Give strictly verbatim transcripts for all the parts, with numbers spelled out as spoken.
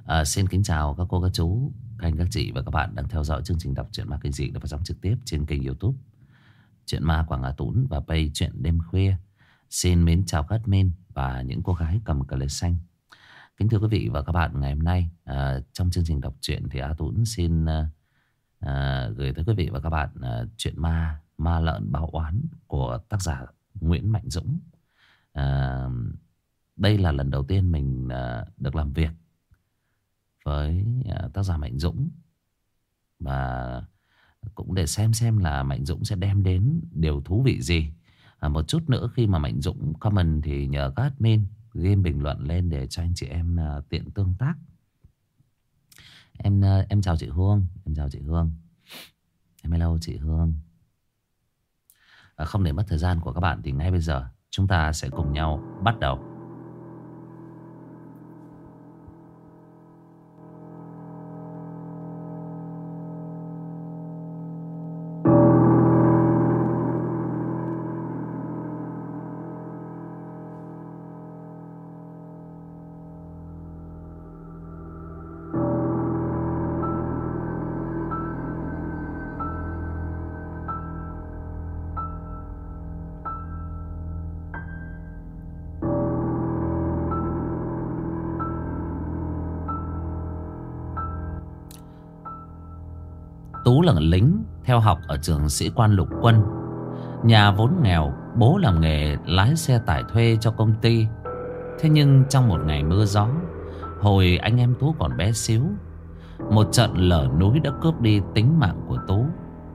À, xin kính chào các cô, các chú, các anh, các chị và các bạn đang theo dõi chương trình đọc truyện ma kinh dị được phát sóng trực tiếp trên kênh YouTube Truyện Ma Quảng Hà Tún và page Truyện Đêm Khuya. Xin mến chào các admin và những cô gái cầm cờ lê xanh. Kính thưa quý vị và các bạn, ngày hôm nay à, trong chương trình đọc truyện thì A Tún xin à, à, gửi tới quý vị và các bạn à, truyện ma Ma Lợn Báo Oán của tác giả Nguyễn Mạnh Dũng. À, đây là lần đầu tiên mình à, được làm việc với tác giả Mạnh Dũng, và cũng để xem xem là Mạnh Dũng sẽ đem đến điều thú vị gì. à, Một chút nữa khi mà Mạnh Dũng comment thì nhờ các admin ghi bình luận lên để cho anh chị em uh, tiện tương tác. Em uh, em chào chị Hương. Em chào chị Hương. Em hello chị Hương. à, Không để mất thời gian của các bạn thì ngay bây giờ chúng ta sẽ cùng nhau bắt đầu. Tú là lính theo học ở trường sĩ quan lục quân. Nhà vốn nghèo, bố làm nghề lái xe tải thuê cho công ty. Thế nhưng trong một ngày mưa gió, hồi anh em Tú còn bé xíu, một trận lở núi đã cướp đi tính mạng của Tú,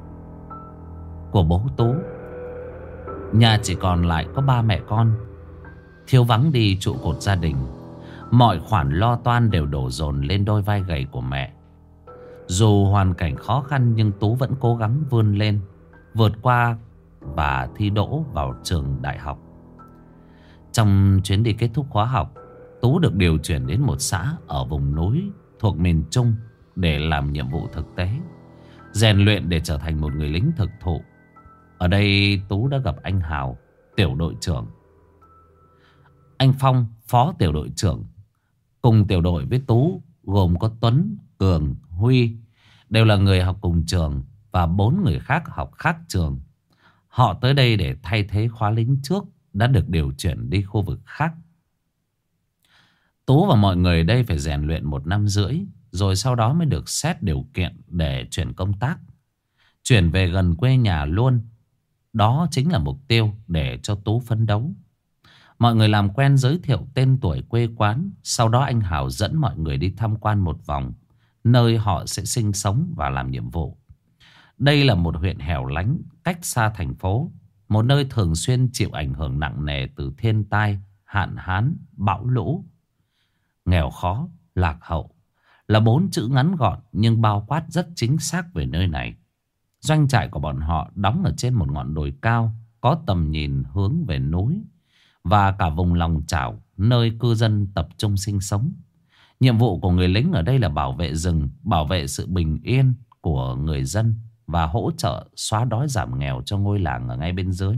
của bố Tú. Nhà chỉ còn lại có ba mẹ con, thiếu vắng đi trụ cột gia đình. Mọi khoản lo toan đều đổ dồn lên đôi vai gầy của mẹ. Dù hoàn cảnh khó khăn nhưng Tú vẫn cố gắng vươn lên, vượt qua và thi đỗ vào trường đại học. Trong chuyến đi kết thúc khóa học, Tú được điều chuyển đến một xã ở vùng núi thuộc miền Trung để làm nhiệm vụ thực tế, rèn luyện để trở thành một người lính thực thụ. Ở đây Tú đã gặp anh Hào, tiểu đội trưởng, anh Phong, phó tiểu đội trưởng. Cùng tiểu đội với Tú gồm có Tuấn, Cường, Huy, đều là người học cùng trường, và bốn người khác học khác trường. Họ tới đây để thay thế khóa lính trước đã được điều chuyển đi khu vực khác. Tú và mọi người đây phải rèn luyện một năm rưỡi, rồi sau đó mới được xét điều kiện để chuyển công tác, chuyển về gần quê nhà luôn. Đó chính là mục tiêu để cho Tú phấn đấu. Mọi người làm quen, giới thiệu tên tuổi, quê quán. Sau đó anh Hào dẫn mọi người đi tham quan một vòng nơi họ sẽ sinh sống và làm nhiệm vụ. Đây là một huyện hẻo lánh, cách xa thành phố, một nơi thường xuyên chịu ảnh hưởng nặng nề từ thiên tai, hạn hán, bão lũ. Nghèo khó, lạc hậu là bốn chữ ngắn gọn nhưng bao quát rất chính xác về nơi này. Doanh trại của bọn họ đóng ở trên một ngọn đồi cao, có tầm nhìn hướng về núi và cả vùng lòng chảo nơi cư dân tập trung sinh sống. Nhiệm vụ của người lính ở đây là bảo vệ rừng, bảo vệ sự bình yên của người dân và hỗ trợ xóa đói giảm nghèo cho ngôi làng ở ngay bên dưới.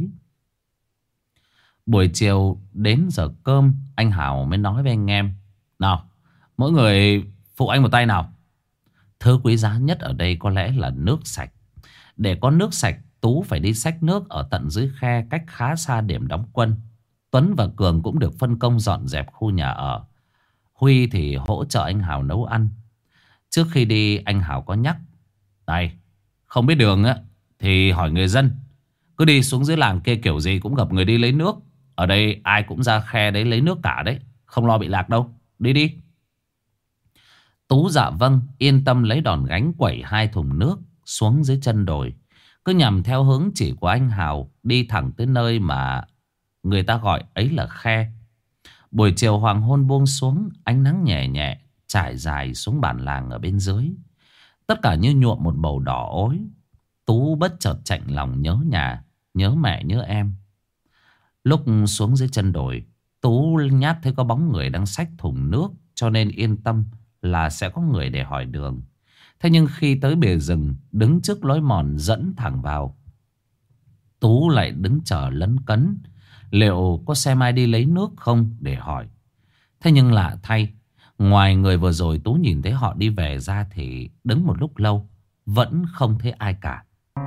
Buổi chiều đến giờ cơm, anh Hào mới nói với anh em: nào, mỗi người phụ anh một tay nào. Thứ quý giá nhất ở đây có lẽ là nước sạch. Để có nước sạch, Tú phải đi xách nước ở tận dưới khe cách khá xa điểm đóng quân. Tuấn và Cường cũng được phân công dọn dẹp khu nhà ở. Huy thì hỗ trợ anh Hào nấu ăn. Trước khi đi, anh Hào có nhắc: này, không biết đường á thì hỏi người dân. Cứ đi xuống dưới làng kia kiểu gì cũng gặp người đi lấy nước. Ở đây ai cũng ra khe đấy lấy nước cả đấy, không lo bị lạc đâu. Đi đi. Tú dạ vâng, yên tâm lấy đòn gánh quẩy hai thùng nước xuống dưới chân đồi, cứ nhằm theo hướng chỉ của anh Hào, đi thẳng tới nơi mà người ta gọi ấy là khe. Buổi chiều hoàng hôn buông xuống, ánh nắng nhẹ nhẹ trải dài xuống bản làng ở bên dưới. Tất cả như nhuộm một màu đỏ ối. Tú bất chợt chạnh lòng nhớ nhà, nhớ mẹ, nhớ em. Lúc xuống dưới chân đồi, Tú nhát thấy có bóng người đang xách thùng nước, cho nên yên tâm là sẽ có người để hỏi đường. Thế nhưng khi tới bìa rừng, đứng trước lối mòn dẫn thẳng vào, Tú lại đứng chờ lấn cấn liệu có xem ai đi lấy nước không để hỏi. Thế nhưng lạ thay, Ngoài người vừa rồi Tú nhìn thấy họ đi về ra thì đứng một lúc lâu vẫn không thấy ai cả.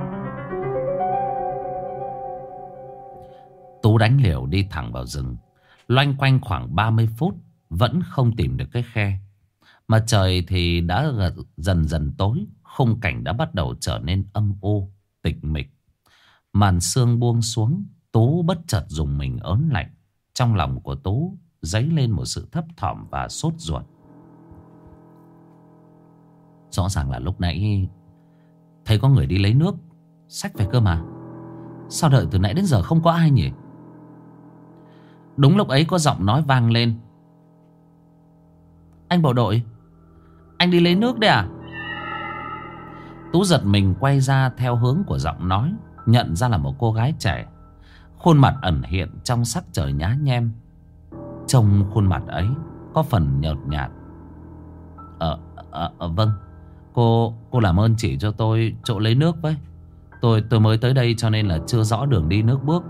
Tú đánh liều đi thẳng vào rừng. Loanh quanh khoảng ba mươi phút vẫn không tìm được cái khe. Mà trời thì đã dần dần tối. Khung cảnh đã bắt đầu trở nên âm u, tịch mịch. Màn sương buông xuống. Tú bất chợt dùng mình ớn lạnh. Trong lòng của Tú dấy lên một sự thấp thỏm và sốt ruột. Rõ ràng là lúc nãy thấy có người đi lấy nước xách về cơ mà. Sao đợi từ nãy đến giờ không có ai nhỉ? Đúng lúc ấy có giọng nói vang lên. Anh bộ đội, anh đi lấy nước đấy à? Tú giật mình quay ra theo hướng của giọng nói. Nhận ra là một cô gái trẻ. Khuôn mặt ẩn hiện trong sắc trời nhá nhem. Trong khuôn mặt ấy có phần nhợt nhạt. Ờ, ờ, ờ vâng. Cô, cô làm ơn chỉ cho tôi chỗ lấy nước với. Tôi, tôi mới tới đây cho nên là chưa rõ đường đi nước bước.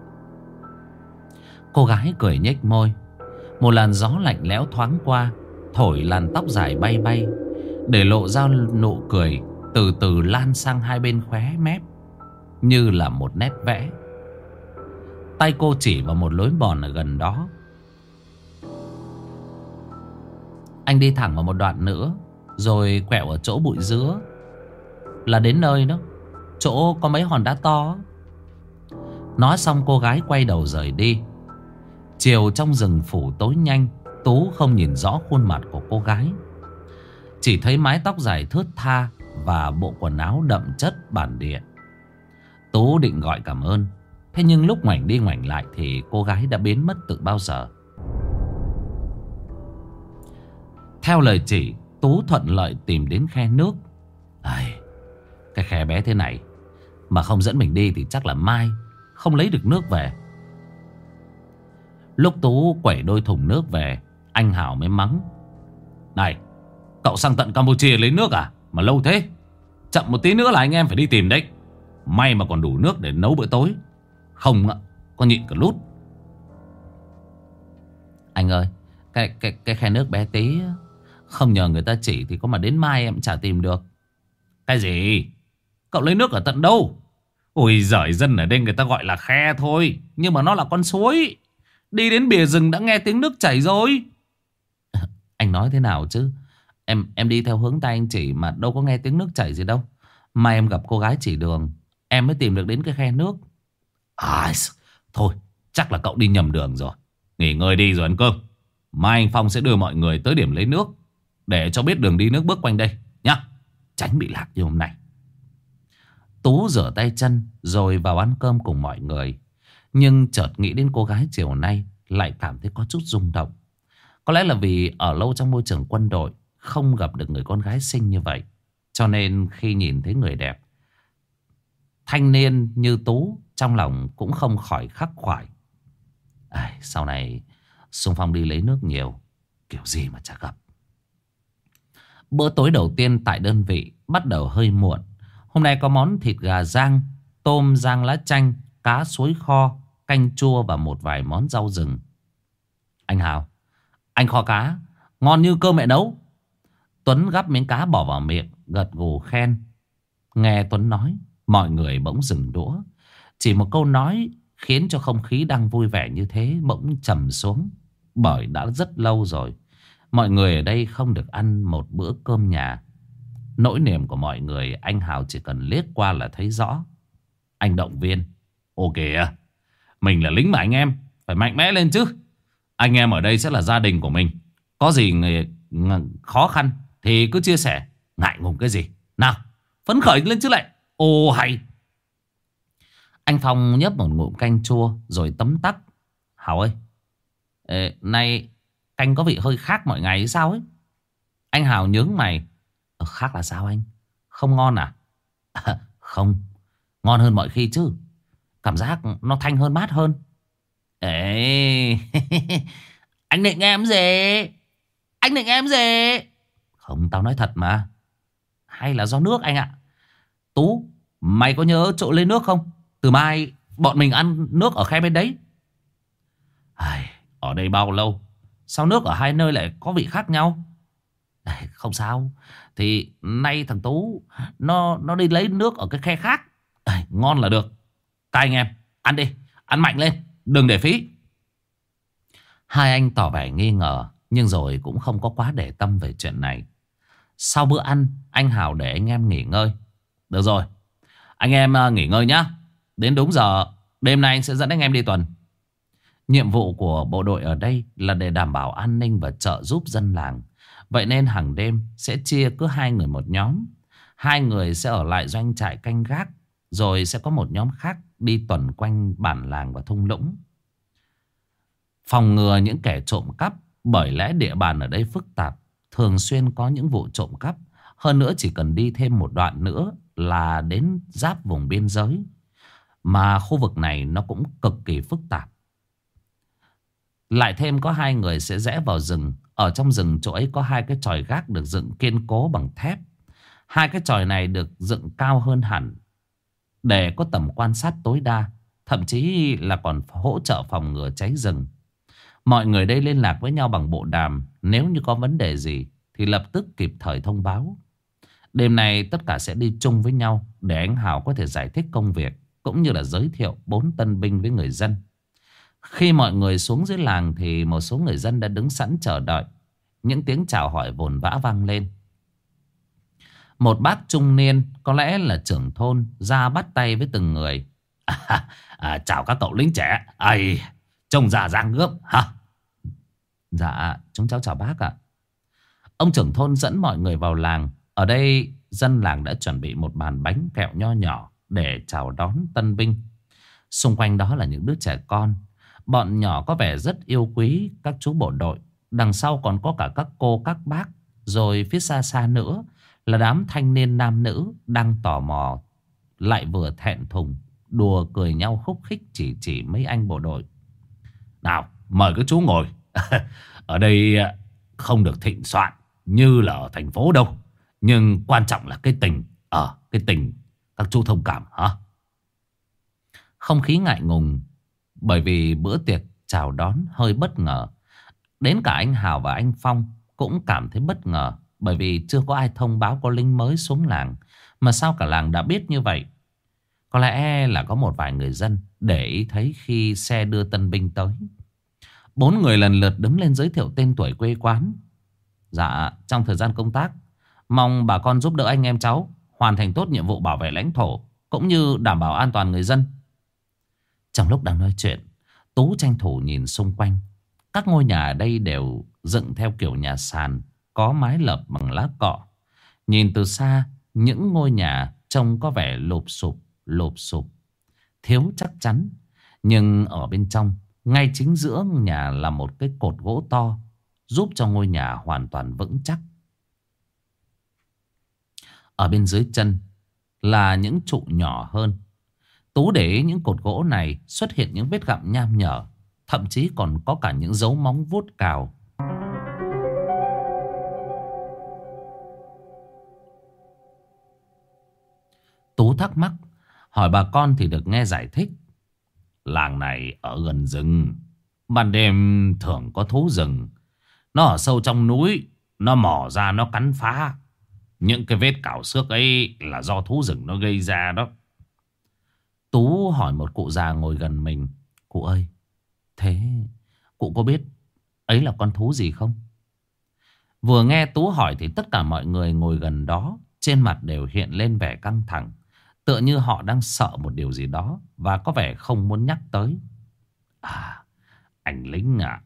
Cô gái cười nhếch môi. Một làn gió lạnh lẽo thoáng qua, thổi làn tóc dài bay bay, để lộ ra nụ cười từ từ lan sang hai bên khóe mép, như là một nét vẽ. Tay cô chỉ vào một lối mòn ở gần đó. Anh đi thẳng vào một đoạn nữa, rồi quẹo ở chỗ bụi dứa là đến nơi đó. Chỗ có mấy hòn đá to. Nói xong cô gái quay đầu rời đi. Chiều trong rừng phủ tối nhanh. Tú không nhìn rõ khuôn mặt của cô gái, chỉ thấy mái tóc dài thướt tha và bộ quần áo đậm chất bản địa. Tú định gọi cảm ơn, thế nhưng lúc ngoảnh đi ngoảnh lại thì cô gái đã biến mất từ bao giờ. Theo lời chỉ, Tú thuận lợi tìm đến khe nước. Ai, cái khe bé thế này mà không dẫn mình đi thì chắc là mai không lấy được nước về. Lúc Tú quẩy đôi thùng nước về, anh Hào mới mắng. Này, cậu sang tận Campuchia lấy nước à? Mà lâu thế. Chậm một tí nữa là anh em phải đi tìm đấy. May mà còn đủ nước để nấu bữa tối. Không có nhịn cả lút. Anh ơi, cái, cái, cái khe nước bé tí, không nhờ người ta chỉ thì có mà đến mai em chả tìm được. Cái gì? Cậu lấy nước ở tận đâu? Ôi giời, dân ở đây người ta gọi là khe thôi, nhưng mà nó là con suối. Đi đến bìa rừng đã nghe tiếng nước chảy rồi. Anh nói thế nào chứ? Em em đi theo hướng tay anh chỉ mà đâu có nghe tiếng nước chảy gì đâu. Mà em gặp cô gái chỉ đường, em mới tìm được đến cái khe nước. À, thôi, chắc là cậu đi nhầm đường rồi. Nghỉ ngơi đi rồi ăn cơm. Mai anh Phong sẽ đưa mọi người tới điểm lấy nước, để cho biết đường đi nước bước quanh đây nhá. Tránh bị lạc như hôm nay. Tú rửa tay chân rồi vào ăn cơm cùng mọi người. Nhưng chợt nghĩ đến cô gái chiều nay, lại cảm thấy có chút rung động. Có lẽ là vì ở lâu trong môi trường quân đội, không gặp được người con gái xinh như vậy, cho nên khi nhìn thấy người đẹp thanh niên như Tú, trong lòng cũng không khỏi khắc khoải. À, sau này xung phong đi lấy nước nhiều, kiểu gì mà chả gặp. Bữa tối đầu tiên tại đơn vị bắt đầu hơi muộn. Hôm nay có món thịt gà rang, tôm rang lá chanh, cá suối kho, canh chua và một vài món rau rừng. Anh Hào, anh kho cá ngon như cơm mẹ nấu. Tuấn gắp miếng cá bỏ vào miệng, gật gù khen. Nghe Tuấn nói, mọi người bỗng dừng đũa. Chỉ một câu nói khiến cho không khí đang vui vẻ như thế bỗng trầm xuống. Bởi đã rất lâu rồi mọi người ở đây không được ăn một bữa cơm nhà. Nỗi niềm của mọi người anh Hào chỉ cần liếc qua là thấy rõ. Anh động viên. Ok à, mình là lính mà anh em, phải mạnh mẽ lên chứ. Anh em ở đây sẽ là gia đình của mình. Có gì người khó khăn thì cứ chia sẻ, ngại ngùng cái gì. Nào, phấn khởi lên chứ lại. Ồ hay. Anh Phong nhấp một ngụm canh chua rồi tấm tắc. Hào ơi, ê, nay canh có vị hơi khác mọi ngày hay sao ấy? Anh Hào nhướng mày. Ờ, khác là sao anh? Không ngon à? À không, ngon hơn mọi khi chứ. Cảm giác nó thanh hơn, mát hơn. Ê anh định em gì? Anh định em gì? Không, tao nói thật mà. Hay là do nước anh ạ? Tú, mày có nhớ chỗ lấy nước không? Từ mai bọn mình ăn nước ở khe bên đấy. Ai, ở đây bao lâu Sao nước ở hai nơi lại có vị khác nhau? Không sao. Thì nay thằng Tú Nó nó đi lấy nước ở cái khe khác. Ê, ngon là được. Các anh em ăn đi, ăn mạnh lên, đừng để phí. Hai anh tỏ vẻ nghi ngờ, nhưng rồi cũng không có quá để tâm về chuyện này. Sau bữa ăn, anh Hào để anh em nghỉ ngơi. Được rồi, anh em uh, nghỉ ngơi nhá. Đến đúng giờ đêm nay anh sẽ dẫn anh em đi tuần. Nhiệm vụ của bộ đội ở đây là để đảm bảo an ninh và trợ giúp dân làng. Vậy nên hàng đêm sẽ chia cứ hai người một nhóm. Hai người sẽ ở lại doanh trại canh gác, rồi sẽ có một nhóm khác đi tuần quanh bản làng và thung lũng, phòng ngừa những kẻ trộm cắp. Bởi lẽ địa bàn ở đây phức tạp, thường xuyên có những vụ trộm cắp. Hơn nữa chỉ cần đi thêm một đoạn nữa là đến giáp vùng biên giới. Mà khu vực này nó cũng cực kỳ phức tạp. Lại thêm có hai người sẽ rẽ vào rừng. Ở trong rừng chỗ ấy có hai cái chòi gác được dựng kiên cố bằng thép. Hai cái chòi này được dựng cao hơn hẳn để có tầm quan sát tối đa, thậm chí là còn hỗ trợ phòng ngừa cháy rừng. Mọi người đây liên lạc với nhau bằng bộ đàm. Nếu như có vấn đề gì thì lập tức kịp thời thông báo. Đêm nay tất cả sẽ đi chung với nhau để anh Hào có thể giải thích công việc, cũng như là giới thiệu bốn tân binh với người dân. Khi mọi người xuống dưới làng thì một số người dân đã đứng sẵn chờ đợi. Những tiếng chào hỏi vồn vã vang lên. Một bác trung niên, có lẽ là trưởng thôn, ra bắt tay với từng người. à, à, Chào các cậu lính trẻ. Ây, trông già dang gớm hả? Dạ, chúng cháu chào bác ạ. Ông trưởng thôn dẫn mọi người vào làng. Ở đây dân làng đã chuẩn bị một bàn bánh kẹo nho nhỏ để chào đón tân binh. Xung quanh đó là những đứa trẻ con. Bọn nhỏ có vẻ rất yêu quý các chú bộ đội. Đằng sau còn có cả các cô các bác. Rồi phía xa xa nữa là đám thanh niên nam nữ đang tò mò, lại vừa thẹn thùng, đùa cười nhau khúc khích chỉ chỉ mấy anh bộ đội. Nào, mời các chú ngồi. Ở đây không được thịnh soạn như là ở thành phố đâu. Nhưng quan trọng là cái tình. Ờ, cái tình các chú thông cảm hả? Không khí ngại ngùng, bởi vì bữa tiệc chào đón hơi bất ngờ. Đến cả anh Hào và anh Phong cũng cảm thấy bất ngờ, bởi vì chưa có ai thông báo có lính mới xuống làng. Mà sao cả làng đã biết như vậy? Có lẽ là có một vài người dân để ý thấy khi xe đưa tân binh tới. Bốn người lần lượt đứng lên giới thiệu tên tuổi quê quán. Dạ, trong thời gian công tác, mong bà con giúp đỡ anh em cháu hoàn thành tốt nhiệm vụ bảo vệ lãnh thổ, cũng như đảm bảo an toàn người dân. Trong lúc đang nói chuyện, Tú tranh thủ nhìn xung quanh. Các ngôi nhà ở đây đều dựng theo kiểu nhà sàn, có mái lợp bằng lá cọ. Nhìn từ xa, những ngôi nhà trông có vẻ lụp sụp, lụp sụp, thiếu chắc chắn. Nhưng ở bên trong, ngay chính giữa nhà là một cái cột gỗ to, giúp cho ngôi nhà hoàn toàn vững chắc. Ở bên dưới chân là những trụ nhỏ hơn. Tú để ý những cột gỗ này xuất hiện những vết gặm nham nhở, thậm chí còn có cả những dấu móng vuốt cào. Tú thắc mắc, hỏi bà con thì được nghe giải thích. Làng này ở gần rừng, ban đêm thường có thú rừng. Nó ở sâu trong núi, nó mò ra nó cắn phá. Những cái vết cào xước ấy là do thú rừng nó gây ra đó. Tú hỏi một cụ già ngồi gần mình. Cụ ơi, thế cụ có biết ấy là con thú gì không? Vừa nghe Tú hỏi thì tất cả mọi người ngồi gần đó trên mặt đều hiện lên vẻ căng thẳng, tựa như họ đang sợ một điều gì đó và có vẻ không muốn nhắc tới. À, anh lính à,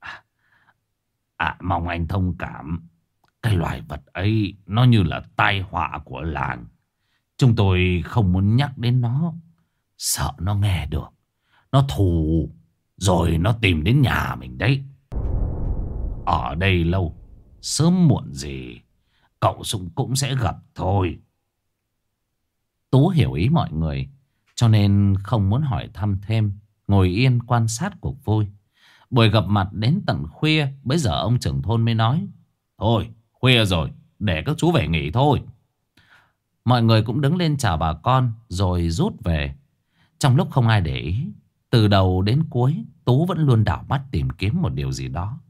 à mong anh thông cảm. Cái loài vật ấy nó như là tai họa của làng. Chúng tôi không muốn nhắc đến nó, sợ nó nghe được, nó thù rồi nó tìm đến nhà mình đấy. Ở đây lâu, sớm muộn gì cậu Sụng cũng sẽ gặp thôi. Tú hiểu ý mọi người, cho nên không muốn hỏi thăm thêm, ngồi yên quan sát cuộc vui. Buổi gặp mặt đến tận khuya, bây giờ ông trưởng thôn mới nói: thôi, khuya rồi, để các chú về nghỉ thôi. Mọi người cũng đứng lên chào bà con rồi rút về. Trong lúc không ai để ý, từ đầu đến cuối Tú vẫn luôn đảo mắt tìm kiếm một điều gì đó.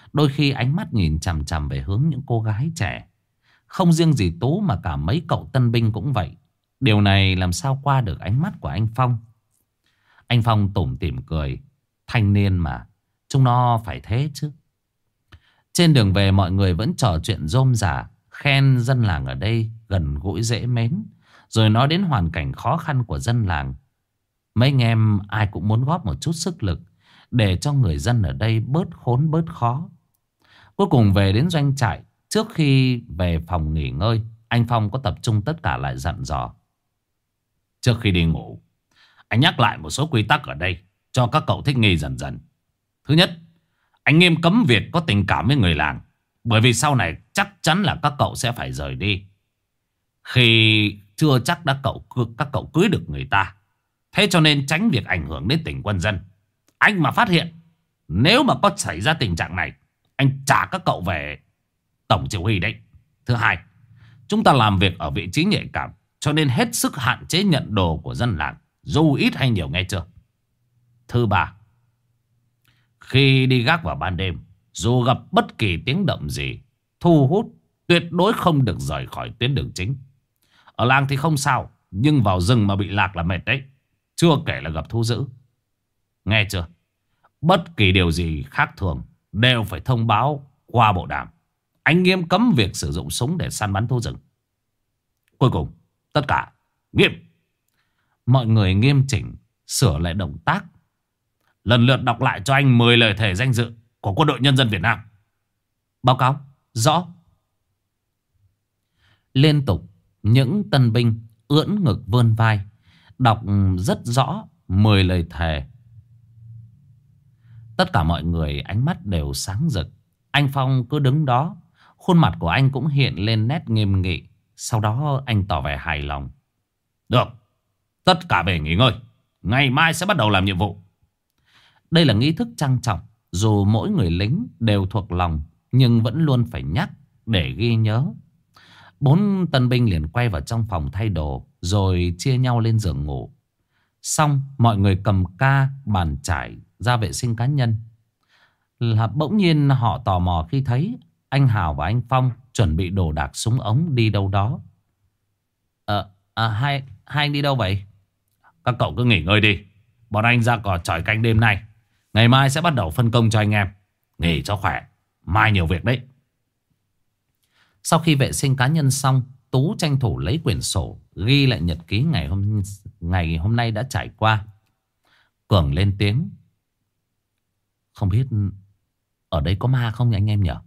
Đôi khi ánh mắt nhìn chằm chằm về hướng những cô gái trẻ. Không riêng gì Tú mà cả mấy cậu tân binh cũng vậy. Điều này làm sao qua được ánh mắt của anh Phong. Anh Phong tủm tỉm cười. Thanh niên mà, chúng nó phải thế chứ. Trên đường về mọi người vẫn trò chuyện rôm rả, khen dân làng ở đây gần gũi dễ mến, rồi nói đến hoàn cảnh khó khăn của dân làng. Mấy anh em ai cũng muốn góp một chút sức lực để cho người dân ở đây bớt khốn bớt khó. Cuối cùng về đến doanh trại. Trước khi về phòng nghỉ ngơi, anh Phong có tập trung tất cả lại dặn dò. Trước khi đi ngủ, anh nhắc lại một số quy tắc ở đây cho các cậu thích nghi dần dần. Thứ nhất, anh nghiêm cấm việc có tình cảm với người làng, bởi vì sau này chắc chắn là các cậu sẽ phải rời đi khi chưa chắc đã cậu các cậu cưới được người ta. Thế cho nên tránh việc ảnh hưởng đến tình quân dân. Anh mà phát hiện nếu mà có xảy ra tình trạng này, anh trả các cậu về tổng chỉ huy đấy. Thứ hai, chúng ta làm việc ở vị trí nhạy cảm, cho nên hết sức hạn chế nhận đồ của dân làng, dù ít hay nhiều, nghe chưa? Thứ ba, khi đi gác vào ban đêm, dù gặp bất kỳ tiếng động gì thu hút, tuyệt đối không được rời khỏi tuyến đường chính. Ở làng thì không sao, nhưng vào rừng mà bị lạc là mệt đấy. Chưa kể là gặp thú dữ. Nghe chưa? Bất kỳ điều gì khác thường đều phải thông báo qua bộ đàm. Anh nghiêm cấm việc sử dụng súng để săn bắn thú rừng. Cuối cùng, tất cả nghiêm. Mọi người nghiêm chỉnh sửa lại động tác. Lần lượt đọc lại cho anh mười lời thề danh dự của Quân đội Nhân dân Việt Nam. Báo cáo. Rõ. Liên tục những tân binh ưỡn ngực vươn vai, đọc rất rõ mười lời thề. Tất cả mọi người ánh mắt đều sáng rực. Anh Phong cứ đứng đó, khuôn mặt của anh cũng hiện lên nét nghiêm nghị. Sau đó anh tỏ vẻ hài lòng. Được, tất cả về nghỉ ngơi, ngày mai sẽ bắt đầu làm nhiệm vụ. Đây là nghi thức trang trọng. Dù mỗi người lính đều thuộc lòng, nhưng vẫn luôn phải nhắc để ghi nhớ. Bốn tân binh liền quay vào trong phòng thay đồ, rồi chia nhau lên giường ngủ. Xong mọi người cầm ca, bàn chải ra vệ sinh cá nhân. Là bỗng nhiên họ tò mò khi thấy anh Hào và anh Phong chuẩn bị đồ đạc súng ống đi đâu đó. Ờ, à, hai, hai anh đi đâu vậy? Các cậu cứ nghỉ ngơi đi, bọn anh ra cò chòi canh đêm nay. Ngày mai sẽ bắt đầu phân công cho anh em. Nghỉ cho khỏe, mai nhiều việc đấy. Sau khi vệ sinh cá nhân xong, Tú tranh thủ lấy quyển sổ ghi lại nhật ký ngày hôm ngày hôm nay đã trải qua. Cường lên tiếng. Không biết ở đây có ma không nhỉ anh em nhỉ?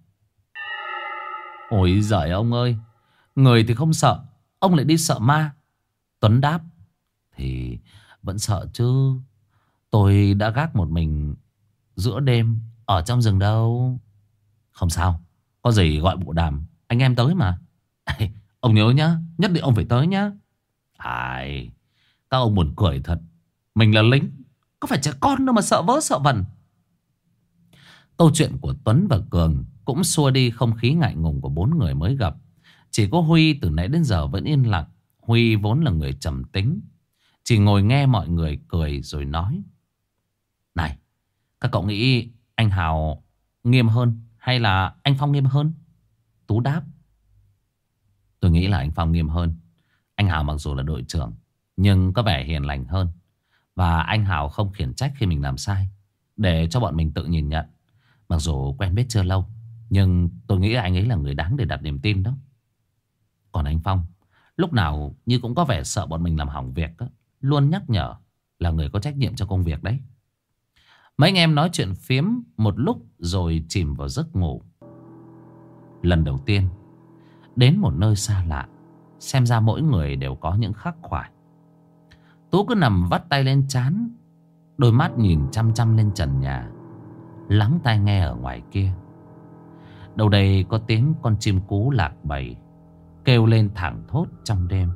Ôi giời ông ơi, người thì không sợ, ông lại đi sợ ma. Tuấn đáp. Thì vẫn sợ chứ. Tôi đã gác một mình giữa đêm ở trong rừng đâu. Không sao, có gì gọi bộ đàm, anh em tới mà. Ông nhớ nhá, nhất định ông phải tới nhá. Ai, các ông buồn cười thật. Mình là lính, có phải trẻ con đâu mà sợ vớ sợ vẩn. Câu chuyện của Tuấn và Cường cũng xua đi không khí ngại ngùng của bốn người mới gặp. Chỉ có Huy từ nãy đến giờ vẫn yên lặng. Huy vốn là người trầm tính, chỉ ngồi nghe mọi người cười rồi nói. Này, các cậu nghĩ anh Hào nghiêm hơn hay là anh Phong nghiêm hơn? Tú đáp. Tôi nghĩ là anh Phong nghiêm hơn. Anh Hào mặc dù là đội trưởng nhưng có vẻ hiền lành hơn. Và anh Hào không khiển trách khi mình làm sai, để cho bọn mình tự nhìn nhận. Mặc dù quen biết chưa lâu, nhưng tôi nghĩ anh ấy là người đáng để đặt niềm tin đó. Còn anh Phong lúc nào như cũng có vẻ sợ bọn mình làm hỏng việc đó. Luôn nhắc nhở là người có trách nhiệm cho công việc đấy. Mấy anh em nói chuyện phiếm một lúc rồi chìm vào giấc ngủ. Lần đầu tiên đến một nơi xa lạ, xem ra mỗi người đều có những khắc khoải. Tú cứ nằm vắt tay lên trán, đôi mắt nhìn chăm chăm lên trần nhà, lắng tai nghe ở ngoài kia. Đâu đây có tiếng con chim cú lạc bầy kêu lên thảng thốt trong đêm.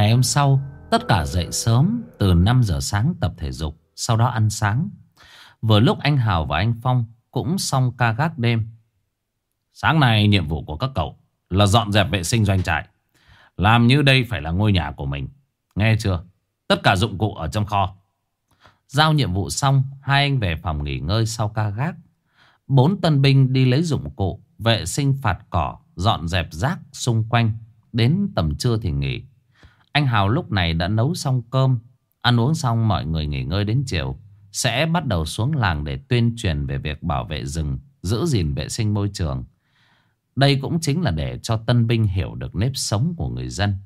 Ngày hôm sau, tất cả dậy sớm từ năm giờ sáng tập thể dục, sau đó ăn sáng. Vừa lúc anh Hào và anh Phong cũng xong ca gác đêm. Sáng nay nhiệm vụ của các cậu là dọn dẹp vệ sinh doanh trại, làm như đây phải là ngôi nhà của mình. Nghe chưa? Tất cả dụng cụ ở trong kho. Giao nhiệm vụ xong, hai anh về phòng nghỉ ngơi sau ca gác. Bốn tân binh đi lấy dụng cụ, vệ sinh phạt cỏ, dọn dẹp rác xung quanh. Đến tầm trưa thì nghỉ. Anh Hào lúc này đã nấu xong cơm. Ăn uống xong mọi người nghỉ ngơi đến chiều sẽ bắt đầu xuống làng để tuyên truyền về việc bảo vệ rừng, giữ gìn vệ sinh môi trường. Đây cũng chính là để cho tân binh hiểu được nếp sống của người dân.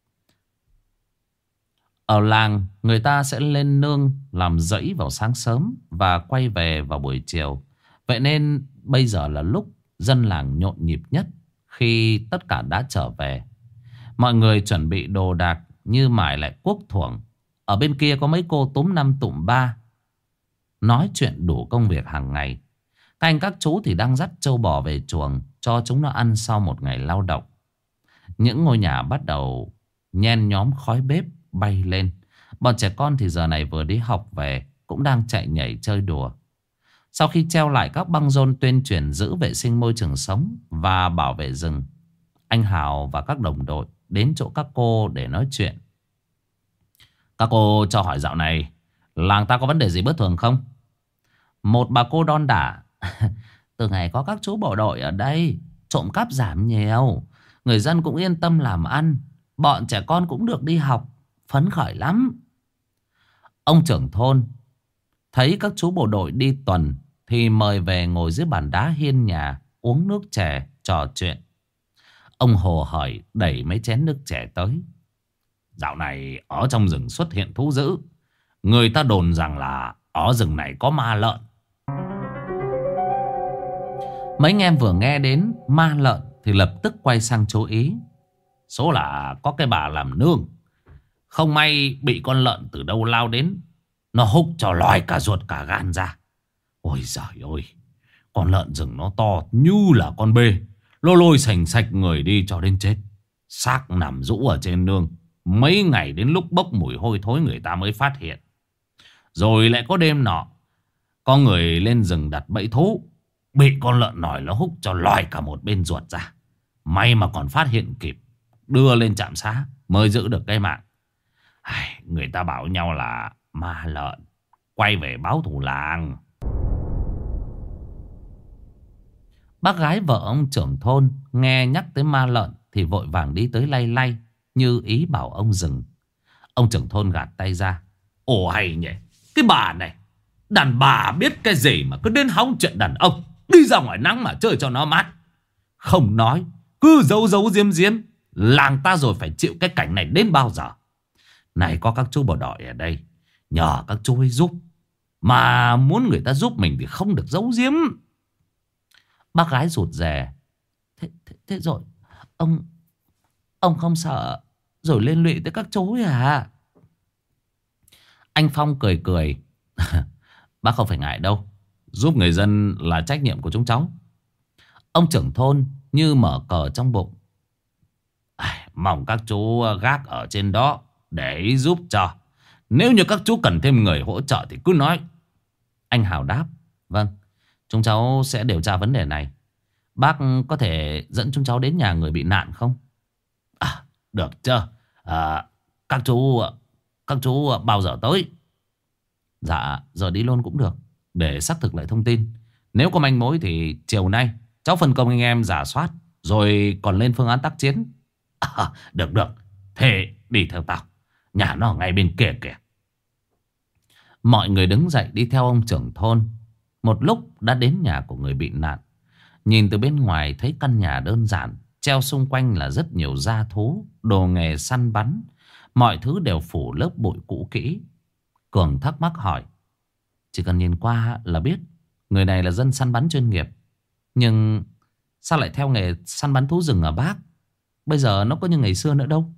Ở làng, người ta sẽ lên nương làm rẫy vào sáng sớm và quay về vào buổi chiều. Vậy nên bây giờ là lúc dân làng nhộn nhịp nhất khi tất cả đã trở về. Mọi người chuẩn bị đồ đạc như mải lại cuốc thuổng. Ở bên kia có mấy cô túm năm tụm ba nói chuyện đủ công việc hàng ngày. Các anh các chú thì đang dắt trâu bò về chuồng cho chúng nó ăn sau một ngày lao động. Những ngôi nhà bắt đầu nhen nhóm khói bếp bay lên. Bọn trẻ con thì giờ này vừa đi học về cũng đang chạy nhảy chơi đùa. Sau khi treo lại các băng rôn tuyên truyền giữ vệ sinh môi trường sống và bảo vệ rừng, anh Hào và các đồng đội đến chỗ các cô để nói chuyện. Các cô cho hỏi dạo này làng ta có vấn đề gì bất thường không? Một bà cô đon đả. Từ ngày có các chú bộ đội ở đây, trộm cắp giảm nhiều, người dân cũng yên tâm làm ăn, bọn trẻ con cũng được đi học, phấn khởi lắm. Ông trưởng thôn thấy các chú bộ đội đi tuần thì mời về ngồi dưới bàn đá hiên nhà, uống nước chè, trò chuyện. Ông hồ hởi đẩy mấy chén nước chè tới. Dạo này ở trong rừng xuất hiện thú dữ. Người ta đồn rằng là ở rừng này có ma lợn. Mấy anh em vừa nghe đến ma lợn thì lập tức quay sang chú ý. Số là có cái bà làm nương, không may bị con lợn từ đâu lao đến, nó húc cho lòi cả ruột cả gan ra. Ôi giời ơi, con lợn rừng nó to như là con bê, lôi lôi sành sạch người đi cho đến chết. Xác nằm rũ ở trên nương, mấy ngày đến lúc bốc mùi hôi thối người ta mới phát hiện. Rồi lại có đêm nọ, có người lên rừng đặt bẫy thú, bị con lợn nòi nó húc cho lòi cả một bên ruột ra. May mà còn phát hiện kịp, đưa lên trạm xá mới giữ được cái mạng. Ai, người ta bảo nhau là ma lợn quay về báo thù làng. Bác gái vợ ông trưởng thôn nghe nhắc tới ma lợn thì vội vàng đi tới lay lay, như ý bảo ông dừng. Ông trưởng thôn gạt tay ra. Ồ hay nhỉ, cái bà này, đàn bà biết cái gì mà cứ đến hóng chuyện đàn ông. Đi ra ngoài nắng mà chơi cho nó mát. Không nói, cứ giấu giấu giếm giếm, làng ta rồi phải chịu cái cảnh này đến bao giờ. Này có các chú bộ đội ở đây, nhờ các chú ấy giúp. Mà muốn người ta giúp mình thì không được giấu giếm. Bác gái rụt rè. Thế, thế, thế rồi Ông Ông không sợ rồi liên lụy tới các chú ấy à? Anh Phong cười cười. Bác không phải ngại đâu, giúp người dân là trách nhiệm của chúng cháu. Ông trưởng thôn như mở cờ trong bụng. À, mong các chú gác ở trên đó để ý giúp cho. Nếu như các chú cần thêm người hỗ trợ thì cứ nói. Anh Hào đáp. Vâng, chúng cháu sẽ điều tra vấn đề này. Bác có thể dẫn chúng cháu đến nhà người bị nạn không? À, được chưa? À, các chú Các chú bao giờ tới? Dạ, giờ đi luôn cũng được, để xác thực lại thông tin. Nếu có manh mối thì chiều nay cháu phân công anh em rà soát, rồi còn lên phương án tác chiến. À, được được, thế đi theo tao, nhà nó ở ngay bên kia kìa. Mọi người đứng dậy đi theo ông trưởng thôn. Một lúc đã đến nhà của người bị nạn. Nhìn từ bên ngoài thấy căn nhà đơn giản, treo xung quanh là rất nhiều gia thú, đồ nghề săn bắn. Mọi thứ đều phủ lớp bụi cũ kỹ. Cường thắc mắc hỏi. Chỉ cần nhìn qua là biết người này là dân săn bắn chuyên nghiệp. Nhưng sao lại theo nghề săn bắn thú rừng ở bác? Bây giờ nó có như ngày xưa nữa đâu.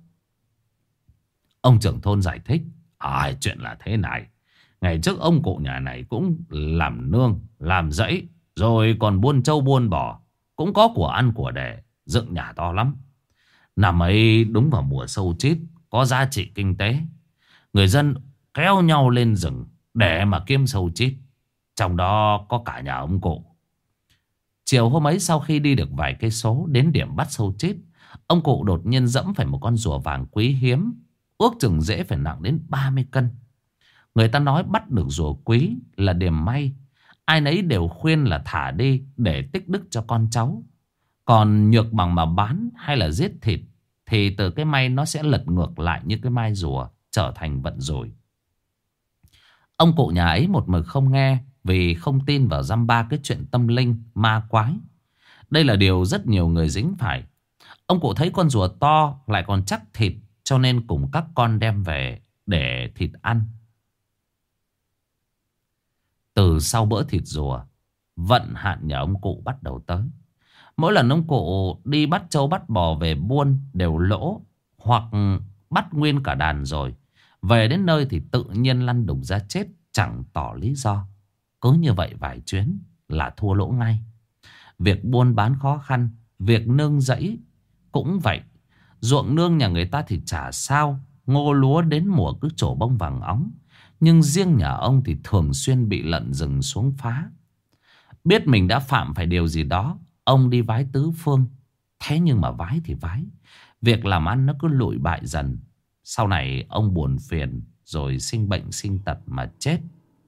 Ông trưởng thôn giải thích. À, chuyện là thế này. Ngày trước ông cụ nhà này cũng làm nương, làm rẫy, rồi còn buôn trâu buôn bò, cũng có của ăn của để, dựng nhà to lắm. Năm ấy đúng vào mùa sâu chít, có giá trị kinh tế. Người dân kéo nhau lên rừng để mà kiếm sâu chít. Trong đó có cả nhà ông cụ. Chiều hôm ấy sau khi đi được vài cây số đến điểm bắt sâu chít, ông cụ đột nhiên dẫm phải một con rùa vàng quý hiếm. Ước chừng rễ phải nặng đến ba mươi cân. Người ta nói bắt được rùa quý là điểm may. Ai nấy đều khuyên là thả đi để tích đức cho con cháu. Còn nhược bằng mà bán hay là giết thịt thì từ cái may nó sẽ lật ngược lại như cái mai rùa, trở thành vận rủi. Ông cụ nhà ấy một mực không nghe, vì không tin vào dăm ba cái chuyện tâm linh ma quái. Đây là điều rất nhiều người dính phải. Ông cụ thấy con rùa to lại còn chắc thịt, cho nên cùng các con đem về để thịt ăn. Từ sau bữa thịt rùa, vận hạn nhà ông cụ bắt đầu tới. Mỗi lần ông cụ đi bắt trâu bắt bò về buôn đều lỗ, hoặc bắt nguyên cả đàn rồi về đến nơi thì tự nhiên lăn đùng ra chết, chẳng tỏ lý do. Cứ như vậy vài chuyến là thua lỗ ngay. Việc buôn bán khó khăn, việc nương rẫy cũng vậy. Ruộng nương nhà người ta thì chả sao, ngô lúa đến mùa cứ trổ bông vàng óng. Nhưng riêng nhà ông thì thường xuyên bị lợn rừng xuống phá. Biết mình đã phạm phải điều gì đó, ông đi vái tứ phương. Thế nhưng mà vái thì vái, việc làm ăn nó cứ lụi bại dần. Sau này ông buồn phiền, rồi sinh bệnh sinh tật mà chết.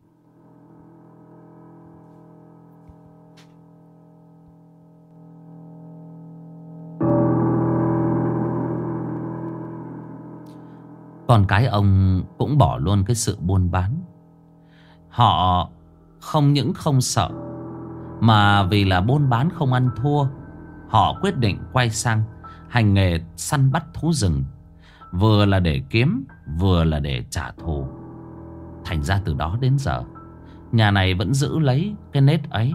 Con cái ông cũng bỏ luôn cái sự buôn bán. Họ không những không sợ, mà vì là buôn bán không ăn thua, họ quyết định quay sang hành nghề săn bắt thú rừng. Vừa là để kiếm, vừa là để trả thù. Thành ra từ đó đến giờ, nhà này vẫn giữ lấy cái nết ấy.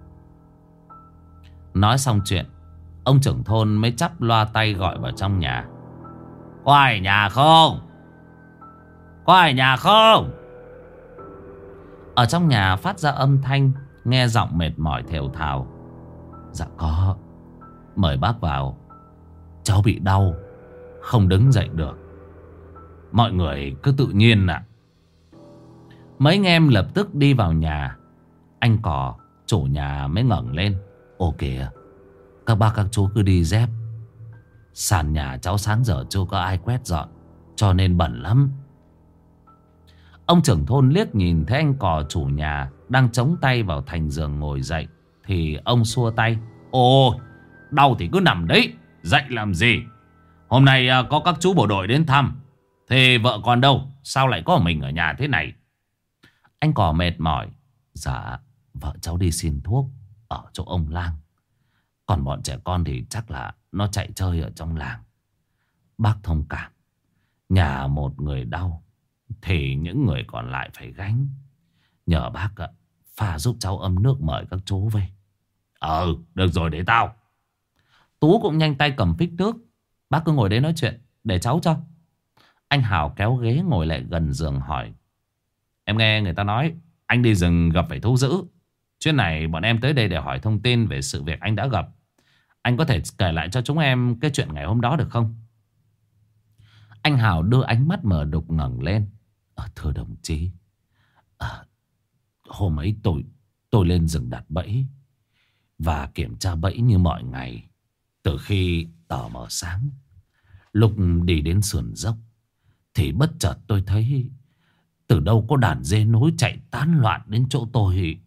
Nói xong chuyện, ông trưởng thôn mới chắp loa tay gọi vào trong nhà. Có ai nhà không? Có ai nhà không? Ở trong nhà phát ra âm thanh, nghe giọng mệt mỏi thều thào. Dạ có. Mời bác vào. Cháu bị đau, không đứng dậy được. Mọi người cứ tự nhiên ạ. Mấy anh em lập tức đi vào nhà. Anh Cò, chủ nhà mới ngẩng lên. Ô kìa, các bác các chú cứ đi dép. Sàn nhà cháu sáng giờ chưa có ai quét dọn, cho nên bẩn lắm. Ông trưởng thôn liếc nhìn thấy anh Cò chủ nhà đang chống tay vào thành giường ngồi dậy, thì ông xua tay. Ồ, đau thì cứ nằm đấy, dậy làm gì? Hôm nay có các chú bộ đội đến thăm, thì vợ con đâu? Sao lại có mình ở nhà thế này? Anh Cò mệt mỏi. Dạ, vợ cháu đi xin thuốc ở chỗ ông lang. Còn bọn trẻ con thì chắc là nó chạy chơi ở trong làng. Bác thông cảm. Nhà một người đau thì những người còn lại phải gánh. Nhờ bác ạ, pha giúp cháu ấm nước mời các chú về. Ừ, được rồi, để tao. Tú cũng nhanh tay cầm phích nước. Bác cứ ngồi đấy nói chuyện, để cháu cho. Anh Hào kéo ghế ngồi lại gần giường hỏi. Em nghe người ta nói anh đi rừng gặp phải thú dữ. Chuyến này bọn em tới đây để hỏi thông tin về sự việc anh đã gặp. Anh có thể kể lại cho chúng em cái chuyện ngày hôm đó được không? Anh Hào đưa ánh mắt mờ đục ngẩng lên. À, thưa đồng chí, à, hôm ấy tôi tôi lên rừng đặt bẫy và kiểm tra bẫy như mọi ngày. Từ khi tờ mờ sáng, lúc đi đến sườn dốc thì bất chợt tôi thấy từ đâu có đàn dê nối chạy tán loạn đến chỗ tôi.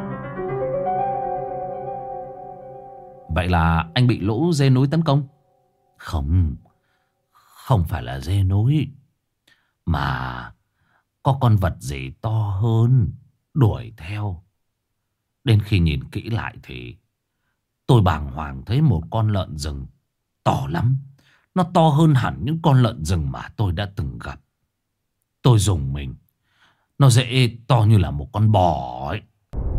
Vậy là anh bị lũ dê núi tấn công? Không, không phải là dê núi, mà có con vật gì to hơn đuổi theo. Đến khi nhìn kỹ lại thì tôi bàng hoàng thấy một con lợn rừng to lắm. Nó to hơn hẳn những con lợn rừng mà tôi đã từng gặp. Tôi rùng mình. Nó dễ to như là một con bò ấy.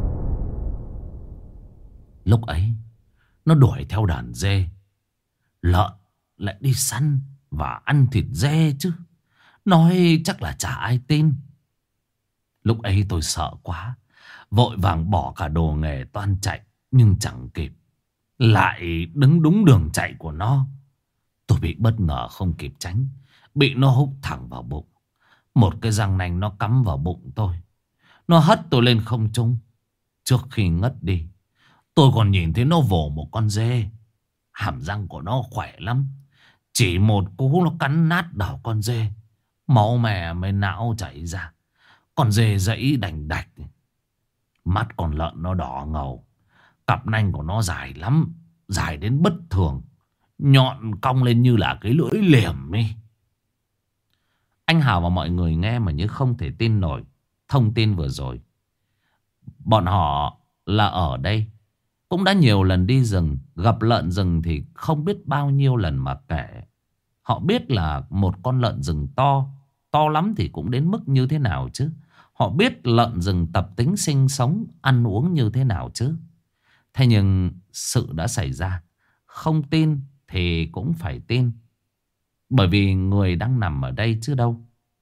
Lúc ấy nó đuổi theo đàn dê. Lợn lại đi săn và ăn thịt dê chứ. Nói chắc là chả ai tin. Lúc ấy tôi sợ quá, vội vàng bỏ cả đồ nghề toan chạy. Nhưng chẳng kịp, lại đứng đúng đường chạy của nó. Tôi bị bất ngờ không kịp tránh, bị nó húc thẳng vào bụng. Một cái răng nanh nó cắm vào bụng tôi. Nó hất tôi lên không trung. Trước khi ngất đi, tôi còn nhìn thấy nó vồ một con dê. Hàm răng của nó khỏe lắm. Chỉ một cú nó cắn nát đầu con dê. Máu mè mới não chảy ra. Con dê dãy đành đạch. Mắt con lợn nó đỏ ngầu. Cặp nanh của nó dài lắm. Dài đến bất thường. Nhọn cong lên như là cái lưỡi liềm ấy. Anh Hào và mọi người nghe mà như không thể tin nổi thông tin vừa rồi. Bọn họ là ở đây cũng đã nhiều lần đi rừng. Gặp lợn rừng thì không biết bao nhiêu lần mà kể. Họ biết là một con lợn rừng to, to lắm thì cũng đến mức như thế nào chứ. Họ biết lợn rừng tập tính sinh sống, ăn uống như thế nào chứ. Thế nhưng sự đã xảy ra. Không tin thì cũng phải tin. Bởi vì người đang nằm ở đây chứ đâu.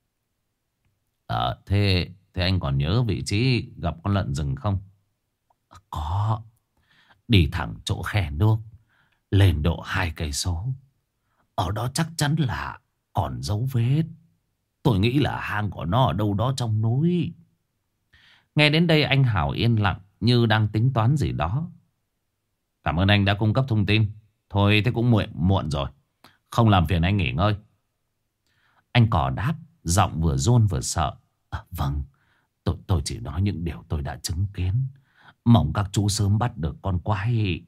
Ờ, thế, thế anh còn nhớ vị trí gặp con lợn rừng không? Có. Đi thẳng chỗ khe nước, lên độ hai cây số. Ở đó chắc chắn là còn dấu vết. Tôi nghĩ là hang của nó ở đâu đó trong núi. Nghe đến đây anh Hào yên lặng như đang tính toán gì đó. Cảm ơn anh đã cung cấp thông tin. Thôi thế cũng muộn, muộn rồi. Không làm phiền anh nghỉ ngơi. Anh Cò đáp, giọng vừa run vừa sợ. À, vâng, tôi, tôi chỉ nói những điều tôi đã chứng kiến. Mong các chú sớm bắt được con quái.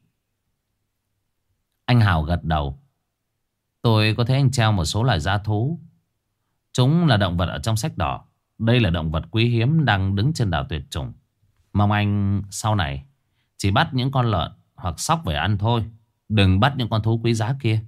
Anh Hào gật đầu. Tôi có thấy anh treo một số loài dã thú. Chúng là động vật ở trong sách đỏ. Đây là động vật quý hiếm đang đứng trên đảo tuyệt chủng. Mong anh sau này chỉ bắt những con lợn hoặc sóc về ăn thôi. Đừng bắt những con thú quý giá kia.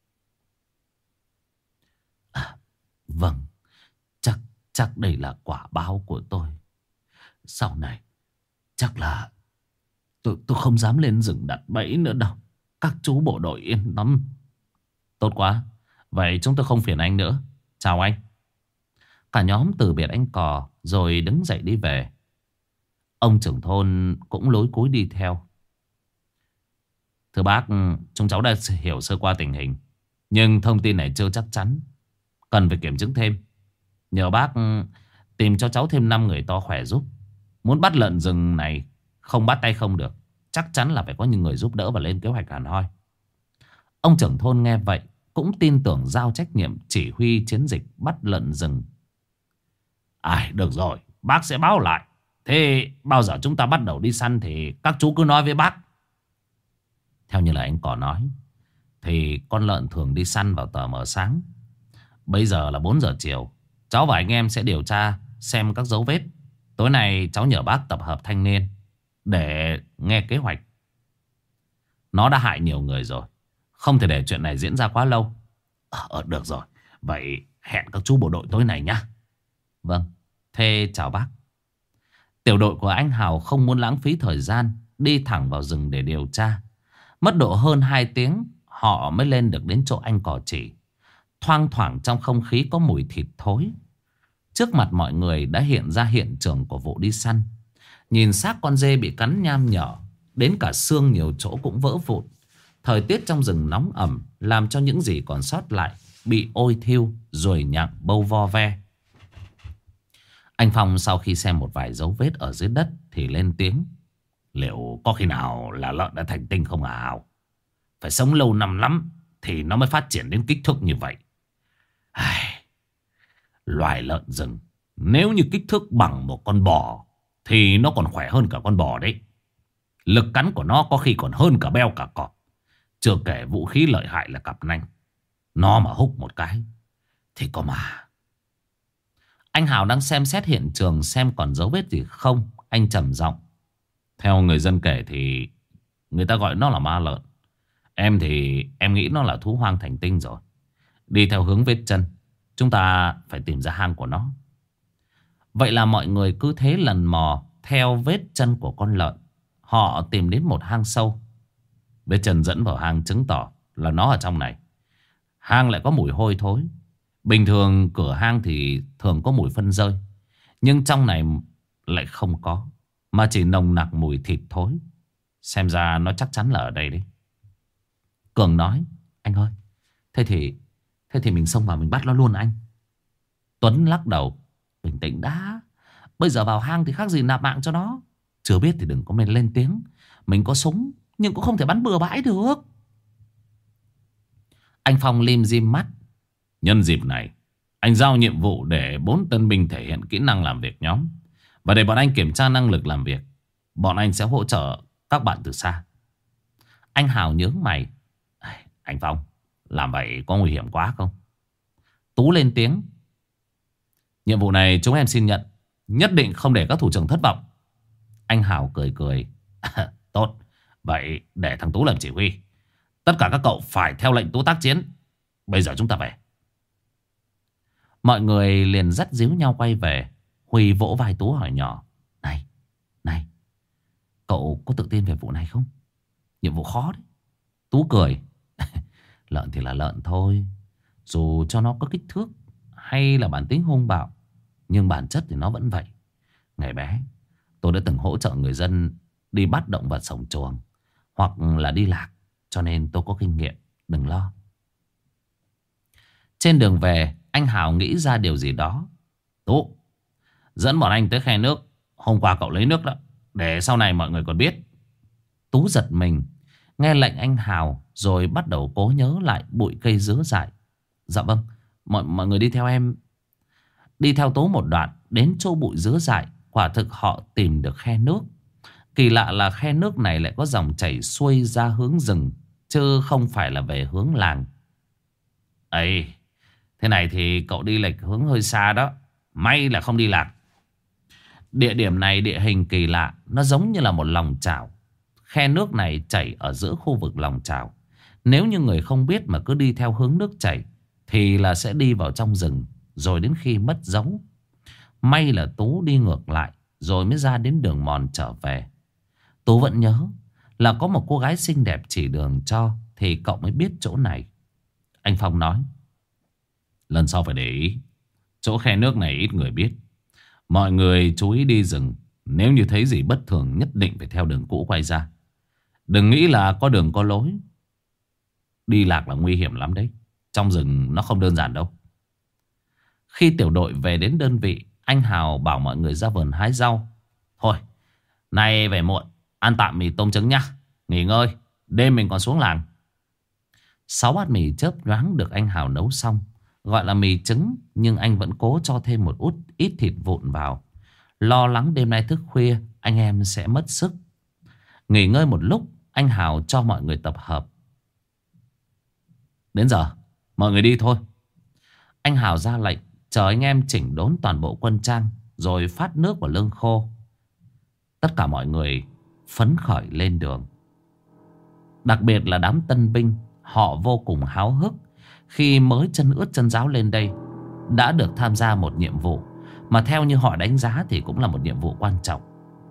À, vâng, chắc chắc đây là quả báo của tôi. Sau này chắc là tôi tôi không dám lên rừng đặt bẫy nữa đâu. Các chú bộ đội yên tâm. Tốt quá. Vậy chúng tôi không phiền anh nữa. Chào anh. Cả nhóm từ biệt anh Cò rồi đứng dậy đi về. Ông trưởng thôn cũng lối cúi đi theo. Thưa bác, chúng cháu đã hiểu sơ qua tình hình, nhưng thông tin này chưa chắc chắn, cần phải kiểm chứng thêm. Nhờ bác tìm cho cháu thêm năm người to khỏe giúp. Muốn bắt lợn rừng này không bắt tay không được. Chắc chắn là phải có những người giúp đỡ và lên kế hoạch hẳn hoi. Ông trưởng thôn nghe vậy cũng tin tưởng giao trách nhiệm chỉ huy chiến dịch bắt lợn rừng. À, được rồi, bác sẽ báo lại. Thế bao giờ chúng ta bắt đầu đi săn thì các chú cứ nói với bác. Theo như là anh Cò nói, thì con lợn thường đi săn vào tờ mờ sáng. Bây giờ là bốn giờ chiều. Cháu và anh em sẽ điều tra xem các dấu vết. Tối nay cháu nhờ bác tập hợp thanh niên để nghe kế hoạch. Nó đã hại nhiều người rồi, không thể để chuyện này diễn ra quá lâu. Ờ, được rồi. Vậy hẹn các chú bộ đội tối nay nhá. Vâng, thế chào bác. Tiểu đội của anh Hào không muốn lãng phí thời gian, đi thẳng vào rừng để điều tra. Mất độ hơn hai tiếng họ mới lên được đến chỗ anh Cò chỉ. Thoang thoảng trong không khí có mùi thịt thối. Trước mặt mọi người đã hiện ra hiện trường của vụ đi săn. Nhìn xác con dê bị cắn nham nhở, đến cả xương nhiều chỗ cũng vỡ vụn. Thời tiết trong rừng nóng ẩm làm cho những gì còn sót lại bị ôi thiêu, ruồi nhặng, bâu vo ve. Anh Phong sau khi xem một vài dấu vết ở dưới đất thì lên tiếng. Liệu có khi nào là lợn đã thành tinh không hả Hào? Phải sống lâu năm lắm thì nó mới phát triển đến kích thước như vậy. Ai... Loài lợn rừng nếu như kích thước bằng một con bò thì nó còn khỏe hơn cả con bò đấy. Lực cắn của nó có khi còn hơn cả beo cả cọp. Chưa kể vũ khí lợi hại là cặp nanh. Nó mà húc một cái thì có mà. Anh Hào đang xem xét hiện trường xem còn dấu vết gì không. Anh trầm giọng. Theo người dân kể thì người ta gọi nó là ma lợn. Em thì em nghĩ nó là thú hoang thành tinh rồi. Đi theo hướng vết chân, chúng ta phải tìm ra hang của nó. Vậy là mọi người cứ thế lần mò theo vết chân của con lợn. Họ tìm đến một hang sâu. Vết chân dẫn vào hang chứng tỏ là nó ở trong này. Hang lại có mùi hôi thối. Bình thường cửa hang thì thường có mùi phân rơi, nhưng trong này lại không có, mà chỉ nồng nặc mùi thịt thối. Xem ra nó chắc chắn là ở đây đấy. Cường nói. Anh ơi, thế thì Thế thì mình xông vào mình bắt nó luôn anh. Tuấn lắc đầu. Bình tĩnh đã. Bây giờ vào hang thì khác gì nạp mạng cho nó. Chưa biết thì đừng có men lên tiếng. Mình có súng nhưng cũng không thể bắn bừa bãi được. Anh Phong lim dim mắt. Nhân dịp này, anh giao nhiệm vụ để bốn tân binh thể hiện kỹ năng làm việc nhóm. Và để bọn anh kiểm tra năng lực làm việc. Bọn anh sẽ hỗ trợ các bạn từ xa. Anh Hào nhướng mày. Anh Phong, làm vậy có nguy hiểm quá không? Tú lên tiếng. Nhiệm vụ này chúng em xin nhận. Nhất định không để các thủ trưởng thất vọng. Anh Hào cười cười. Tốt, vậy để thằng Tú làm chỉ huy. Tất cả các cậu phải theo lệnh Tú tác chiến. Bây giờ chúng ta về. Mọi người liền dắt díu nhau quay về. Huy vỗ vai Tú hỏi nhỏ. Này, này, cậu có tự tin về vụ này không? Nhiệm vụ khó đấy. Tú cười. Lợn thì là lợn thôi. Dù cho nó có kích thước hay là bản tính hung bạo, nhưng bản chất thì nó vẫn vậy. Ngày bé tôi đã từng hỗ trợ người dân đi bắt động vật sống chuồng hoặc là đi lạc, cho nên tôi có kinh nghiệm. Đừng lo. Trên đường về, anh Hào nghĩ ra điều gì đó. Tú, dẫn bọn anh tới khe nước. Hôm qua cậu lấy nước đó, để sau này mọi người còn biết. Tú giật mình, nghe lệnh anh Hào, rồi bắt đầu cố nhớ lại bụi cây dứa dại. Dạ vâng, mọi, mọi người đi theo em. Đi theo Tú một đoạn, đến chỗ bụi dứa dại. Quả thực họ tìm được khe nước. Kỳ lạ là khe nước này lại có dòng chảy xuôi ra hướng rừng, chứ không phải là về hướng làng. Ấy, thế này thì cậu đi lệch hướng hơi xa đó. May là không đi lạc. Địa điểm này địa hình kỳ lạ. Nó giống như là một lòng chảo. Khe nước này chảy ở giữa khu vực lòng chảo. Nếu như người không biết mà cứ đi theo hướng nước chảy thì là sẽ đi vào trong rừng, rồi đến khi mất dấu. May là Tú đi ngược lại, rồi mới ra đến đường mòn trở về. Tú vẫn nhớ là có một cô gái xinh đẹp chỉ đường cho, thì cậu mới biết chỗ này. Anh Phong nói. Lần sau phải để ý. Chỗ khe nước này ít người biết. Mọi người chú ý đi rừng. Nếu như thấy gì bất thường nhất định phải theo đường cũ quay ra. Đừng nghĩ là có đường có lối. Đi lạc là nguy hiểm lắm đấy. Trong rừng nó không đơn giản đâu. Khi tiểu đội về đến đơn vị, anh Hào bảo mọi người ra vườn hái rau. Thôi, nay về muộn, ăn tạm mì tôm trứng nhá. Nghỉ ngơi, đêm mình còn xuống làng. Sáu bát mì chớp nhoáng được anh Hào nấu xong. Gọi là mì trứng, nhưng anh vẫn cố cho thêm một út ít thịt vụn vào. Lo lắng đêm nay thức khuya, anh em sẽ mất sức. Nghỉ ngơi một lúc, anh Hào cho mọi người tập hợp. Đến giờ, mọi người đi thôi. Anh Hào ra lệnh, chờ anh em chỉnh đốn toàn bộ quân trang, rồi phát nước vào lương khô. Tất cả mọi người phấn khởi lên đường. Đặc biệt là đám tân binh, họ vô cùng háo hức khi mới chân ướt chân ráo lên đây, đã được tham gia một nhiệm vụ mà theo như họ đánh giá thì cũng là một nhiệm vụ quan trọng.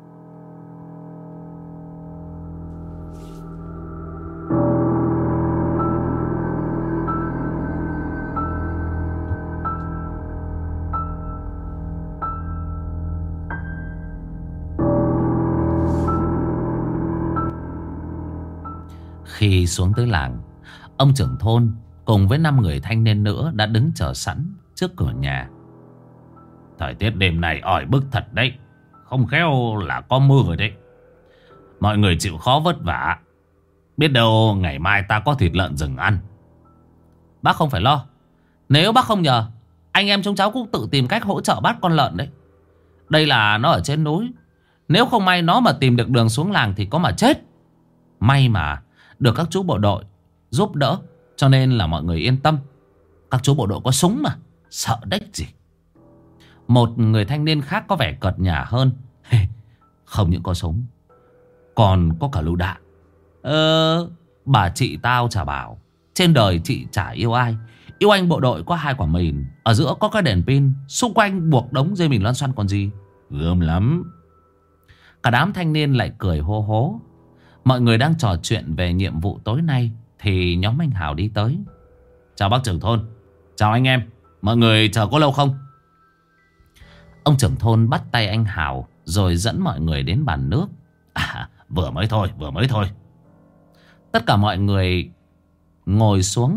Khi xuống tới làng, ông trưởng thôn cùng với năm người thanh niên nữa đã đứng chờ sẵn trước cửa nhà. Thời tiết đêm này ỏi bức thật đấy. Không khéo là có mưa rồi đấy. Mọi người chịu khó vất vả. Biết đâu ngày mai ta có thịt lợn rừng ăn. Bác không phải lo. Nếu bác không nhờ, anh em chúng cháu cũng tự tìm cách hỗ trợ bắt con lợn đấy. Đây là nó ở trên núi. Nếu không may nó mà tìm được đường xuống làng thì có mà chết. May mà được các chú bộ đội giúp đỡ, cho nên là mọi người yên tâm. Các chú bộ đội có súng mà, sợ đếch gì. Một người thanh niên khác có vẻ cợt nhả hơn. Không những có súng, còn có cả lựu đạn. Ờ, bà chị tao chả bảo, trên đời chị chả yêu ai. Yêu anh bộ đội có hai quả mìn, ở giữa có cái đèn pin, xung quanh buộc đống dây mìn loan xoăn còn gì. Gớm lắm. Cả đám thanh niên lại cười hô hố. Mọi người đang trò chuyện về nhiệm vụ tối nay thì nhóm anh Hào đi tới. Chào bác trưởng thôn. Chào anh em. Mọi người chờ có lâu không? Ông trưởng thôn bắt tay anh Hào rồi dẫn mọi người đến bàn nước. À, vừa mới thôi, vừa mới thôi. Tất cả mọi người ngồi xuống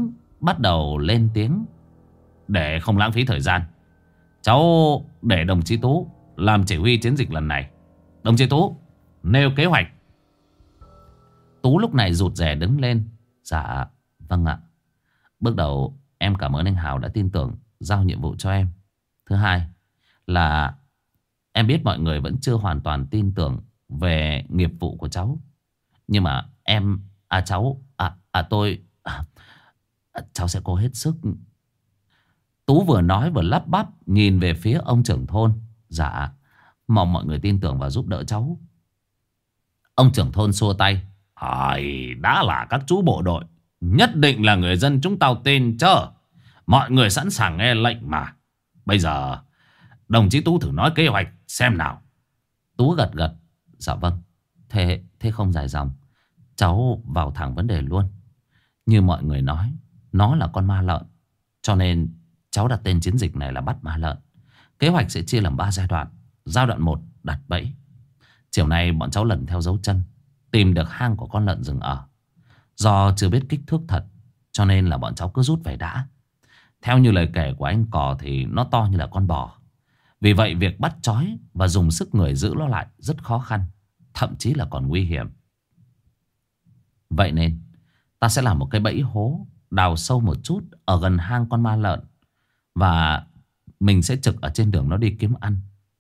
bắt đầu lên tiếng. Để không lãng phí thời gian, cháu để đồng chí Tú làm chỉ huy chiến dịch lần này. Đồng chí Tú, nêu kế hoạch. Tú lúc này rụt rè đứng lên. Dạ vâng ạ. Bước đầu em cảm ơn anh Hào đã tin tưởng giao nhiệm vụ cho em. Thứ hai là em biết mọi người vẫn chưa hoàn toàn tin tưởng về nghiệp vụ của cháu. Nhưng mà em À cháu À, à tôi à, cháu sẽ cố hết sức. Tú vừa nói vừa lắp bắp nhìn về phía ông trưởng thôn. Dạ, mong mọi người tin tưởng và giúp đỡ cháu. Ông trưởng thôn xua tay. Ai, đã là các chú bộ đội, nhất định là người dân chúng tao tin chứ. Mọi người sẵn sàng nghe lệnh mà. Bây giờ đồng chí Tú thử nói kế hoạch xem nào. Tú gật gật. Dạ vâng. Thế, thế không dài dòng, cháu vào thẳng vấn đề luôn. Như mọi người nói, nó là con ma lợn, cho nên cháu đặt tên chiến dịch này là bắt ma lợn. Kế hoạch sẽ chia làm ba giai đoạn. Giai đoạn một, đặt bẫy. Chiều nay bọn cháu lần theo dấu chân tìm được hang của con lợn rừng ở. Do chưa biết kích thước thật, cho nên là bọn cháu cứ rút về đã. Theo như lời kể của anh Cò thì nó to như là con bò. Vì vậy việc bắt trói và dùng sức người giữ nó lại rất khó khăn, thậm chí là còn nguy hiểm. Vậy nên ta sẽ làm một cái bẫy hố đào sâu một chút ở gần hang con ma lợn, và mình sẽ trực ở trên đường nó đi kiếm ăn.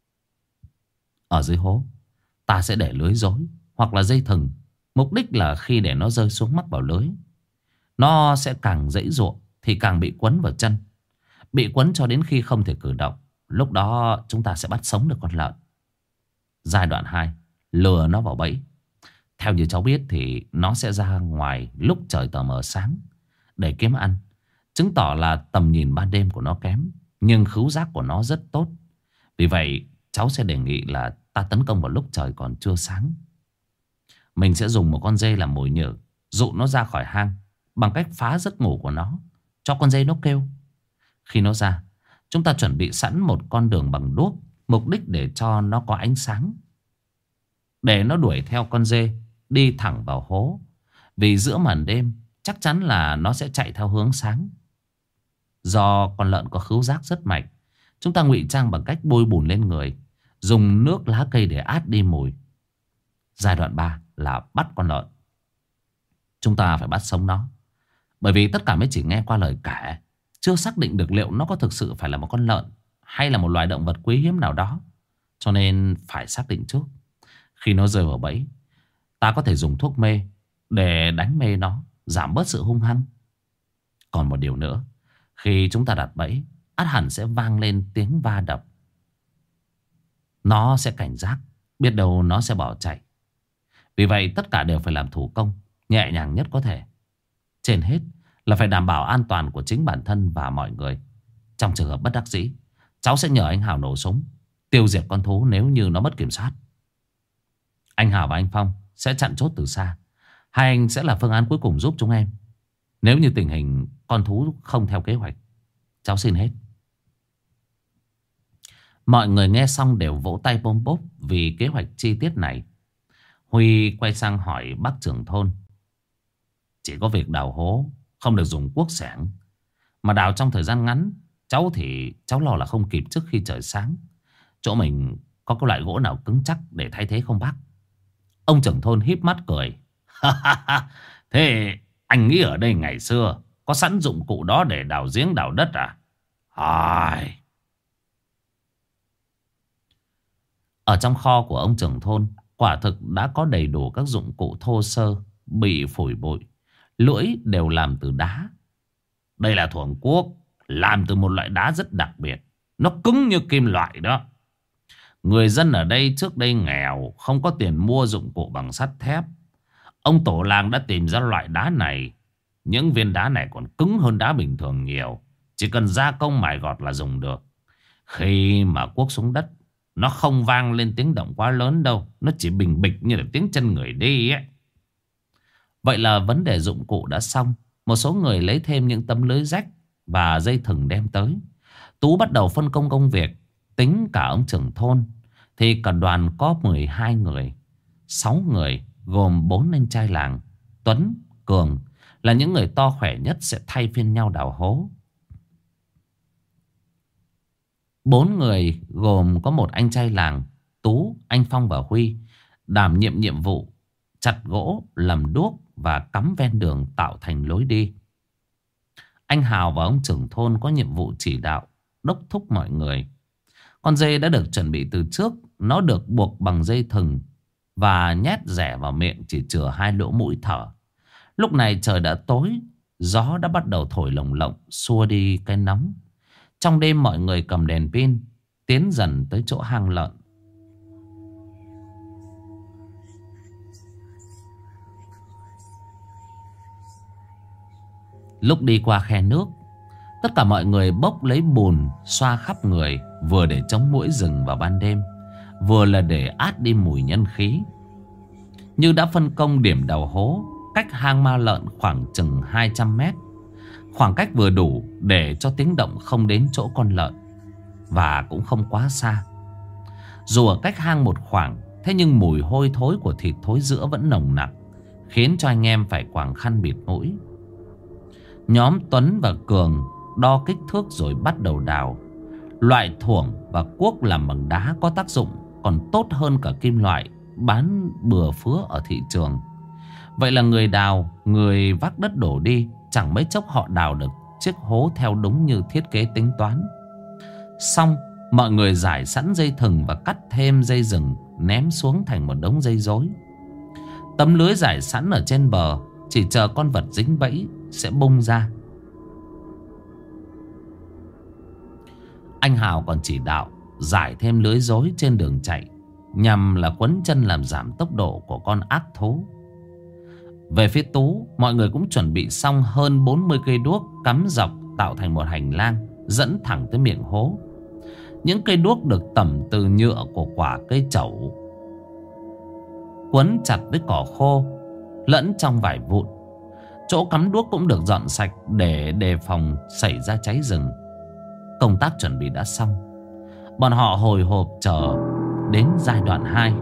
Ở dưới hố ta sẽ để lưới rối hoặc là dây thừng. Mục đích là khi để nó rơi xuống mắc vào lưới, nó sẽ càng giãy giụa thì càng bị quấn vào chân. Bị quấn cho đến khi không thể cử động. Lúc đó chúng ta sẽ bắt sống được con lợn. Giai đoạn hai, lừa nó vào bẫy. Theo như cháu biết thì nó sẽ ra ngoài lúc trời tờ mờ sáng để kiếm ăn. Chứng tỏ là tầm nhìn ban đêm của nó kém, nhưng khứu giác của nó rất tốt. Vì vậy cháu sẽ đề nghị là ta tấn công vào lúc trời còn chưa sáng. Mình sẽ dùng một con dê làm mồi nhử, dụ nó ra khỏi hang bằng cách phá giấc ngủ của nó, cho con dê nó kêu. Khi nó ra, chúng ta chuẩn bị sẵn một con đường bằng đuốc, mục đích để cho nó có ánh sáng, để nó đuổi theo con dê đi thẳng vào hố. Vì giữa màn đêm chắc chắn là nó sẽ chạy theo hướng sáng. Do con lợn có khứu giác rất mạnh, chúng ta ngụy trang bằng cách bôi bùn lên người, dùng nước lá cây để át đi mùi. Giai đoạn ba là bắt con lợn. Chúng ta phải bắt sống nó, bởi vì tất cả mới chỉ nghe qua lời kể, chưa xác định được liệu nó có thực sự phải là một con lợn hay là một loài động vật quý hiếm nào đó. Cho nên phải xác định trước. Khi nó rơi vào bẫy, ta có thể dùng thuốc mê để đánh mê nó, giảm bớt sự hung hăng. Còn một điều nữa, khi chúng ta đặt bẫy, ắt hẳn sẽ vang lên tiếng va đập. Nó sẽ cảnh giác, biết đâu nó sẽ bỏ chạy. Vì vậy tất cả đều phải làm thủ công, nhẹ nhàng nhất có thể. Trên hết là phải đảm bảo an toàn của chính bản thân và mọi người. Trong trường hợp bất đắc dĩ, cháu sẽ nhờ anh Hào nổ súng, tiêu diệt con thú nếu như nó mất kiểm soát. Anh Hào và anh Phong sẽ chặn chốt từ xa. Hai anh sẽ là phương án cuối cùng giúp chúng em nếu như tình hình con thú không theo kế hoạch. Cháu xin hết. Mọi người nghe xong đều vỗ tay bôm bốp vì kế hoạch chi tiết này. Huy quay sang hỏi bác trưởng thôn. Chỉ có việc đào hố không được dùng cuốc xẻng, mà đào trong thời gian ngắn, cháu thì cháu lo là không kịp trước khi trời sáng. Chỗ mình có cái loại gỗ nào cứng chắc để thay thế không bác? Ông trưởng thôn híp mắt cười. Thế anh nghĩ ở đây ngày xưa có sẵn dụng cụ đó để đào giếng đào đất à? Ai... Ở trong kho của ông trưởng thôn quả thực đã có đầy đủ các dụng cụ thô sơ, bị phủi bụi, lưỡi đều làm từ đá. Đây là thuồng cuốc, làm từ một loại đá rất đặc biệt, nó cứng như kim loại đó. Người dân ở đây trước đây nghèo, không có tiền mua dụng cụ bằng sắt thép. Ông tổ làng đã tìm ra loại đá này. Những viên đá này còn cứng hơn đá bình thường nhiều, chỉ cần gia công mài gọt là dùng được. Khi mà cuốc xuống đất, nó không vang lên tiếng động quá lớn đâu, nó chỉ bình bịch như là tiếng chân người đi ấy. Vậy là vấn đề dụng cụ đã xong. Một số người lấy thêm những tấm lưới rách và dây thừng đem tới. Tú bắt đầu phân công công việc. Tính cả ông trưởng thôn thì cả đoàn có mười hai người. Sáu người gồm bốn anh trai làng Tuấn, Cường là những người to khỏe nhất sẽ thay phiên nhau đào hố. Bốn người gồm có một anh trai làng, Tú, anh Phong và Huy, đảm nhiệm nhiệm vụ chặt gỗ, làm đuốc và cắm ven đường tạo thành lối đi. Anh Hào và ông trưởng thôn có nhiệm vụ chỉ đạo, đốc thúc mọi người. Con dê đã được chuẩn bị từ trước. Nó được buộc bằng dây thừng và nhét rẻ vào miệng, chỉ chừa hai lỗ mũi thở. Lúc này trời đã tối, gió đã bắt đầu thổi lồng lộng xua đi cái nóng. Trong đêm mọi người cầm đèn pin tiến dần tới chỗ hang lợn. Lúc đi qua khe nước, tất cả mọi người bốc lấy bùn xoa khắp người, vừa để chống muỗi rừng vào ban đêm, vừa là để át đi mùi nhân khí. Như đã phân công điểm đào hố cách hang ma lợn khoảng chừng hai trăm mét. Khoảng cách vừa đủ để cho tiếng động không đến chỗ con lợn, và cũng không quá xa. Dù ở cách hang một khoảng, thế nhưng mùi hôi thối của thịt thối rữa vẫn nồng nặc, khiến cho anh em phải quàng khăn bịt mũi. Nhóm Tuấn và Cường đo kích thước rồi bắt đầu đào. Loại thuổng và cuốc làm bằng đá có tác dụng còn tốt hơn cả kim loại bán bừa phứa ở thị trường. Vậy là người đào, người vác đất đổ đi, chẳng mấy chốc họ đào được chiếc hố theo đúng như thiết kế tính toán. Xong, mọi người rải sẵn dây thừng và cắt thêm dây rừng ném xuống thành một đống dây rối. Tấm lưới rải sẵn ở trên bờ, chỉ chờ con vật dính bẫy sẽ bung ra. Anh Hào còn chỉ đạo rải thêm lưới rối trên đường chạy, nhằm là quấn chân làm giảm tốc độ của con ác thú. Về phía Tú, mọi người cũng chuẩn bị xong hơn bốn mươi cây đuốc cắm dọc tạo thành một hành lang dẫn thẳng tới miệng hố. Những cây đuốc được tẩm từ nhựa của quả cây chẩu, quấn chặt với cỏ khô lẫn trong vải vụn. Chỗ cắm đuốc cũng được dọn sạch để đề phòng xảy ra cháy rừng. Công tác chuẩn bị đã xong, bọn họ hồi hộp chờ đến giai đoạn hai.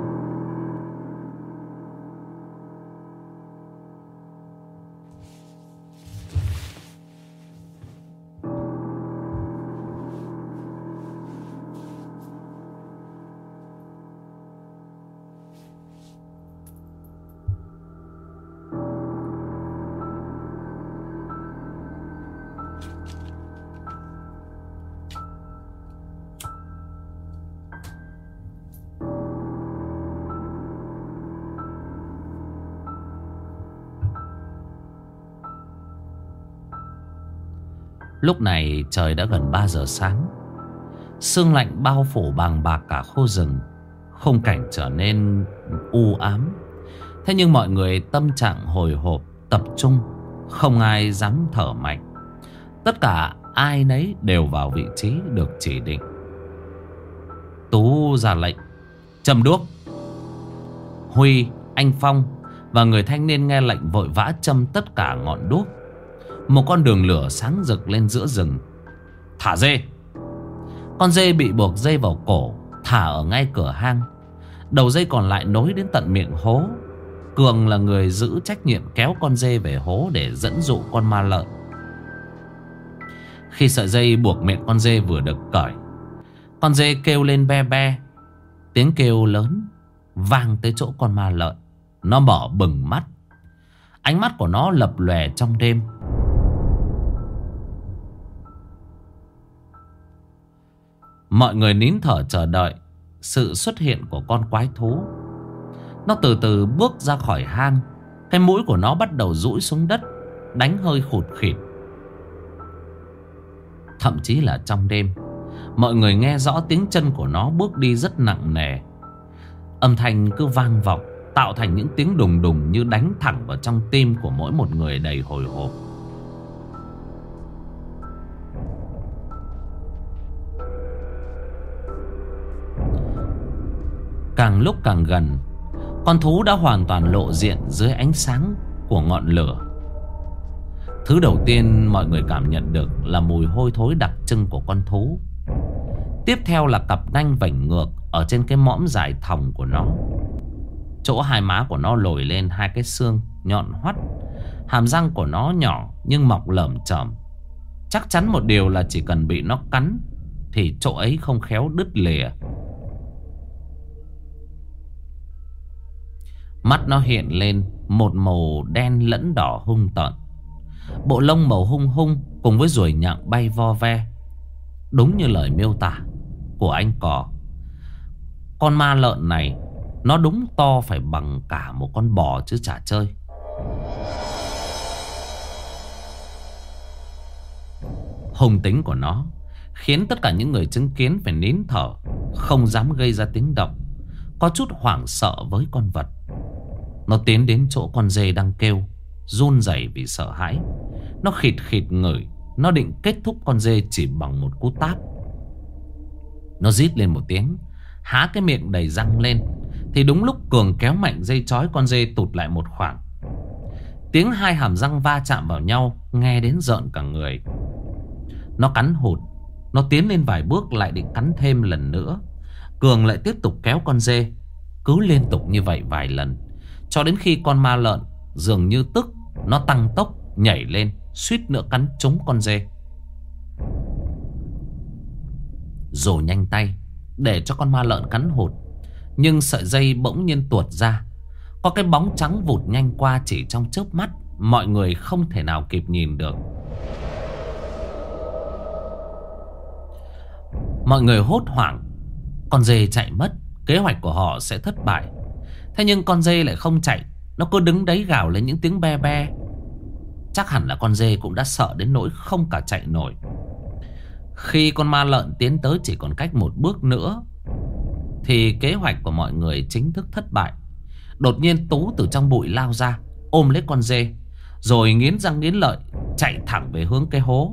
Lúc này trời đã gần ba giờ sáng. Sương lạnh bao phủ bàng bạc cả khu rừng. Khung cảnh trở nên u ám. Thế nhưng mọi người tâm trạng hồi hộp, tập trung, không ai dám thở mạnh. Tất cả ai nấy đều vào vị trí được chỉ định. Tú ra lệnh châm đuốc. Huy, anh Phong và người thanh niên nghe lệnh vội vã châm tất cả ngọn đuốc. Một con đường lửa sáng rực lên giữa rừng. Thả dê. Con dê bị buộc dây vào cổ, thả ở ngay cửa hang. Đầu dây còn lại nối đến tận miệng hố. Cường là người giữ trách nhiệm kéo con dê về hố để dẫn dụ con ma lợn. Khi sợi dây buộc miệng con dê vừa được cởi, con dê kêu lên be be. Tiếng kêu lớn vang tới chỗ con ma lợn. Nó mở bừng mắt. Ánh mắt của nó lập lòe trong đêm. Mọi người nín thở chờ đợi sự xuất hiện của con quái thú. Nó từ từ bước ra khỏi hang. Cái mũi của nó bắt đầu dũi xuống đất, đánh hơi khụt khịt. Thậm chí là trong đêm, mọi người nghe rõ tiếng chân của nó bước đi rất nặng nề. Âm thanh cứ vang vọng, tạo thành những tiếng đùng đùng như đánh thẳng vào trong tim của mỗi một người đầy hồi hộp. Càng lúc càng gần, con thú đã hoàn toàn lộ diện dưới ánh sáng của ngọn lửa. Thứ đầu tiên mọi người cảm nhận được là mùi hôi thối đặc trưng của con thú. Tiếp theo là cặp nanh vảnh ngược ở trên cái mõm dài thòng của nó. Chỗ hai má của nó lồi lên hai cái xương nhọn hoắt. Hàm răng của nó nhỏ nhưng mọc lởm chởm. Chắc chắn một điều là chỉ cần bị nó cắn thì chỗ ấy không khéo đứt lìa. Mắt nó hiện lên một màu đen lẫn đỏ hung tợn. Bộ lông màu hung hung cùng với ruồi nhặng bay vo ve. Đúng như lời miêu tả của anh Cò. Con ma lợn này nó đúng to phải bằng cả một con bò chứ chả chơi. Hung tính của nó khiến tất cả những người chứng kiến phải nín thở, không dám gây ra tiếng động, có chút hoảng sợ với con vật. Nó tiến đến chỗ con dê đang kêu, run rẩy vì sợ hãi. Nó khịt khịt ngửi. Nó định kết thúc con dê chỉ bằng một cú tát. Nó rít lên một tiếng, há cái miệng đầy răng lên. Thì đúng lúc Cường kéo mạnh dây trói con dê tụt lại một khoảng. Tiếng hai hàm răng va chạm vào nhau nghe đến rợn cả người. Nó cắn hụt. Nó tiến lên vài bước lại định cắn thêm lần nữa. Cường lại tiếp tục kéo con dê. Cứ liên tục như vậy vài lần, cho đến khi con ma lợn dường như tức. Nó tăng tốc nhảy lên, suýt nữa cắn trúng con dê. Rồi nhanh tay để cho con ma lợn cắn hụt. Nhưng sợi dây bỗng nhiên tuột ra. Có cái bóng trắng vụt nhanh qua chỉ trong chớp mắt. Mọi người không thể nào kịp nhìn được. Mọi người hốt hoảng. Con dê chạy mất, kế hoạch của họ sẽ thất bại. Thế nhưng con dê lại không chạy. Nó cứ đứng đấy gào lên những tiếng be be. Chắc hẳn là con dê cũng đã sợ đến nỗi không cả chạy nổi. Khi con ma lợn tiến tới chỉ còn cách một bước nữa thì kế hoạch của mọi người chính thức thất bại. Đột nhiên Tú từ trong bụi lao ra, ôm lấy con dê, rồi nghiến răng nghiến lợi chạy thẳng về hướng cái hố.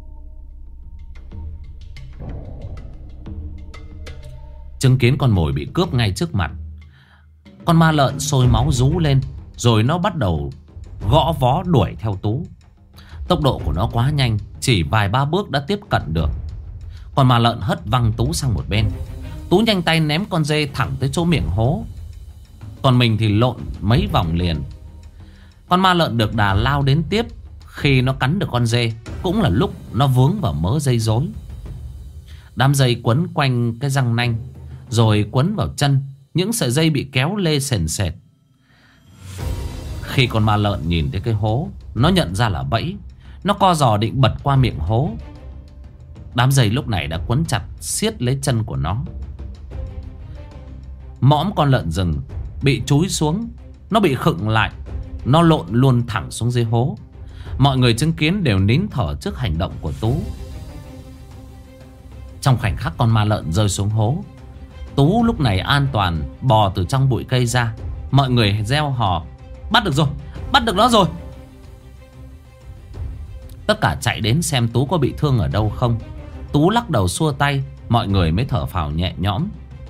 Chứng kiến con mồi bị cướp ngay trước mặt, con ma lợn sôi máu rú lên. Rồi nó bắt đầu gõ vó đuổi theo Tú. Tốc độ của nó quá nhanh, chỉ vài ba bước đã tiếp cận được. Con ma lợn hất văng Tú sang một bên. Tú nhanh tay ném con dê thẳng tới chỗ miệng hố. Còn mình thì lộn mấy vòng liền. Con ma lợn được đà lao đến tiếp. Khi nó cắn được con dê cũng là lúc nó vướng vào mớ dây rối. Đám dây quấn quanh cái răng nanh, rồi quấn vào chân. Những sợi dây bị kéo lê sền sệt. Khi con ma lợn nhìn thấy cái hố, nó nhận ra là bẫy. Nó co giò định bật qua miệng hố. Đám dây lúc này đã quấn chặt siết lấy chân của nó. Mõm con lợn rừng bị chúi xuống. Nó bị khựng lại. Nó lộn luôn thẳng xuống dưới hố. Mọi người chứng kiến đều nín thở trước hành động của Tú. Trong khoảnh khắc con ma lợn rơi xuống hố, Tú lúc này an toàn bò từ trong bụi cây ra. Mọi người reo hò: bắt được rồi, bắt được nó rồi. Tất cả chạy đến xem Tú có bị thương ở đâu không. Tú lắc đầu xua tay. Mọi người mới thở phào nhẹ nhõm.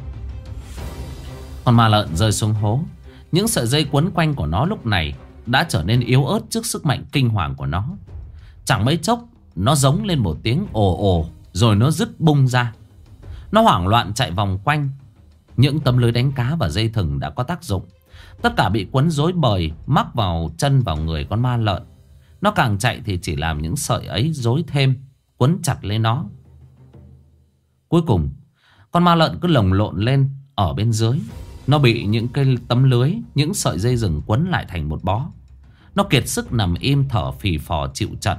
Con ma lợn rơi xuống hố. Những sợi dây quấn quanh của nó lúc này đã trở nên yếu ớt trước sức mạnh kinh hoàng của nó. Chẳng mấy chốc nó giống lên một tiếng ồ ồ, rồi nó dứt bung ra. Nó hoảng loạn chạy vòng quanh. Những tấm lưới đánh cá và dây thừng đã có tác dụng. Tất cả bị quấn rối bời, mắc vào chân vào người con ma lợn. Nó càng chạy thì chỉ làm những sợi ấy rối thêm, quấn chặt lấy nó. Cuối cùng con ma lợn cứ lồng lộn lên ở bên dưới. Nó bị những cái tấm lưới, những sợi dây rừng quấn lại thành một bó. Nó kiệt sức nằm im thở phì phò chịu trận.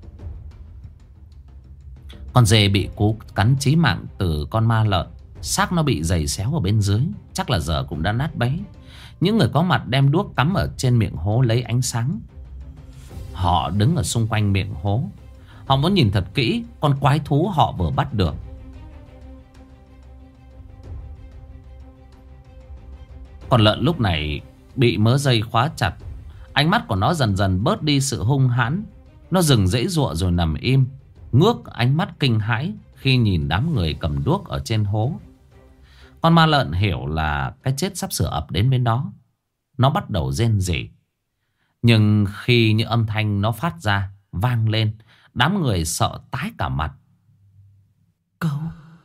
Con dê bị cú cắn chí mạng từ con ma lợn. Xác nó bị giày xéo ở bên dưới, chắc là giờ cũng đã nát bấy. Những người có mặt đem đuốc cắm ở trên miệng hố lấy ánh sáng. Họ đứng ở xung quanh miệng hố. Họ muốn nhìn thật kỹ con quái thú họ vừa bắt được. Con lợn lúc này bị mớ dây khóa chặt. Ánh mắt của nó dần dần bớt đi sự hung hãn. Nó dừng giãy giụa rồi nằm im, ngước ánh mắt kinh hãi khi nhìn đám người cầm đuốc ở trên hố. Con ma lợn hiểu là cái chết sắp sửa ập đến bên nó. Nó bắt đầu rên rỉ. Nhưng khi những âm thanh nó phát ra vang lên, đám người sợ tái cả mặt. Cứu,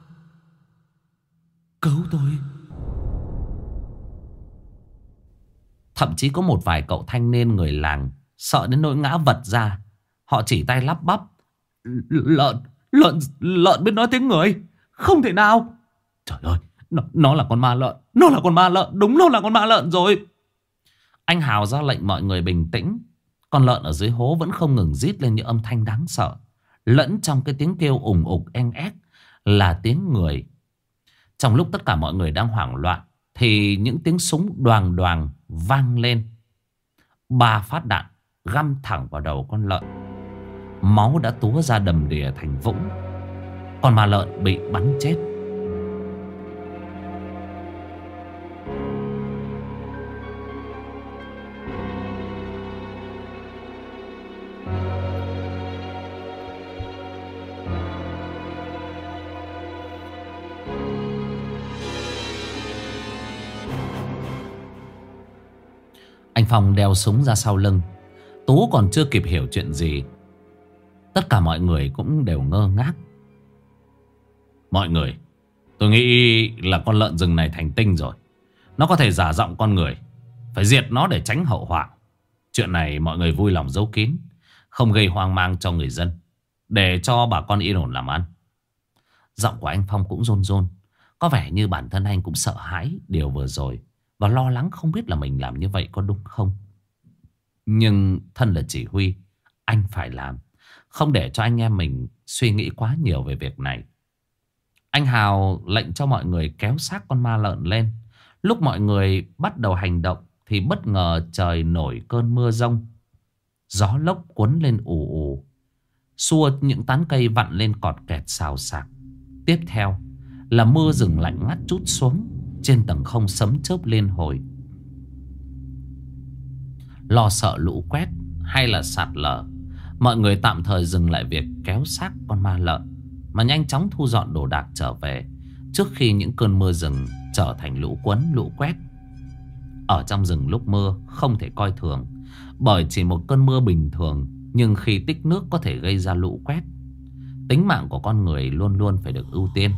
cứu tôi. Thậm chí có một vài cậu thanh niên người làng sợ đến nỗi ngã vật ra. Họ chỉ tay lắp bắp. Lợn, lợn, lợn biết nói tiếng người. Không thể nào. Trời ơi, nó, nó là con ma lợn. Nó là con ma lợn, đúng nó là con ma lợn rồi. Anh Hào ra lệnh mọi người bình tĩnh. Con lợn ở dưới hố vẫn không ngừng rít lên những âm thanh đáng sợ. Lẫn trong cái tiếng kêu ùng ục en ép là tiếng người. Trong lúc tất cả mọi người đang hoảng loạn thì những tiếng súng đoàng đoàng vang lên. Ba phát đạn găm thẳng vào đầu con lợn. Máu đã túa ra đầm đìa thành vũng. Con ma lợn bị bắn chết. Anh Phong đeo súng ra sau lưng. Tú còn chưa kịp hiểu chuyện gì. Tất cả mọi người cũng đều ngơ ngác. Mọi người, tôi nghĩ là con lợn rừng này thành tinh rồi. Nó có thể giả giọng con người. Phải diệt nó để tránh hậu họa. Chuyện này mọi người vui lòng giấu kín, không gây hoang mang cho người dân, để cho bà con yên ổn làm ăn. Giọng của anh Phong cũng run run. Có vẻ như bản thân anh cũng sợ hãi điều vừa rồi, và lo lắng không biết là mình làm như vậy có đúng không. Nhưng thân là chỉ huy, anh phải làm, không để cho anh em mình suy nghĩ quá nhiều về việc này. Anh Hào lệnh cho mọi người kéo xác con ma lợn lên. Lúc mọi người bắt đầu hành động thì bất ngờ trời nổi cơn mưa giông. Gió lốc cuốn lên ù ù, xua những tán cây vặn lên cọt kẹt xào xạc. Tiếp theo là mưa rừng lạnh ngắt trút xuống. Trên tầng không sấm chớp liên hồi. Lo sợ lũ quét hay là sạt lở, mọi người tạm thời dừng lại việc kéo xác con ma lợn, mà nhanh chóng thu dọn đồ đạc trở về, trước khi những cơn mưa rừng trở thành lũ cuốn lũ quét. Ở trong rừng lúc mưa không thể coi thường, bởi chỉ một cơn mưa bình thường, nhưng khi tích nước có thể gây ra lũ quét. Tính mạng của con người luôn luôn phải được ưu tiên.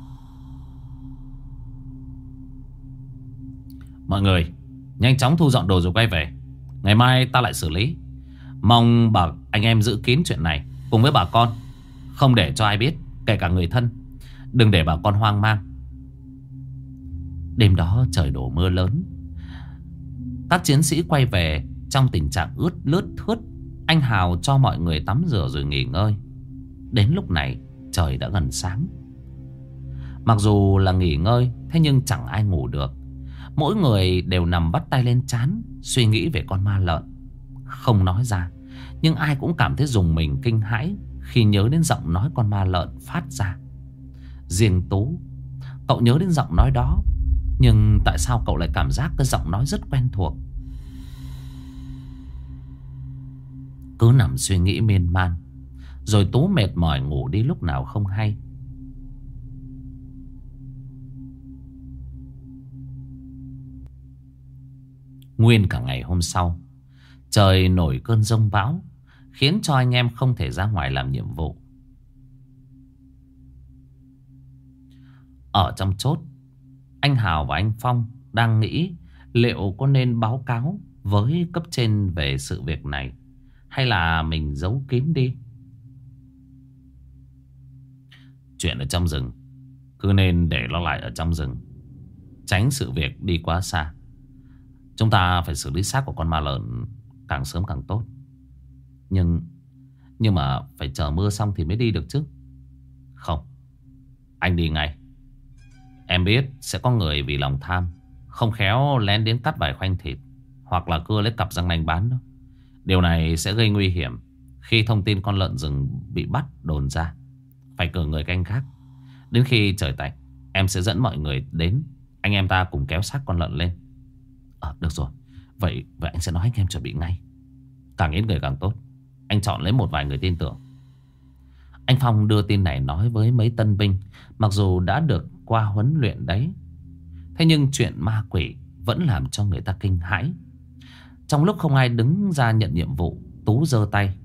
Mọi người nhanh chóng thu dọn đồ rồi quay về. Ngày mai ta lại xử lý. Mong bà anh em giữ kín chuyện này cùng với bà con, không để cho ai biết, kể cả người thân. Đừng để bà con hoang mang. Đêm đó trời đổ mưa lớn. Các chiến sĩ quay về trong tình trạng ướt lướt thướt. Anh Hào cho mọi người tắm rửa rồi nghỉ ngơi. Đến lúc này trời đã gần sáng. Mặc dù là nghỉ ngơi, thế nhưng chẳng ai ngủ được. Mỗi người đều nằm bắt tay lên trán, suy nghĩ về con ma lợn. Không nói ra, nhưng ai cũng cảm thấy rùng mình kinh hãi khi nhớ đến giọng nói con ma lợn phát ra. Riêng Tú, cậu nhớ đến giọng nói đó, nhưng tại sao cậu lại cảm giác cái giọng nói rất quen thuộc. Cứ nằm suy nghĩ miên man, rồi Tú mệt mỏi ngủ đi lúc nào không hay. Nguyên cả ngày hôm sau, trời nổi cơn giông bão, khiến cho anh em không thể ra ngoài làm nhiệm vụ. Ở trong chốt, anh Hào và anh Phong đang nghĩ liệu có nên báo cáo với cấp trên về sự việc này, hay là mình giấu kín đi. Chuyện ở trong rừng cứ nên để nó lại ở trong rừng, tránh sự việc đi quá xa. Chúng ta phải xử lý xác của con ma lợn càng sớm càng tốt. Nhưng Nhưng mà phải chờ mưa xong thì mới đi được chứ. Không, anh đi ngay. Em biết sẽ có người vì lòng tham không khéo lén đến cắt vài khoanh thịt, hoặc là cưa lấy cặp răng nanh bán đó. Điều này sẽ gây nguy hiểm khi thông tin con lợn rừng bị bắt đồn ra. Phải cử người canh gác. Đến khi trời tạnh, em sẽ dẫn mọi người đến, anh em ta cùng kéo xác con lợn lên. Ờ, được rồi. Vậy, vậy anh sẽ nói anh em chuẩn bị ngay. Càng ít người càng tốt. Anh chọn lấy một vài người tin tưởng. Anh Phong đưa tin này nói với mấy tân binh, mặc dù đã được qua huấn luyện đấy. Thế nhưng chuyện ma quỷ vẫn làm cho người ta kinh hãi. Trong lúc không ai đứng ra nhận nhiệm vụ, Tú giơ tay.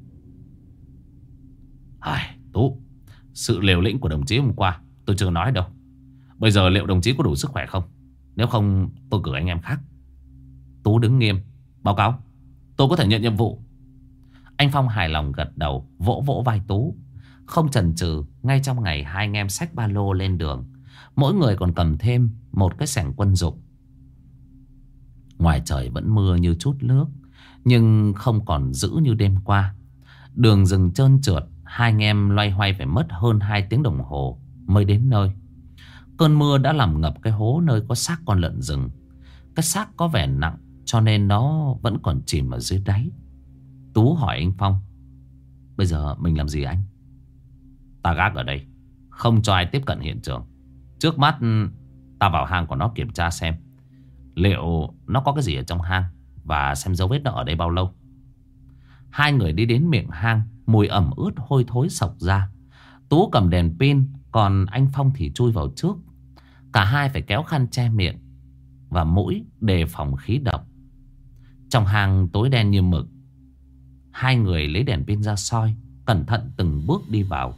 Ai, Tú, sự liều lĩnh của đồng chí hôm qua tôi chưa nói đâu. Bây giờ liệu đồng chí có đủ sức khỏe không? Nếu không tôi cử anh em khác. Tú đứng nghiêm. Báo cáo. Tôi có thể nhận nhiệm vụ. Anh Phong hài lòng gật đầu, vỗ vỗ vai Tú. Không chần chừ, ngay trong ngày hai anh em xách ba lô lên đường. Mỗi người còn cầm thêm một cái xẻng quân dụng. Ngoài trời vẫn mưa như chút nước, nhưng không còn dữ như đêm qua. Đường rừng trơn trượt, hai anh em loay hoay phải mất hơn hai tiếng đồng hồ mới đến nơi. Cơn mưa đã làm ngập cái hố nơi có xác con lợn rừng. Cái xác có vẻ nặng cho nên nó vẫn còn chìm ở dưới đáy. Tú hỏi anh Phong: bây giờ mình làm gì anh? Ta gác ở đây, không cho ai tiếp cận hiện trường. Trước mắt ta vào hang của nó kiểm tra xem liệu nó có cái gì ở trong hang, và xem dấu vết nó ở đây bao lâu. Hai người đi đến miệng hang, mùi ẩm ướt hôi thối sộc ra. Tú cầm đèn pin, còn anh Phong thì chui vào trước. Cả hai phải kéo khăn che miệng và mũi đề phòng khí độc. Trong hang tối đen như mực. Hai người lấy đèn pin ra soi, cẩn thận từng bước đi vào.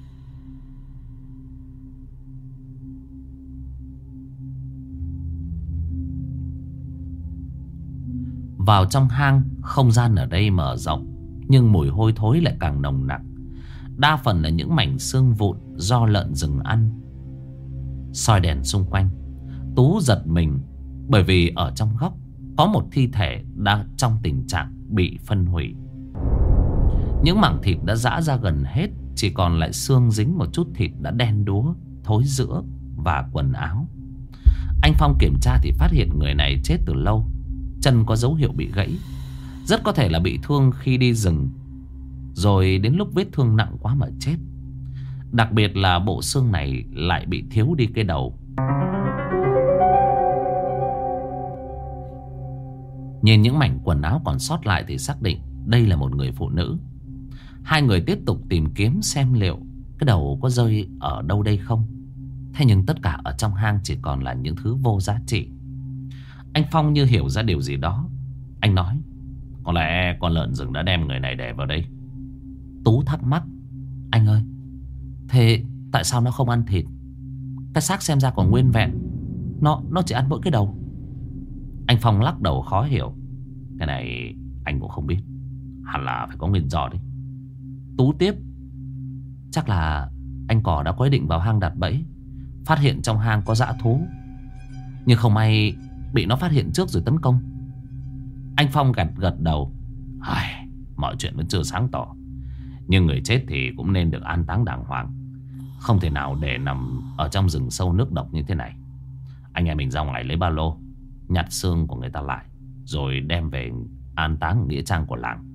Vào trong hang, không gian ở đây mở rộng, nhưng mùi hôi thối lại càng nồng nặc. Đa phần là những mảnh xương vụn do lợn rừng ăn. Soi đèn xung quanh, Tú giật mình, bởi vì ở trong góc có một thi thể đang trong tình trạng bị phân hủy. Những mảng thịt đã rã ra gần hết, chỉ còn lại xương dính một chút thịt đã đen đúa, thối rữa và quần áo. Anh Phong kiểm tra thì phát hiện người này chết từ lâu. Chân có dấu hiệu bị gãy, rất có thể là bị thương khi đi rừng, rồi đến lúc vết thương nặng quá mà chết. Đặc biệt là bộ xương này lại bị thiếu đi cái đầu. Nhìn những mảnh quần áo còn sót lại thì xác định đây là một người phụ nữ. Hai người tiếp tục tìm kiếm xem liệu cái đầu có rơi ở đâu đây không. Thế nhưng tất cả ở trong hang chỉ còn là những thứ vô giá trị. Anh Phong như hiểu ra điều gì đó. Anh nói: có lẽ con lợn rừng đã đem người này để vào đây. Tú thắc mắc: anh ơi, thế tại sao nó không ăn thịt? Cái xác xem ra còn nguyên vẹn. Nó nó chỉ ăn mỗi cái đầu. Anh Phong lắc đầu khó hiểu: cái này anh cũng không biết, hẳn là phải có nguyên do đấy. Tú tiếp: chắc là anh Cỏ đã có ý định vào hang đặt bẫy, phát hiện trong hang có dã thú, nhưng không may bị nó phát hiện trước rồi tấn công. Anh Phong gật gật đầu: ai, mọi chuyện vẫn chưa sáng tỏ, nhưng người chết thì cũng nên được an táng đàng hoàng, không thể nào để nằm ở trong rừng sâu nước độc như thế này. Anh em mình ra ngoài lấy ba lô, nhặt xương của người ta lại, rồi đem về an táng nghĩa trang của làng.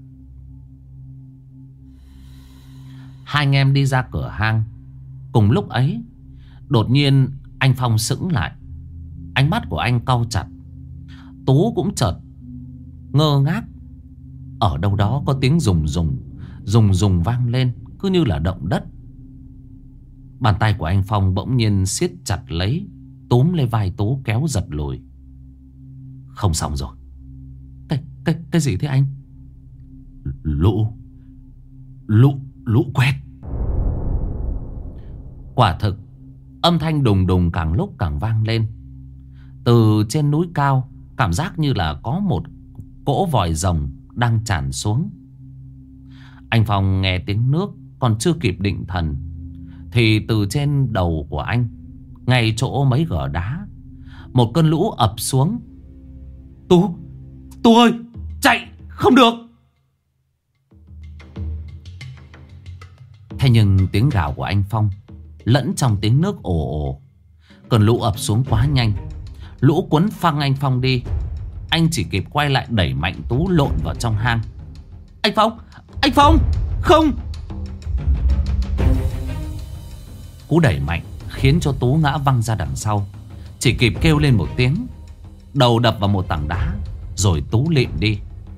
Hai anh em đi ra cửa hang. Cùng lúc ấy, đột nhiên anh Phong sững lại. Ánh mắt của anh cau chặt. Tú cũng chợt ngơ ngác. Ở đâu đó có tiếng rùng rùng, rùng rùng vang lên, cứ như là động đất. Bàn tay của anh Phong bỗng nhiên siết chặt lấy, túm lấy vai Tú kéo giật lùi. Không xong rồi. Cái, cái, cái gì thế anh? Lũ Lũ Lũ quét. Quả thực, âm thanh đùng đùng càng lúc càng vang lên. Từ trên núi cao, cảm giác như là có một cỗ vòi rồng đang tràn xuống. Anh Phong nghe tiếng nước, còn chưa kịp định thần, thì từ trên đầu của anh, ngay chỗ mấy gò đá, một cơn lũ ập xuống. Tú, Tú ơi, chạy, không được. Thế nhưng tiếng gào của anh Phong lẫn trong tiếng nước ồ ồ. Cơn lũ ập xuống quá nhanh, lũ cuốn phăng anh Phong đi. Anh chỉ kịp quay lại đẩy mạnh Tú lộn vào trong hang. Anh Phong, anh Phong, không. Cú đẩy mạnh khiến cho Tú ngã văng ra đằng sau. Chỉ kịp kêu lên một tiếng, đầu đập vào một tảng đá, rồi Tú lịm đi.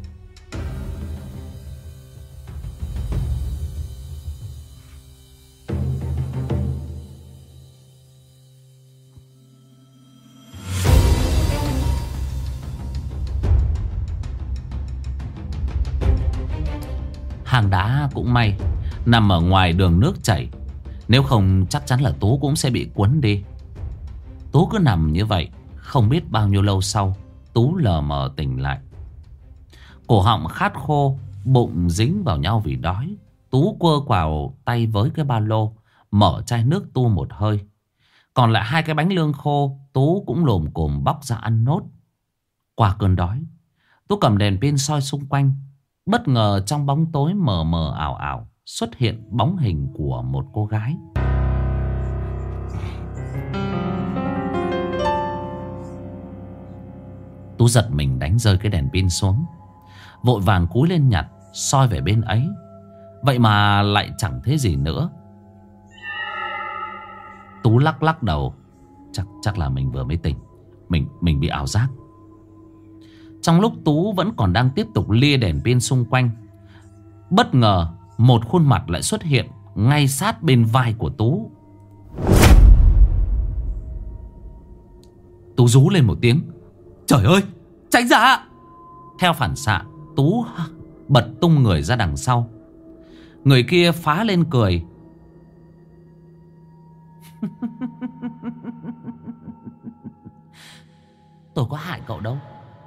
Hang đá cũng may nằm ở ngoài đường nước chảy, nếu không chắc chắn là Tú cũng sẽ bị cuốn đi. Tú cứ nằm như vậy, không biết bao nhiêu lâu sau Tú lờ mờ tỉnh lại. Cổ họng khát khô, bụng dính vào nhau vì đói. Tú quơ quào tay với cái ba lô, mở chai nước tu một hơi. Còn lại hai cái bánh lương khô, Tú cũng lồm cồm bóc ra ăn nốt. Qua cơn đói, Tú cầm đèn pin soi xung quanh. Bất ngờ trong bóng tối mờ mờ ảo ảo xuất hiện bóng hình của một cô gái. Tú giật mình đánh rơi cái đèn pin xuống, vội vàng cúi lên nhặt, soi về bên ấy. Vậy mà lại chẳng thấy gì nữa. Tú lắc lắc đầu. Chắc chắc là mình vừa mới tỉnh. Mình mình bị ảo giác. Trong lúc Tú vẫn còn đang tiếp tục lia đèn pin xung quanh, bất ngờ một khuôn mặt lại xuất hiện ngay sát bên vai của Tú. Tú rú lên một tiếng. Trời ơi, tránh ra! Theo phản xạ, Tú bật tung người ra đằng sau. Người kia phá lên cười. Tôi có hại cậu đâu.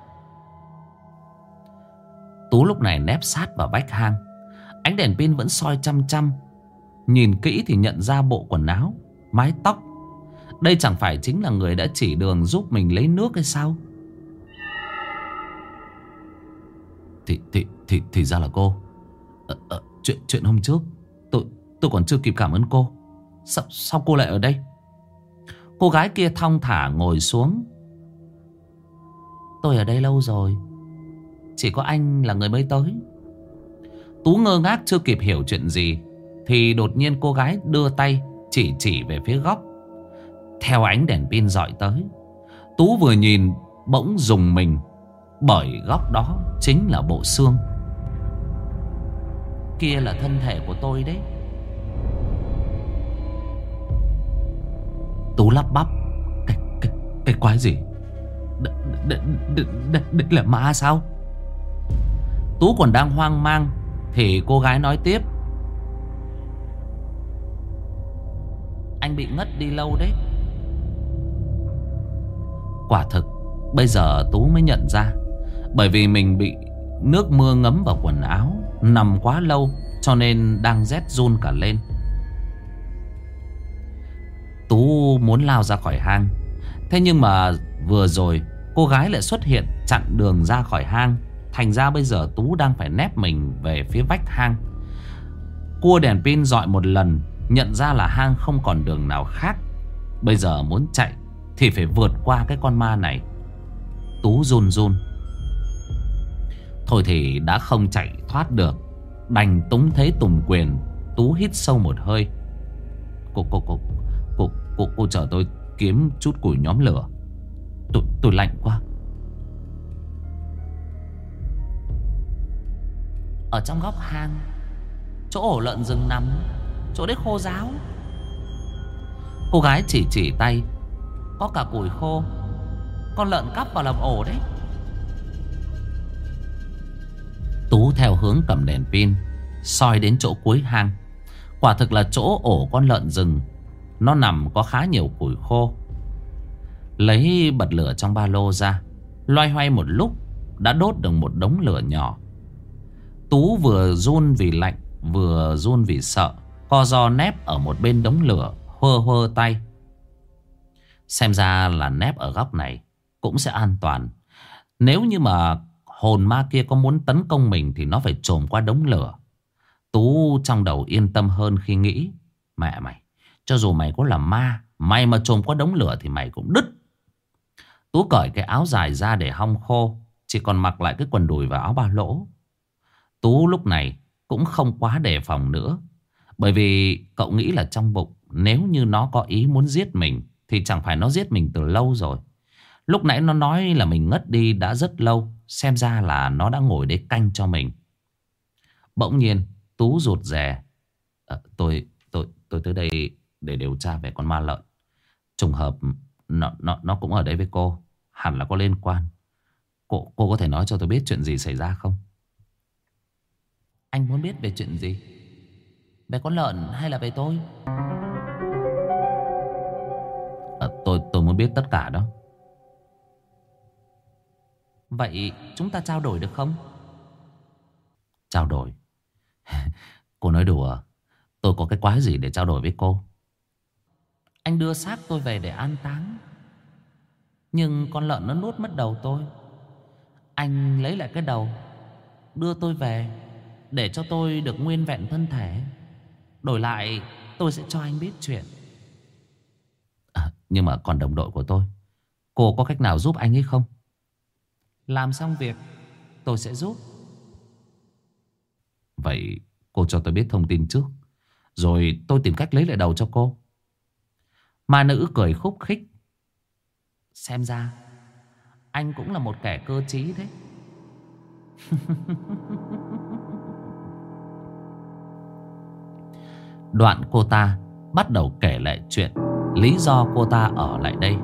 Tú lúc này nép sát vào vách hang. Ánh đèn pin vẫn soi chăm chăm. Nhìn kỹ thì nhận ra bộ quần áo, mái tóc. Đây chẳng phải chính là người đã chỉ đường giúp mình lấy nước hay sao? Thì, thì, thì, thì ra là cô. ờ, ờ, chuyện, chuyện hôm trước Tôi, tôi còn chưa kịp cảm ơn cô. Sao, sao cô lại ở đây? Cô gái kia thong thả ngồi xuống. Tôi ở đây lâu rồi, chỉ có anh là người mới tới. Tú ngơ ngác chưa kịp hiểu chuyện gì, thì đột nhiên cô gái đưa tay chỉ chỉ về phía góc. Theo ánh đèn pin dọi tới, Tú vừa nhìn bỗng rùng mình, bởi góc đó chính là bộ xương. Kia là thân thể của tôi đấy. Tú lắp bắp. Cái, cái, cái quái gì? Đây là ma sao? Tú còn đang hoang mang thì cô gái nói tiếp. Anh bị ngất đi lâu đấy. Quả thực bây giờ Tú mới nhận ra, bởi vì mình bị nước mưa ngấm vào quần áo, nằm quá lâu cho nên đang rét run cả lên. Tú muốn lao ra khỏi hang. Thế nhưng mà vừa rồi cô gái lại xuất hiện chặn đường ra khỏi hang. Thành ra bây giờ Tú đang phải nép mình về phía vách hang. Cua đèn pin dọi một lần, nhận ra là hang không còn đường nào khác. Bây giờ muốn chạy thì phải vượt qua cái con ma này. Tú run run. Thôi thì đã không chạy thoát được, đành túng thế tùng quyền. Tú hít sâu một hơi. Cô cô cô Cô cô, cô chờ tôi kiếm chút củi nhóm lửa. Tôi, tôi lạnh quá. Ở trong góc hang, chỗ ổ lợn rừng nằm, chỗ đấy khô ráo. Cô gái chỉ chỉ tay. Có cả củi khô. Con lợn cắp vào làm ổ đấy. Tú theo hướng cầm đèn pin soi đến chỗ cuối hang. Quả thực là chỗ ổ con lợn rừng. Nó nằm có khá nhiều củi khô. Lấy bật lửa trong ba lô ra, loay hoay một lúc đã đốt được một đống lửa nhỏ. Tú vừa run vì lạnh, vừa run vì sợ, co ro nép ở một bên đống lửa, hơ hơ tay. Xem ra là nép ở góc này cũng sẽ an toàn. Nếu như mà hồn ma kia có muốn tấn công mình thì nó phải chồm qua đống lửa. Tú trong đầu yên tâm hơn khi nghĩ, mẹ mày, cho dù mày có là ma, mày mà chồm qua đống lửa thì mày cũng đứt. Tú cởi cái áo dài ra để hong khô, chỉ còn mặc lại cái quần đùi và áo ba lỗ. Tú lúc này cũng không quá đề phòng nữa, bởi vì cậu nghĩ là trong bụng, nếu như nó có ý muốn giết mình thì chẳng phải nó giết mình từ lâu rồi. Lúc nãy nó nói là mình ngất đi đã rất lâu, xem ra là nó đã ngồi đấy canh cho mình. Bỗng nhiên Tú rụt rè. à, Tôi tôi tôi tới đây để điều tra về con ma lợn. Trùng hợp nó, nó, nó cũng ở đây với cô, hẳn là có liên quan. Cô, cô có thể nói cho tôi biết chuyện gì xảy ra không? Anh muốn biết về chuyện gì? Về con lợn hay là về tôi? à, Tôi tôi muốn biết tất cả đó. Vậy chúng ta trao đổi được không? Trao đổi? Cô nói đùa. Tôi có cái quái gì để trao đổi với cô? Anh đưa xác tôi về để an táng, nhưng con lợn nó nuốt mất đầu tôi. Anh lấy lại cái đầu, đưa tôi về để cho tôi được nguyên vẹn thân thể. Đổi lại tôi sẽ cho anh biết chuyện. À, nhưng mà còn đồng đội của tôi, cô có cách nào giúp anh ấy không? Làm xong việc tôi sẽ giúp. Vậy cô cho tôi biết thông tin trước, rồi tôi tìm cách lấy lại đầu cho cô. Ma nữ cười khúc khích. Xem ra anh cũng là một kẻ cơ trí đấy. Đoạn cô ta bắt đầu kể lại chuyện lý do cô ta ở lại đây.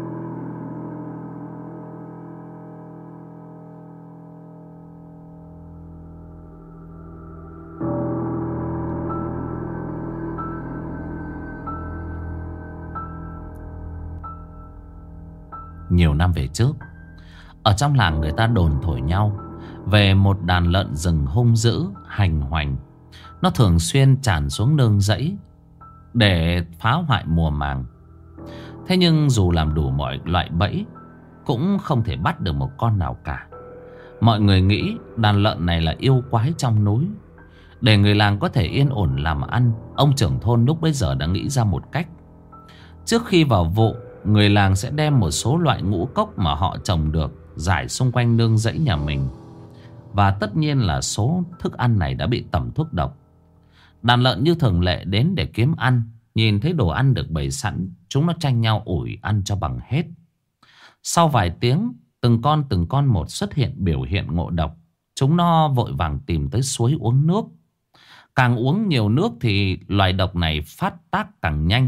Nhiều năm về trước, ở trong làng người ta đồn thổi nhau về một đàn lợn rừng hung dữ, hành hoành. Nó thường xuyên tràn xuống nương rẫy để phá hoại mùa màng. Thế nhưng dù làm đủ mọi loại bẫy, cũng không thể bắt được một con nào cả. Mọi người nghĩ đàn lợn này là yêu quái trong núi. Để người làng có thể yên ổn làm ăn, ông trưởng thôn lúc bấy giờ đã nghĩ ra một cách. Trước khi vào vụ, người làng sẽ đem một số loại ngũ cốc mà họ trồng được rải xung quanh nương rẫy nhà mình. Và tất nhiên là số thức ăn này đã bị tẩm thuốc độc. Đàn lợn như thường lệ đến để kiếm ăn. Nhìn thấy đồ ăn được bày sẵn, chúng nó tranh nhau ủi ăn cho bằng hết. Sau vài tiếng, từng con từng con một xuất hiện biểu hiện ngộ độc. Chúng nó vội vàng tìm tới suối uống nước. Càng uống nhiều nước thì loài độc này phát tác càng nhanh.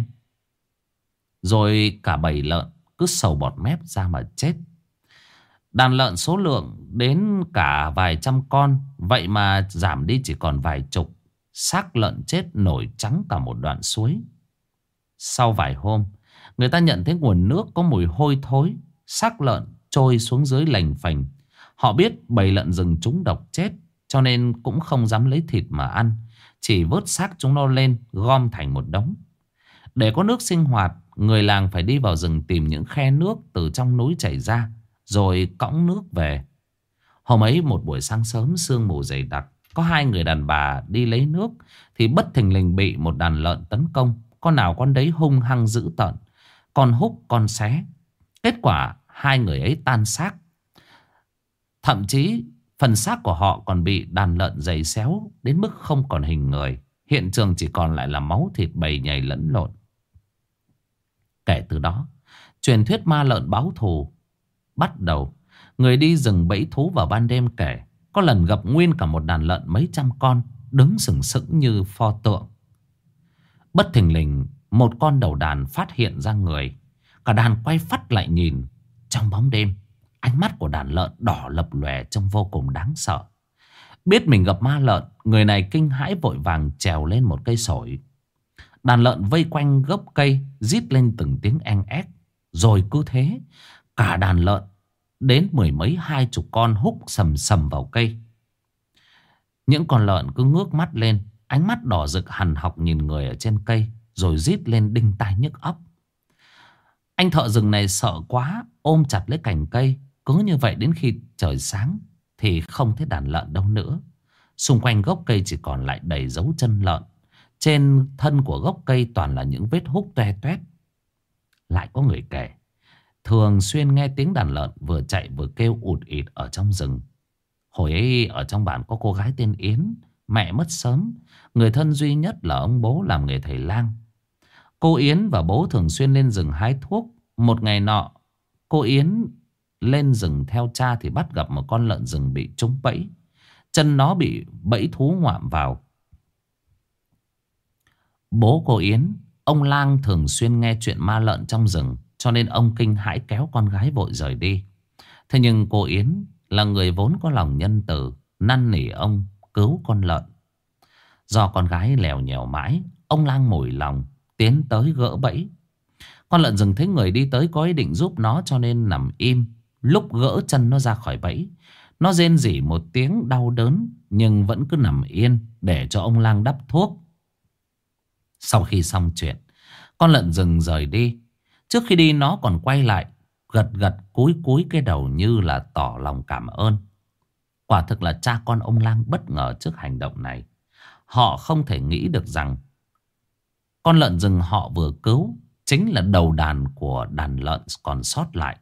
Rồi cả bầy lợn cứ sầu bọt mép ra mà chết. Đàn lợn số lượng đến cả vài trăm con, vậy mà giảm đi chỉ còn vài chục. Xác lợn chết nổi trắng cả một đoạn suối. Sau vài hôm, người ta nhận thấy nguồn nước có mùi hôi thối. Xác lợn trôi xuống dưới lềnh phềnh. Họ biết bầy lợn rừng chúng độc chết, cho nên cũng không dám lấy thịt mà ăn. Chỉ vớt xác chúng nó lên, gom thành một đống. Để có nước sinh hoạt, người làng phải đi vào rừng tìm những khe nước từ trong núi chảy ra, rồi cõng nước về. Hôm ấy một buổi sáng sớm, sương mù dày đặc, có hai người đàn bà đi lấy nước thì bất thình lình bị một đàn lợn tấn công. Con nào con đấy hung hăng dữ tợn, con húc con xé. Kết quả hai người ấy tan xác. Thậm chí phần xác của họ còn bị đàn lợn giày xéo đến mức không còn hình người. Hiện trường chỉ còn lại là máu thịt bầy nhầy lẫn lộn. Kể từ đó, truyền thuyết ma lợn báo thù bắt đầu. Người đi rừng bẫy thú vào ban đêm kể có lần gặp nguyên cả một đàn lợn mấy trăm con đứng sừng sững như pho tượng. Bất thình lình, một con đầu đàn phát hiện ra người. Cả đàn quay phắt lại nhìn. Trong bóng đêm, ánh mắt của đàn lợn đỏ lập lòe trông vô cùng đáng sợ. Biết mình gặp ma lợn, người này kinh hãi vội vàng trèo lên một cây sỏi. Đàn lợn vây quanh gốc cây, rít lên từng tiếng eng ép. Rồi cứ thế, cả đàn lợn đến mười mấy hai chục con húc sầm sầm vào cây. Những con lợn cứ ngước mắt lên, ánh mắt đỏ rực hằn học nhìn người ở trên cây, rồi rít lên đinh tai nhức óc. Anh thợ rừng này sợ quá, ôm chặt lấy cành cây. Cứ như vậy đến khi trời sáng thì không thấy đàn lợn đâu nữa. Xung quanh gốc cây chỉ còn lại đầy dấu chân lợn. Trên thân của gốc cây toàn là những vết húc toe toét. Lại có người kể thường xuyên nghe tiếng đàn lợn vừa chạy vừa kêu ụt ịt ở trong rừng. Hồi ấy ở trong bản có cô gái tên Yến, mẹ mất sớm. Người thân duy nhất là ông bố làm nghề thầy lang. Cô Yến và bố thường xuyên lên rừng hái thuốc. Một ngày nọ, cô Yến lên rừng theo cha thì bắt gặp một con lợn rừng bị trúng bẫy. Chân nó bị bẫy thú ngoạm vào. Bố cô Yến, ông lang thường xuyên nghe chuyện ma lợn trong rừng, cho nên ông kinh hãi kéo con gái vội rời đi. Thế nhưng cô Yến là người vốn có lòng nhân từ, năn nỉ ông cứu con lợn. Do con gái lèo nhèo mãi, ông lang mủi lòng tiến tới gỡ bẫy. Con lợn rừng thấy người đi tới có ý định giúp nó, cho nên nằm im. Lúc gỡ chân nó ra khỏi bẫy, Nó rên rỉ một tiếng đau đớn nhưng vẫn cứ nằm yên để cho ông lang đắp thuốc. Sau khi xong chuyện, con lợn rừng rời đi. Trước khi đi nó còn quay lại, gật gật cúi cúi cái đầu như là tỏ lòng cảm ơn. Quả thực là cha con ông lang bất ngờ trước hành động này. Họ không thể nghĩ được rằng con lợn rừng họ vừa cứu chính là đầu đàn của đàn lợn còn sót lại.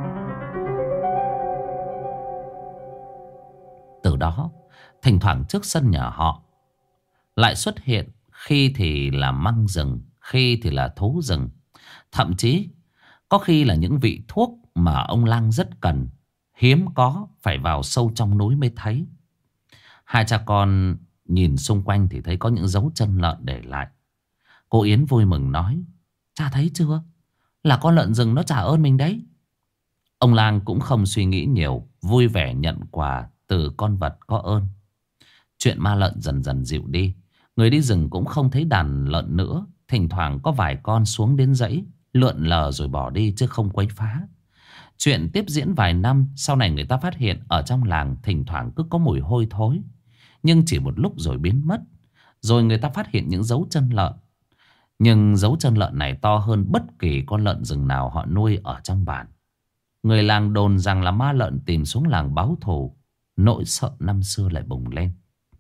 Từ đó, thỉnh thoảng trước sân nhà họ lại xuất hiện, khi thì là măng rừng, khi thì là thú rừng. Thậm chí có khi là những vị thuốc mà ông lang rất cần, hiếm có, phải vào sâu trong núi mới thấy. Hai cha con nhìn xung quanh thì thấy có những dấu chân lợn để lại. Cô Yến vui mừng nói: cha thấy chưa, là con lợn rừng nó trả ơn mình đấy. Ông lang cũng không suy nghĩ nhiều, vui vẻ nhận quà từ con vật có ơn. Chuyện ma lợn dần dần dịu đi. Người đi rừng cũng không thấy đàn lợn nữa. Thỉnh thoảng có vài con xuống đến dãy, lượn lờ rồi bỏ đi chứ không quấy phá. Chuyện tiếp diễn vài năm. Sau này người ta phát hiện ở trong làng thỉnh thoảng cứ có mùi hôi thối, nhưng chỉ một lúc rồi biến mất. Rồi người ta phát hiện những dấu chân lợn. Nhưng dấu chân lợn này to hơn bất kỳ con lợn rừng nào họ nuôi ở trong bản. Người làng đồn rằng là ma lợn tìm xuống làng báo thù. Nỗi sợ năm xưa lại bùng lên.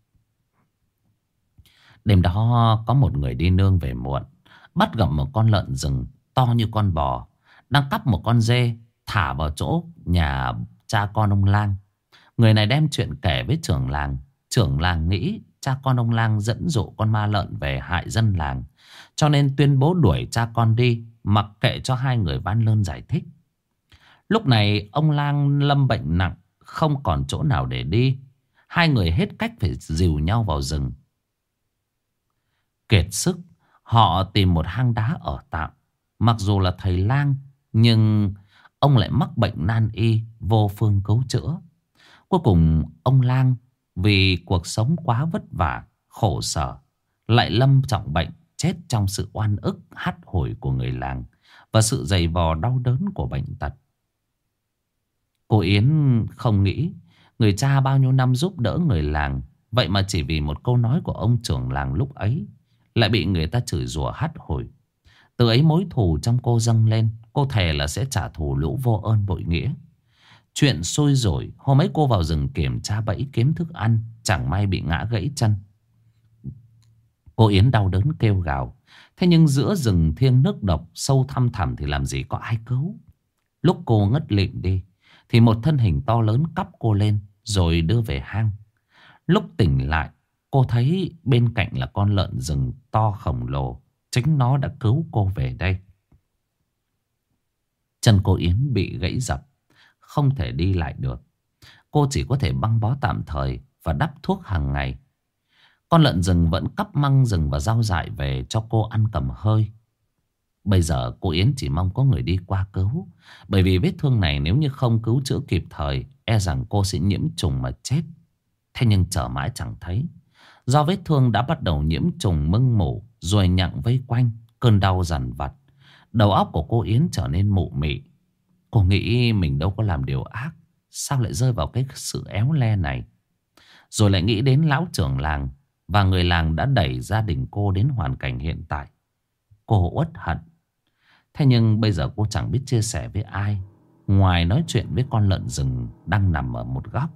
Đêm đó có một người đi nương về muộn, bắt gặp một con lợn rừng to như con bò đang cắp một con dê thả vào chỗ nhà cha con ông lang. Người này đem chuyện kể với trưởng làng. Trưởng làng nghĩ cha con ông lang dẫn dụ con ma lợn về hại dân làng, cho nên tuyên bố đuổi cha con đi, mặc kệ cho hai người van lơn giải thích. Lúc này ông lang lâm bệnh nặng, không còn chỗ nào để đi. Hai người hết cách phải dìu nhau vào rừng. Kiệt sức, họ tìm một hang đá ở tạm. Mặc dù là thầy lang, nhưng ông lại mắc bệnh nan y, vô phương cứu chữa. Cuối cùng ông lang vì cuộc sống quá vất vả, khổ sở, lại lâm trọng bệnh, chết trong sự oan ức hắt hủi của người làng và sự dày vò đau đớn của bệnh tật. Cô Yến không nghĩ người cha bao nhiêu năm giúp đỡ người làng, vậy mà chỉ vì một câu nói của ông trưởng làng lúc ấy lại bị người ta chửi rủa hắt hủi. Từ ấy mối thù trong cô dâng lên. Cô thề là sẽ trả thù lũ vô ơn bội nghĩa. Chuyện xui rủi, hôm ấy cô vào rừng kiểm tra bẫy kiếm thức ăn, chẳng may bị ngã gãy chân. Cô Yến đau đớn kêu gào. Thế nhưng giữa rừng thiêng nước độc, sâu thăm thẳm thì làm gì có ai cứu. Lúc cô ngất lịm đi thì một thân hình to lớn cắp cô lên rồi đưa về hang. Lúc tỉnh lại, cô thấy bên cạnh là con lợn rừng to khổng lồ. Chính nó đã cứu cô về đây. Chân cô Yến bị gãy dập, không thể đi lại được. Cô chỉ có thể băng bó tạm thời và đắp thuốc hàng ngày. Con lợn rừng vẫn cắp măng rừng và rau dại về cho cô ăn cầm hơi. Bây giờ cô Yến chỉ mong có người đi qua cứu. Bởi vì vết thương này nếu như không cứu chữa kịp thời, e rằng cô sẽ nhiễm trùng mà chết. Thế nhưng chờ mãi chẳng thấy. Do vết thương đã bắt đầu nhiễm trùng mưng mủ, ruồi nhặng vây quanh, cơn đau dằn vặt. Đầu óc của cô Yến trở nên mụ mị. Cô nghĩ mình đâu có làm điều ác, sao lại rơi vào cái sự éo le này. Rồi lại nghĩ đến lão trưởng làng và người làng đã đẩy gia đình cô đến hoàn cảnh hiện tại. Cô uất hận. Thế nhưng bây giờ cô chẳng biết chia sẻ với ai, ngoài nói chuyện với con lợn rừng đang nằm ở một góc.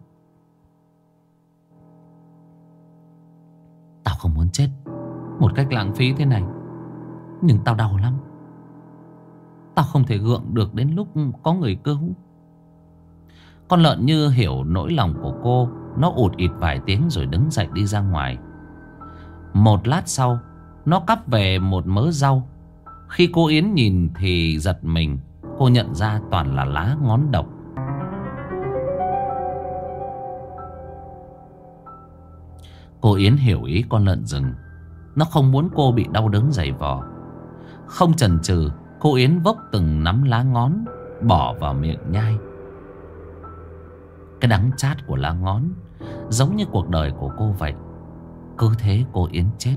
Tao không muốn chết một cách lãng phí thế này, nhưng tao đau lắm. Tao không thể gượng được đến lúc có người cứu. Con lợn như hiểu nỗi lòng của cô, nó ụt ịt vài tiếng rồi đứng dậy đi ra ngoài. Một lát sau, nó cắp về một mớ rau. Khi cô Yến nhìn thì giật mình. Cô nhận ra toàn là lá ngón độc. Cô Yến hiểu ý con lợn rừng. Nó không muốn cô bị đau đớn dày vò. Không chần chừ, cô Yến vốc từng nắm lá ngón bỏ vào miệng nhai. Cái đắng chát của lá ngón giống như cuộc đời của cô vậy. Cứ thế cô Yến chết.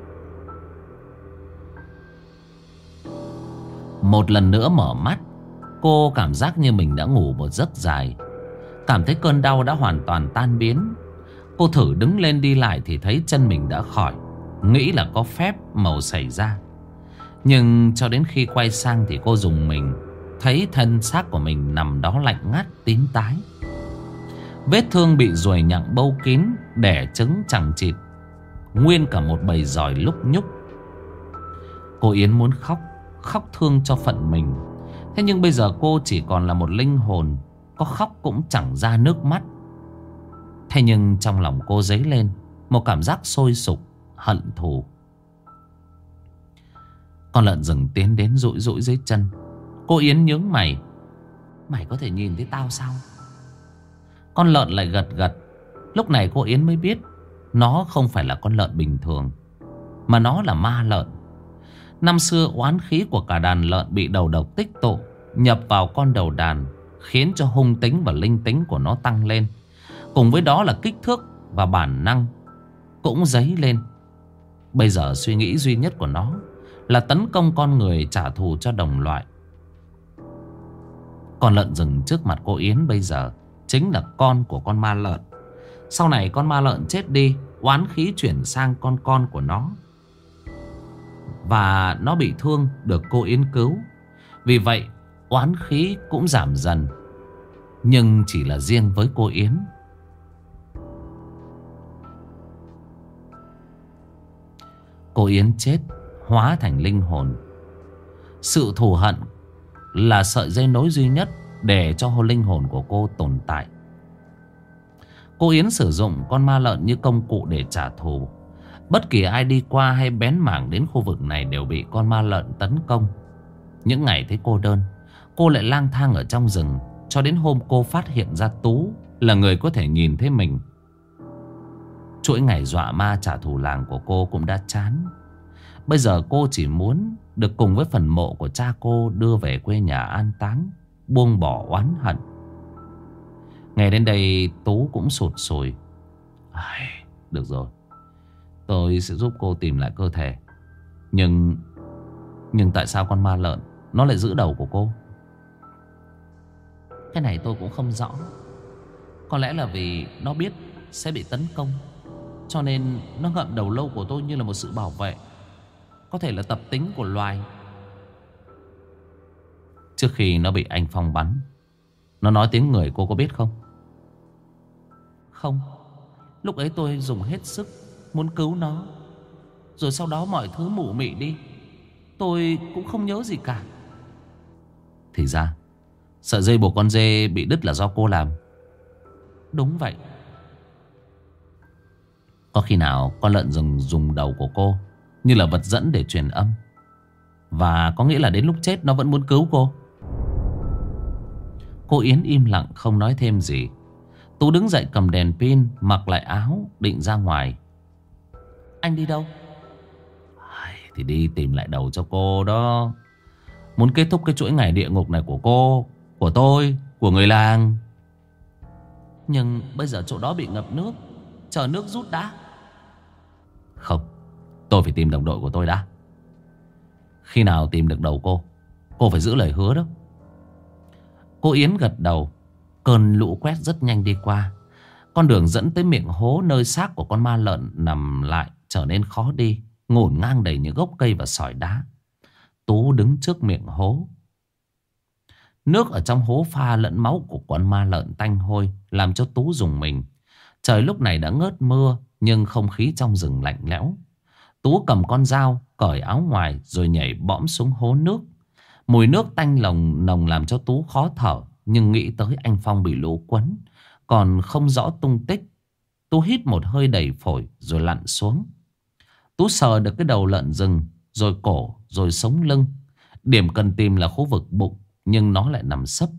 Một lần nữa mở mắt, Cô cảm giác như mình đã ngủ một giấc dài. Cảm thấy cơn đau đã hoàn toàn tan biến. Cô thử đứng lên đi lại thì thấy chân mình đã khỏi. Nghĩ là có phép màu xảy ra. Nhưng cho đến khi quay sang thì cô rùng mình. Thấy thân xác của mình nằm đó lạnh ngắt tím tái. Vết thương bị ruồi nhặng bâu kín, đẻ trứng chằng chịt, nguyên cả một bầy giòi lúc nhúc. Cô Yến muốn khóc, khóc thương cho phận mình. Thế nhưng bây giờ cô chỉ còn là một linh hồn, có khóc cũng chẳng ra nước mắt. Thế nhưng trong lòng cô dấy lên một cảm giác sôi sục, hận thù. Con lợn rừng tiến đến rũi rũi dưới chân. Cô Yến nhướng mày. Mày có thể nhìn thấy tao sao? Con lợn lại gật gật. Lúc này cô Yến mới biết nó không phải là con lợn bình thường, mà nó là ma lợn. Năm xưa oán khí của cả đàn lợn bị đầu độc tích tụ nhập vào con đầu đàn, khiến cho hung tính và linh tính của nó tăng lên. Cùng với đó là kích thước và bản năng cũng dấy lên. Bây giờ suy nghĩ duy nhất của nó là tấn công con người, trả thù cho đồng loại. Con lợn rừng trước mặt cô Yến bây giờ chính là con của con ma lợn. Sau này con ma lợn chết đi, oán khí chuyển sang con con của nó. Và nó bị thương được cô Yến cứu. Vì vậy oán khí cũng giảm dần. Nhưng chỉ là riêng với cô Yến. Cô Yến chết hóa thành linh hồn. Sự thù hận là sợi dây nối duy nhất để cho linh hồn của cô tồn tại. Cô Yến sử dụng con ma lợn như công cụ để trả thù. Bất kỳ ai đi qua hay bén mảng đến khu vực này đều bị con ma lợn tấn công. Những ngày thấy cô đơn, cô lại lang thang ở trong rừng, cho đến hôm cô phát hiện ra Tú là người có thể nhìn thấy mình. Chuỗi ngày dọa ma trả thù làng của cô cũng đã chán. Bây giờ cô chỉ muốn được cùng với phần mộ của cha cô đưa về quê nhà an táng, buông bỏ oán hận. Ngày đến đây Tú cũng sụt sùi. Ai, được rồi, tôi sẽ giúp cô tìm lại cơ thể. Nhưng Nhưng tại sao con ma lợn nó lại giữ đầu của cô? Cái này tôi cũng không rõ. Có lẽ là vì nó biết sẽ bị tấn công, cho nên nó ngậm đầu lâu của tôi như là một sự bảo vệ. Có thể là tập tính của loài. Trước khi nó bị anh Phong bắn, nó nói tiếng người cô có biết không? Không. Lúc ấy tôi dùng hết sức muốn cứu nó, rồi sau đó mọi thứ mụ mị đi. Tôi cũng không nhớ gì cả. Thì ra sợi dây buộc con dê bị đứt là do cô làm. Đúng vậy. Có khi nào con lợn rừng dùng đầu của cô như là vật dẫn để truyền âm, và có nghĩa là đến lúc chết nó vẫn muốn cứu cô? Cô Yến im lặng không nói thêm gì. Tú đứng dậy cầm đèn pin, mặc lại áo, định ra ngoài. Anh đi đâu? Thì đi tìm lại đầu cho cô đó. Muốn kết thúc cái chuỗi ngày địa ngục này của cô, của tôi, của người làng. Nhưng bây giờ chỗ đó bị ngập nước, chờ nước rút đã. Không, tôi phải tìm đồng đội của tôi đã. Khi nào tìm được đầu cô, cô phải giữ lời hứa đó. Cô Yến gật đầu. Cơn lũ quét rất nhanh đi qua. Con đường dẫn tới miệng hố nơi xác của con ma lợn nằm lại trở nên khó đi, ngổn ngang đầy những gốc cây và sỏi đá. Tú đứng trước miệng hố. Nước ở trong hố pha lẫn máu của con ma lợn tanh hôi, làm cho Tú rùng mình. Trời lúc này đã ngớt mưa, nhưng không khí trong rừng lạnh lẽo. Tú cầm con dao, cởi áo ngoài rồi nhảy bõm xuống hố nước. Mùi nước tanh lồng nồng làm cho Tú khó thở. Nhưng nghĩ tới anh Phong bị lũ quấn, còn không rõ tung tích, Tú hít một hơi đầy phổi rồi lặn xuống. Tú sờ được cái đầu lợn rừng, rồi cổ, rồi sống lưng. Điểm cần tìm là khu vực bụng, nhưng nó lại nằm sấp.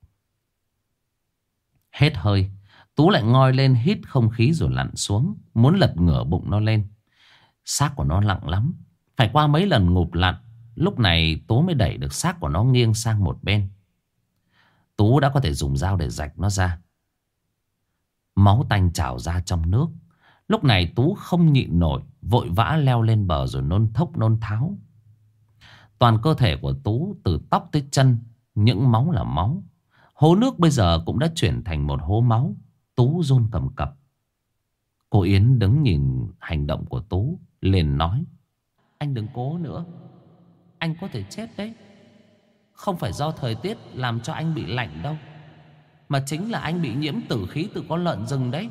Hết hơi, Tú lại ngoi lên hít không khí rồi lặn xuống, muốn lật ngửa bụng nó lên. Xác của nó nặng lắm, phải qua mấy lần ngụp lặn, lúc này Tú mới đẩy được xác của nó nghiêng sang một bên. Tú đã có thể dùng dao để rạch nó ra. Máu tanh trào ra trong nước. Lúc này Tú không nhịn nổi, vội vã leo lên bờ rồi nôn thốc nôn tháo. Toàn cơ thể của Tú từ tóc tới chân những máu là máu. Hố nước bây giờ cũng đã chuyển thành một hố máu. Tú run cầm cập. Cô Yến đứng nhìn hành động của Tú, liền nói: Anh đừng cố nữa, anh có thể chết đấy. Không phải do thời tiết làm cho anh bị lạnh đâu, mà chính là anh bị nhiễm tử khí từ con lợn rừng đấy.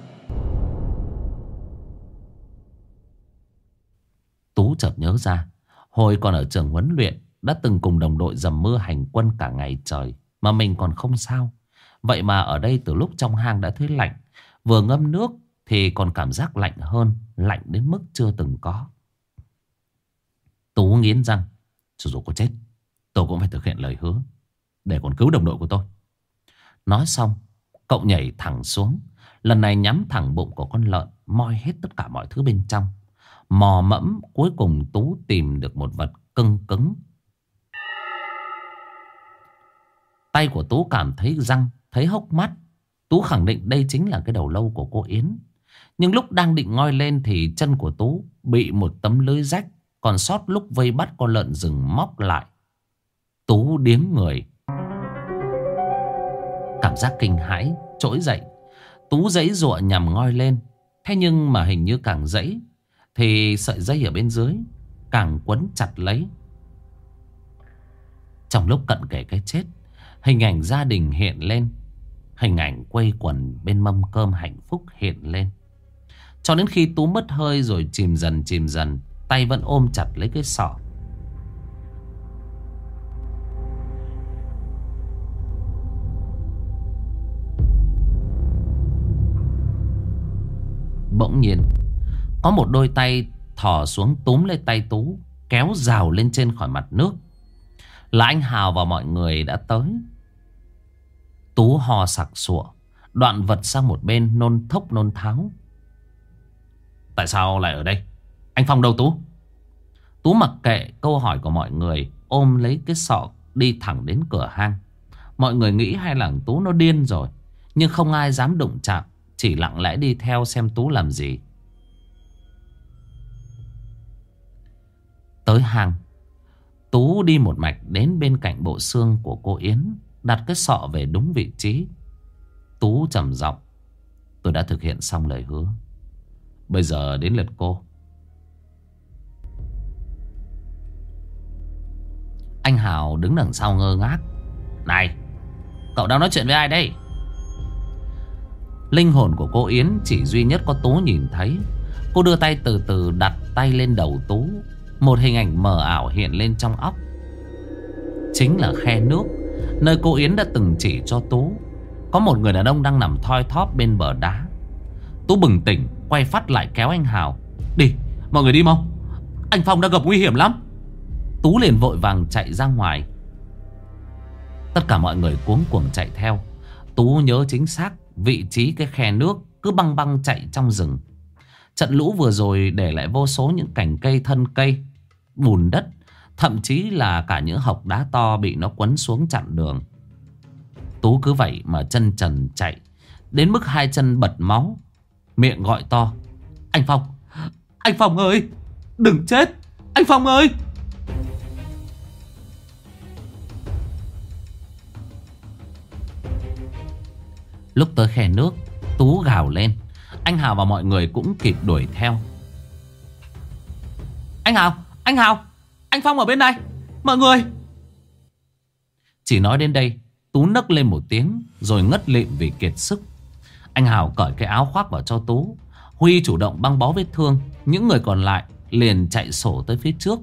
Tú chợt nhớ ra, hồi còn ở trường huấn luyện đã từng cùng đồng đội dầm mưa hành quân cả ngày trời mà mình còn không sao. Vậy mà ở đây từ lúc trong hang đã thấy lạnh, vừa ngâm nước thì còn cảm giác lạnh hơn, lạnh đến mức chưa từng có. Tú nghiến răng, cho dù có chết tôi cũng phải thực hiện lời hứa để còn cứu đồng đội của tôi. Nói xong, cậu nhảy thẳng xuống, lần này nhắm thẳng bụng của con lợn, moi hết tất cả mọi thứ bên trong. Mò mẫm, cuối cùng Tú tìm được một vật cứng cứng. Tay của Tú cảm thấy răng, thấy hốc mắt. Tú khẳng định đây chính là cái đầu lâu của cô Yến. Nhưng lúc đang định ngoi lên thì chân của Tú bị một tấm lưới rách còn sót lúc vây bắt con lợn rừng móc lại. Tú điếng người, cảm giác kinh hãi trỗi dậy. Tú giãy giụa nhằm ngoi lên. Thế nhưng mà hình như càng giãy thì sợi dây ở bên dưới càng quấn chặt lấy. Trong lúc cận kề cái chết, hình ảnh gia đình hiện lên. Hình ảnh quây quần bên mâm cơm hạnh phúc hiện lên. Cho đến khi Tú mất hơi rồi chìm dần chìm dần, tay vẫn ôm chặt lấy cái sọ. Bỗng nhiên có một đôi tay thò xuống túm lấy tay Tú, kéo rào lên trên khỏi mặt nước. Là anh Hào và mọi người đã tới. Tú ho sặc sụa, đoạn vật sang một bên, nôn thốc nôn tháo. Tại sao lại ở đây? Anh Phong đâu Tú? Tú mặc kệ câu hỏi của mọi người, ôm lấy cái sọ đi thẳng đến cửa hang. Mọi người nghĩ hai làng Tú nó điên rồi, nhưng không ai dám đụng chạm, chỉ lặng lẽ đi theo xem Tú làm gì. Tới hang, Tú đi một mạch đến bên cạnh bộ xương của cô Yến, đặt cái sọ về đúng vị trí. Tú trầm giọng: Tôi đã thực hiện xong lời hứa, bây giờ đến lượt cô. Anh Hào đứng đằng sau ngơ ngác. Này, cậu đang nói chuyện với ai đây? Linh hồn của cô Yến chỉ duy nhất có Tú nhìn thấy. Cô đưa tay từ từ đặt tay lên đầu Tú. Một hình ảnh mờ ảo hiện lên trong óc. Chính là khe nước nơi cô Yến đã từng chỉ cho Tú. Có một người đàn ông đang nằm thoi thóp bên bờ đá. Tú bừng tỉnh, quay phát lại kéo anh Hào: Đi, mọi người đi mau, anh Phong đang gặp nguy hiểm lắm. Tú liền vội vàng chạy ra ngoài. Tất cả mọi người cuống cuồng chạy theo. Tú nhớ chính xác vị trí cái khe nước, cứ băng băng chạy trong rừng. Trận lũ vừa rồi để lại vô số những cành cây, thân cây, bùn đất, thậm chí là cả những hộc đá to bị nó quấn xuống chặn đường. Tú cứ vậy mà chân trần chạy, đến mức hai chân bật máu, miệng gọi to: Anh Phong, anh Phong ơi, đừng chết, anh Phong ơi. Lúc tới khe nước, Tú gào lên. Anh Hào và mọi người cũng kịp đuổi theo. Anh Hào, anh Hào, anh Phong ở bên đây, mọi người. Chỉ nói đến đây, Tú nấc lên một tiếng rồi ngất lịm vì kiệt sức. Anh Hào cởi cái áo khoác vào cho Tú. Huy chủ động băng bó vết thương. Những người còn lại liền chạy sổ tới phía trước.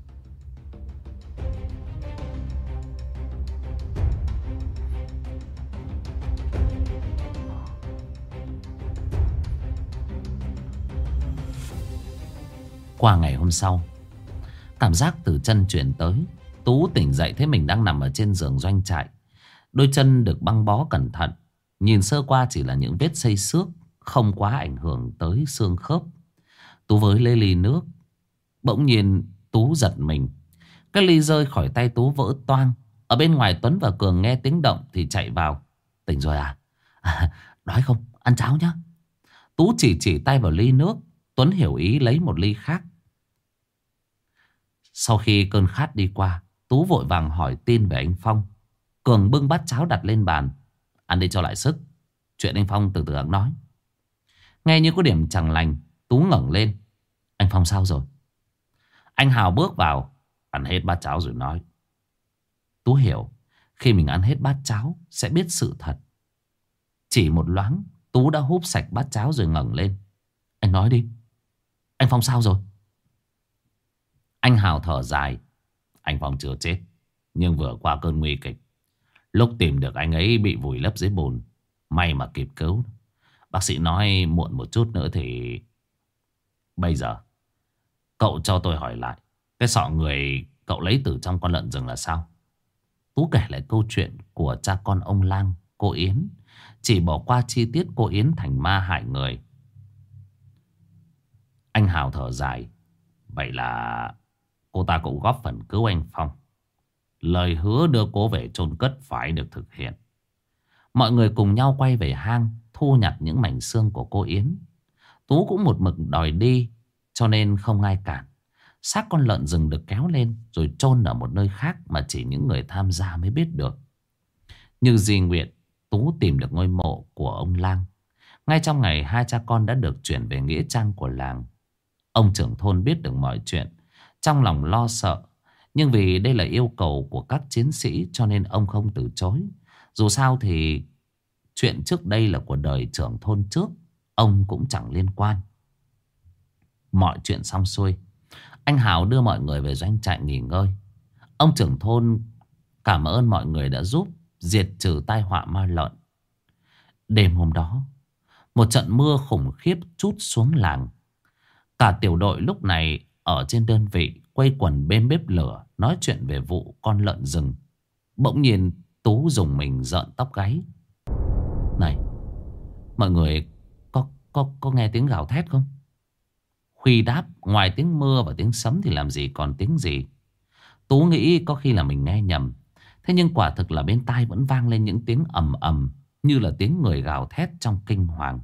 Qua ngày hôm sau, cảm giác từ chân chuyển tới. Tú tỉnh dậy thấy mình đang nằm ở trên giường doanh trại. Đôi chân được băng bó cẩn thận. Nhìn sơ qua chỉ là những vết xây xước, không quá ảnh hưởng tới xương khớp. Tú với lấy ly nước. Bỗng nhiên Tú giật mình. Cái ly rơi khỏi tay Tú vỡ toang. Ở bên ngoài Tuấn và Cường nghe tiếng động thì chạy vào. Tỉnh rồi à? À, đói không? Ăn cháo nhá. Tú chỉ chỉ tay vào ly nước. Tuấn hiểu ý lấy một ly khác. Sau khi cơn khát đi qua, Tú vội vàng hỏi tin về anh Phong. Cường bưng bát cháo đặt lên bàn. Ăn đi cho lại sức. Chuyện anh Phong từ từ hắn nói. Nghe như có điểm chẳng lành, Tú ngẩng lên. Anh Phong sao rồi? Anh Hào bước vào, ăn hết bát cháo rồi nói. Tú hiểu, khi mình ăn hết bát cháo sẽ biết sự thật. Chỉ một loáng, Tú đã húp sạch bát cháo rồi ngẩng lên. Anh nói đi, anh Phong sao rồi? Anh Hào thở dài. Anh Phong chưa chết, nhưng vừa qua cơn nguy kịch. Lúc tìm được anh ấy bị vùi lấp dưới bùn, may mà kịp cứu. Bác sĩ nói muộn một chút nữa thì... Bây giờ cậu cho tôi hỏi lại, cái sọ người cậu lấy từ trong con lợn rừng là sao? Tú kể lại câu chuyện của cha con ông Lang, cô Yến, chỉ bỏ qua chi tiết cô Yến thành ma hại người. Anh Hào thở dài. Vậy là cô ta cũng góp phần cứu anh Phong. Lời hứa đưa cô về chôn cất phải được thực hiện. Mọi người cùng nhau quay về hang, thu nhặt những mảnh xương của cô Yến. Tú cũng một mực đòi đi, cho nên không ai cản. Xác con lợn rừng được kéo lên rồi chôn ở một nơi khác mà chỉ những người tham gia mới biết được. Như di nguyện, Tú tìm được ngôi mộ của ông Lang. Ngay trong ngày hai cha con đã được chuyển về nghĩa trang của làng. Ông trưởng thôn biết được mọi chuyện, trong lòng lo sợ. Nhưng vì đây là yêu cầu của các chiến sĩ cho nên ông không từ chối. Dù sao thì chuyện trước đây là của đời trưởng thôn trước, ông cũng chẳng liên quan. Mọi chuyện xong xuôi, anh Hào đưa mọi người về doanh trại nghỉ ngơi. Ông trưởng thôn cảm ơn mọi người đã giúp diệt trừ tai họa ma lợn. Đêm hôm đó, một trận mưa khủng khiếp trút xuống làng. Cả tiểu đội lúc này ở trên đơn vị quây quần bên bếp lửa nói chuyện về vụ con lợn rừng. Bỗng nhiên Tú dùng mình rợn tóc gáy. Này, mọi người có, có, có nghe tiếng gào thét không? Huy đáp, ngoài tiếng mưa và tiếng sấm thì làm gì còn tiếng gì. Tú nghĩ có khi là mình nghe nhầm. Thế nhưng quả thực là bên tai vẫn vang lên những tiếng ầm ầm, như là tiếng người gào thét trong kinh hoàng.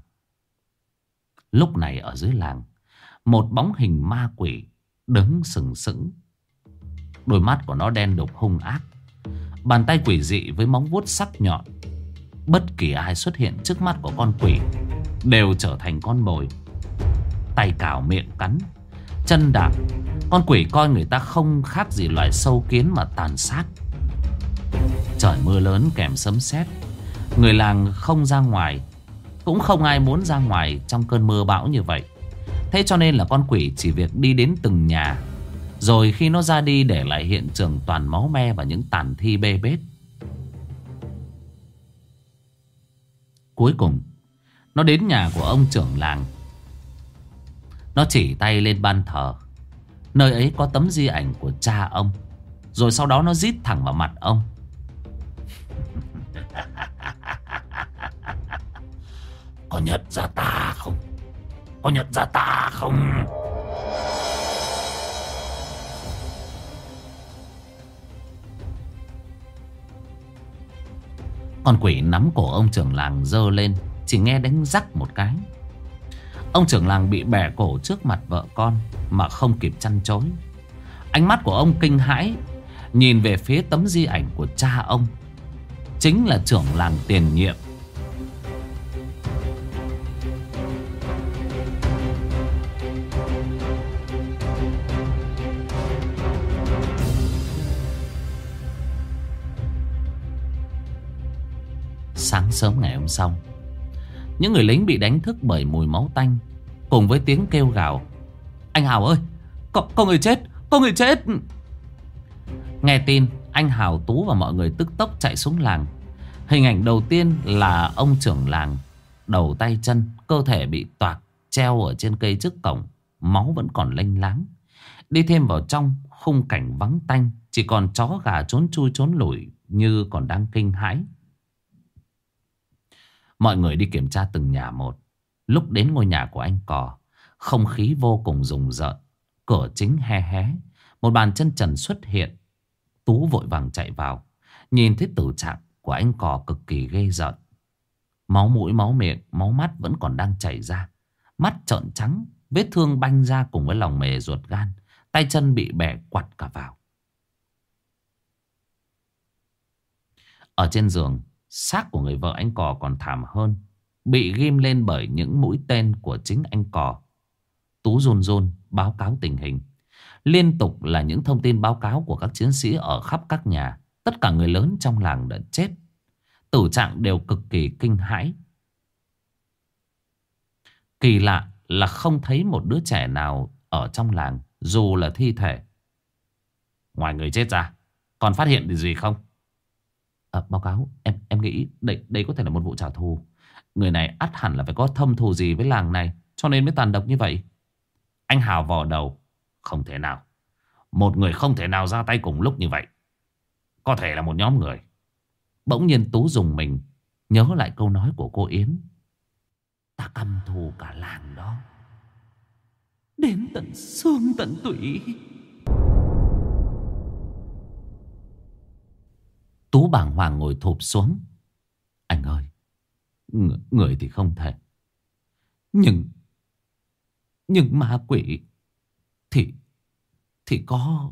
Lúc này ở dưới làng, một bóng hình ma quỷ đứng sừng sững. Đôi mắt của nó đen đục hung ác, bàn tay quỷ dị với móng vuốt sắc nhọn. Bất kỳ ai xuất hiện trước mắt của con quỷ đều trở thành con mồi. Tay cào miệng cắn, chân đạp. Con quỷ coi người ta không khác gì loài sâu kiến mà tàn sát. Trời mưa lớn kèm sấm sét, người làng không ra ngoài, cũng không ai muốn ra ngoài trong cơn mưa bão như vậy. Thế cho nên là con quỷ chỉ việc đi đến từng nhà, rồi khi nó ra đi để lại hiện trường toàn máu me và những tàn thi bê bết. Cuối cùng nó đến nhà của ông trưởng làng. Nó chỉ tay lên ban thờ, nơi ấy có tấm di ảnh của cha ông. Rồi sau đó nó rít thẳng vào mặt ông. Có nhận ra ta không? Có nhận ra ta không? Con quỷ nắm cổ ông trưởng làng giơ lên, chỉ nghe đánh rắc một cái. Ông trưởng làng bị bẻ cổ trước mặt vợ con mà không kịp chăn chối. Ánh mắt của ông kinh hãi, nhìn về phía tấm di ảnh của cha ông, chính là trưởng làng tiền nhiệm. Sáng sớm ngày hôm sau, những người lính bị đánh thức bởi mùi máu tanh cùng với tiếng kêu gào. Anh Hào ơi, có, có người chết, có người chết. Nghe tin, anh Hào, Tú và mọi người tức tốc chạy xuống làng. Hình ảnh đầu tiên là ông trưởng làng, đầu tay chân, cơ thể bị toạc, treo ở trên cây trước cổng, máu vẫn còn lênh láng. Đi thêm vào trong, khung cảnh vắng tanh, chỉ còn chó gà trốn chui trốn lủi như còn đang kinh hãi. Mọi người đi kiểm tra từng nhà một. Lúc đến ngôi nhà của anh Cò, không khí vô cùng rùng rợn. Cửa chính hé hé, một bàn chân trần xuất hiện. Tú vội vàng chạy vào, nhìn thấy tử trạng của anh Cò cực kỳ ghê rợn. Máu mũi, máu miệng, máu mắt vẫn còn đang chảy ra. Mắt trợn trắng, vết thương banh ra cùng với lòng mề ruột gan. Tay chân bị bẻ quặt cả vào. Ở trên giường, xác của người vợ anh Cò còn thảm hơn, bị ghim lên bởi những mũi tên của chính anh Cò. Tú run run báo cáo tình hình. Liên tục là những thông tin báo cáo của các chiến sĩ ở khắp các nhà. Tất cả người lớn trong làng đã chết. Tử trạng đều cực kỳ kinh hãi. Kỳ lạ là không thấy một đứa trẻ nào ở trong làng, dù là thi thể. Ngoài người chết ra, còn phát hiện được gì không? À, báo cáo, em em nghĩ đây, đây có thể là một vụ trả thù. Người này ắt hẳn là phải có thâm thù gì với làng này, cho nên mới tàn độc như vậy. Anh Hào vò đầu. Không thể nào. Một người không thể nào ra tay cùng lúc như vậy. Có thể là một nhóm người. Bỗng nhiên Tú dùng mình nhớ lại câu nói của cô Yến. Ta căm thù cả làng đó, đến tận xương tận tủy. Tú bàng hoàng ngồi thụp xuống. Anh ơi, người, người thì không thể, Nhưng Nhưng ma quỷ Thì Thì có.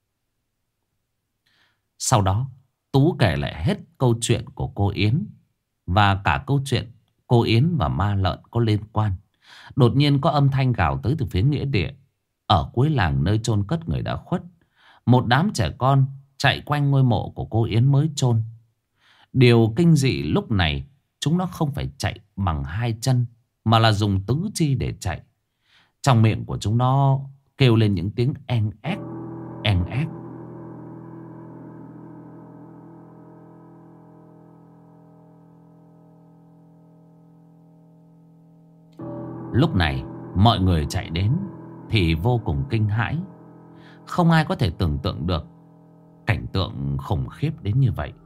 Sau đó Tú kể lại hết câu chuyện của cô Yến, và cả câu chuyện cô Yến và ma lợn có liên quan. Đột nhiên có âm thanh gào tới từ phía nghĩa địa. Ở cuối làng nơi chôn cất người đã khuất, một đám trẻ con chạy quanh ngôi mộ của cô Yến mới chôn. Điều kinh dị lúc này, chúng nó không phải chạy bằng hai chân, mà là dùng tứ chi để chạy. Trong miệng của chúng nó kêu lên những tiếng en ép, en ép. Lúc này mọi người chạy đến thì vô cùng kinh hãi. Không ai có thể tưởng tượng được cảnh tượng khủng khiếp đến như vậy.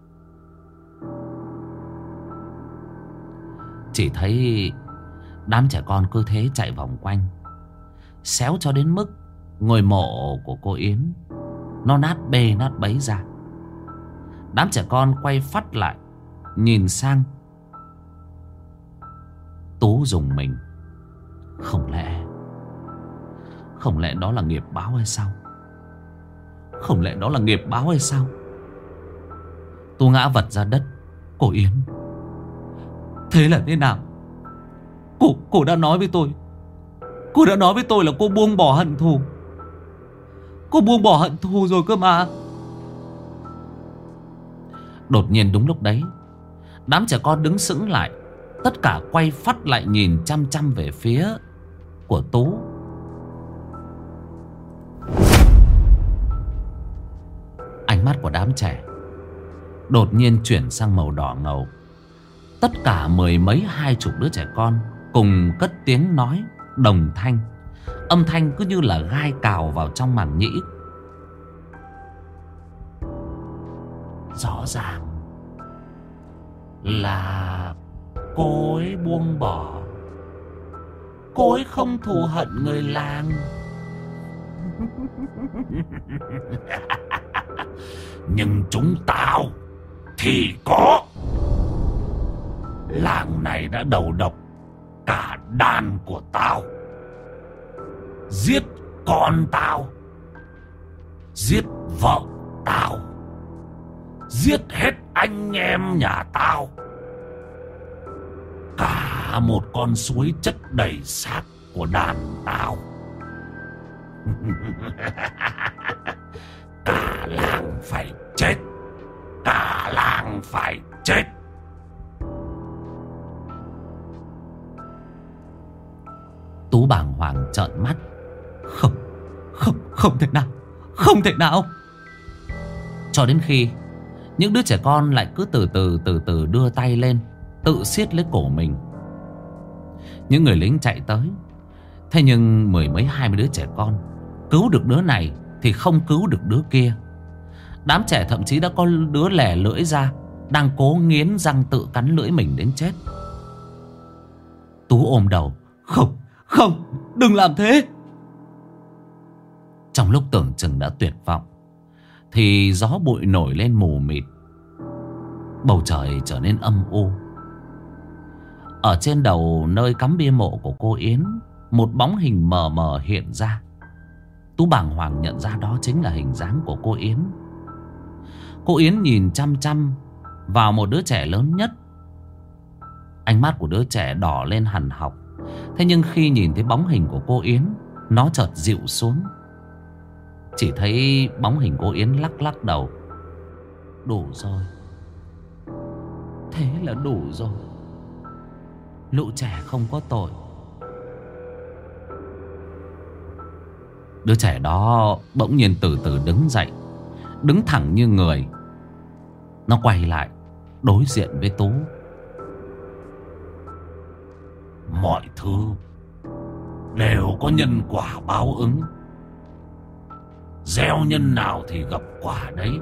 Chỉ thấy đám trẻ con cứ thế chạy vòng quanh, xéo cho đến mức ngôi mộ của cô Yến nó nát bê nát bấy ra. Đám trẻ con quay phắt lại nhìn sang. Tú dùng mình. Không lẽ Không lẽ đó là nghiệp báo hay sao? Không lẽ đó là nghiệp báo hay sao? Tú ngã vật ra đất. Cô Yến, thế là thế nào? Cô, cô đã nói với tôi Cô đã nói với tôi là cô buông bỏ hận thù. Cô buông bỏ hận thù rồi cơ mà. Đột nhiên đúng lúc đấy, đám trẻ con đứng sững lại. Tất cả quay phắt lại nhìn chăm chăm về phía của Tú. Ánh mắt của đám trẻ đột nhiên chuyển sang màu đỏ ngầu. Tất cả mười mấy hai chục đứa trẻ con cùng cất tiếng nói đồng thanh. Âm thanh cứ như là gai cào vào trong màng nhĩ. Rõ ràng là cô ấy buông bỏ. Cô ấy không thù hận người làng. Nhưng chúng tao thì có. Làng này đã đầu độc cả đàn của tao, giết con tao, giết vợ tao, giết hết anh em nhà tao. Cả một con suối chất đầy xác của đàn tao. Cả làng phải chết. Cả làng phải chết. Tú bàng hoàng trợn mắt. Không, không, không thể nào. Không thể nào. Cho đến khi những đứa trẻ con lại cứ từ từ từ từ đưa tay lên, tự siết lấy cổ mình. Những người lính chạy tới. Thế nhưng mười mấy hai mươi đứa trẻ con, cứu được đứa này thì không cứu được đứa kia. Đám trẻ thậm chí đã có đứa lẻ lưỡi ra, đang cố nghiến răng tự cắn lưỡi mình đến chết. Tú ôm đầu. Không, không, đừng làm thế. Trong lúc tưởng chừng đã tuyệt vọng thì gió bụi nổi lên mù mịt. Bầu trời trở nên âm u. Ở trên đầu nơi cắm bia mộ của cô Yến, một bóng hình mờ mờ hiện ra. Tú bàng hoàng nhận ra đó chính là hình dáng của cô Yến. Cô Yến nhìn chăm chăm vào một đứa trẻ lớn nhất. Ánh mắt của đứa trẻ đỏ lên hằn học. Thế nhưng khi nhìn thấy bóng hình của cô Yến, nó chợt dịu xuống. Chỉ thấy bóng hình cô Yến lắc lắc đầu. Đủ rồi. Thế là đủ rồi. Lũ trẻ không có tội. Đứa trẻ đó bỗng nhiên từ từ đứng dậy, đứng thẳng như người. Nó quay lại đối diện với Tú. Mọi thứ đều có nhân quả báo ứng. Gieo nhân nào thì gặp quả đấy.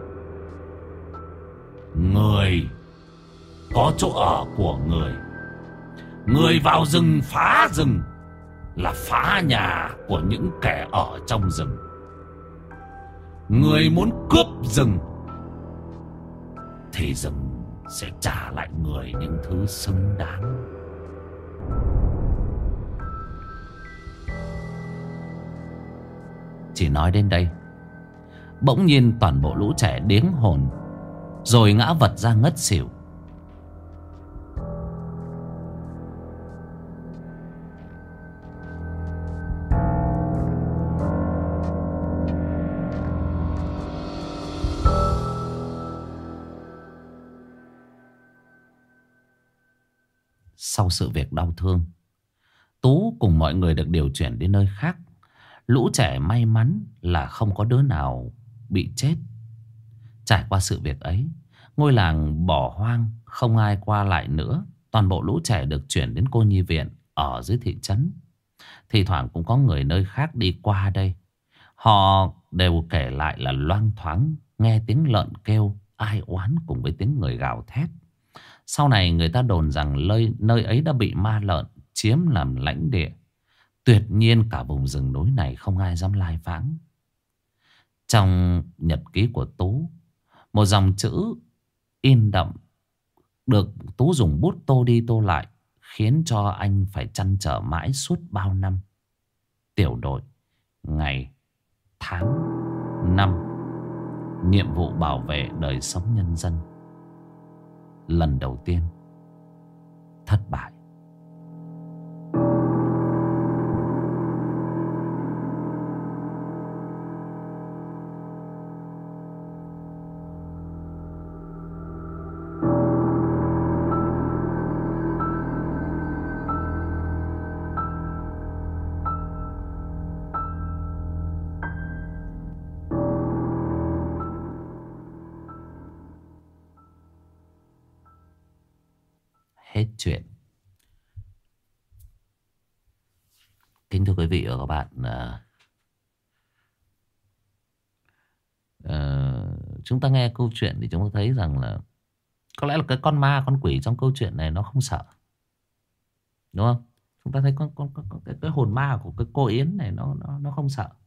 Người có chỗ ở của người. Người vào rừng phá rừng là phá nhà của những kẻ ở trong rừng. Người muốn cướp rừng thì rừng sẽ trả lại người những thứ xứng đáng. Chỉ nói đến đây, bỗng nhiên toàn bộ lũ trẻ điếng hồn, rồi ngã vật ra ngất xỉu. Sau sự việc đau thương, Tú cùng mọi người được điều chuyển đến nơi khác. Lũ trẻ may mắn là không có đứa nào bị chết. Trải qua sự việc ấy, ngôi làng bỏ hoang, không ai qua lại nữa. Toàn bộ lũ trẻ được chuyển đến cô nhi viện ở dưới thị trấn. Thì thoảng cũng có người nơi khác đi qua đây. Họ đều kể lại là loang thoáng nghe tiếng lợn kêu ai oán cùng với tiếng người gào thét. Sau này người ta đồn rằng nơi, nơi ấy đã bị ma lợn chiếm làm lãnh địa. Tuyệt nhiên cả vùng rừng núi này không ai dám lai vãng. Trong nhật ký của Tú, một dòng chữ in đậm được Tú dùng bút tô đi tô lại, khiến cho anh phải trăn trở mãi suốt bao năm. Tiểu đội, ngày, tháng, năm, nhiệm vụ bảo vệ đời sống nhân dân. Lần đầu tiên thất bại. Hết chuyện. Kính thưa quý vị và các bạn, uh, uh, chúng ta nghe câu chuyện thì chúng ta thấy rằng là có lẽ là cái con ma, con quỷ trong câu chuyện này nó không sợ, đúng không? Chúng ta thấy con, con, con, con cái, cái hồn ma của cái cô Yến này nó nó nó không sợ.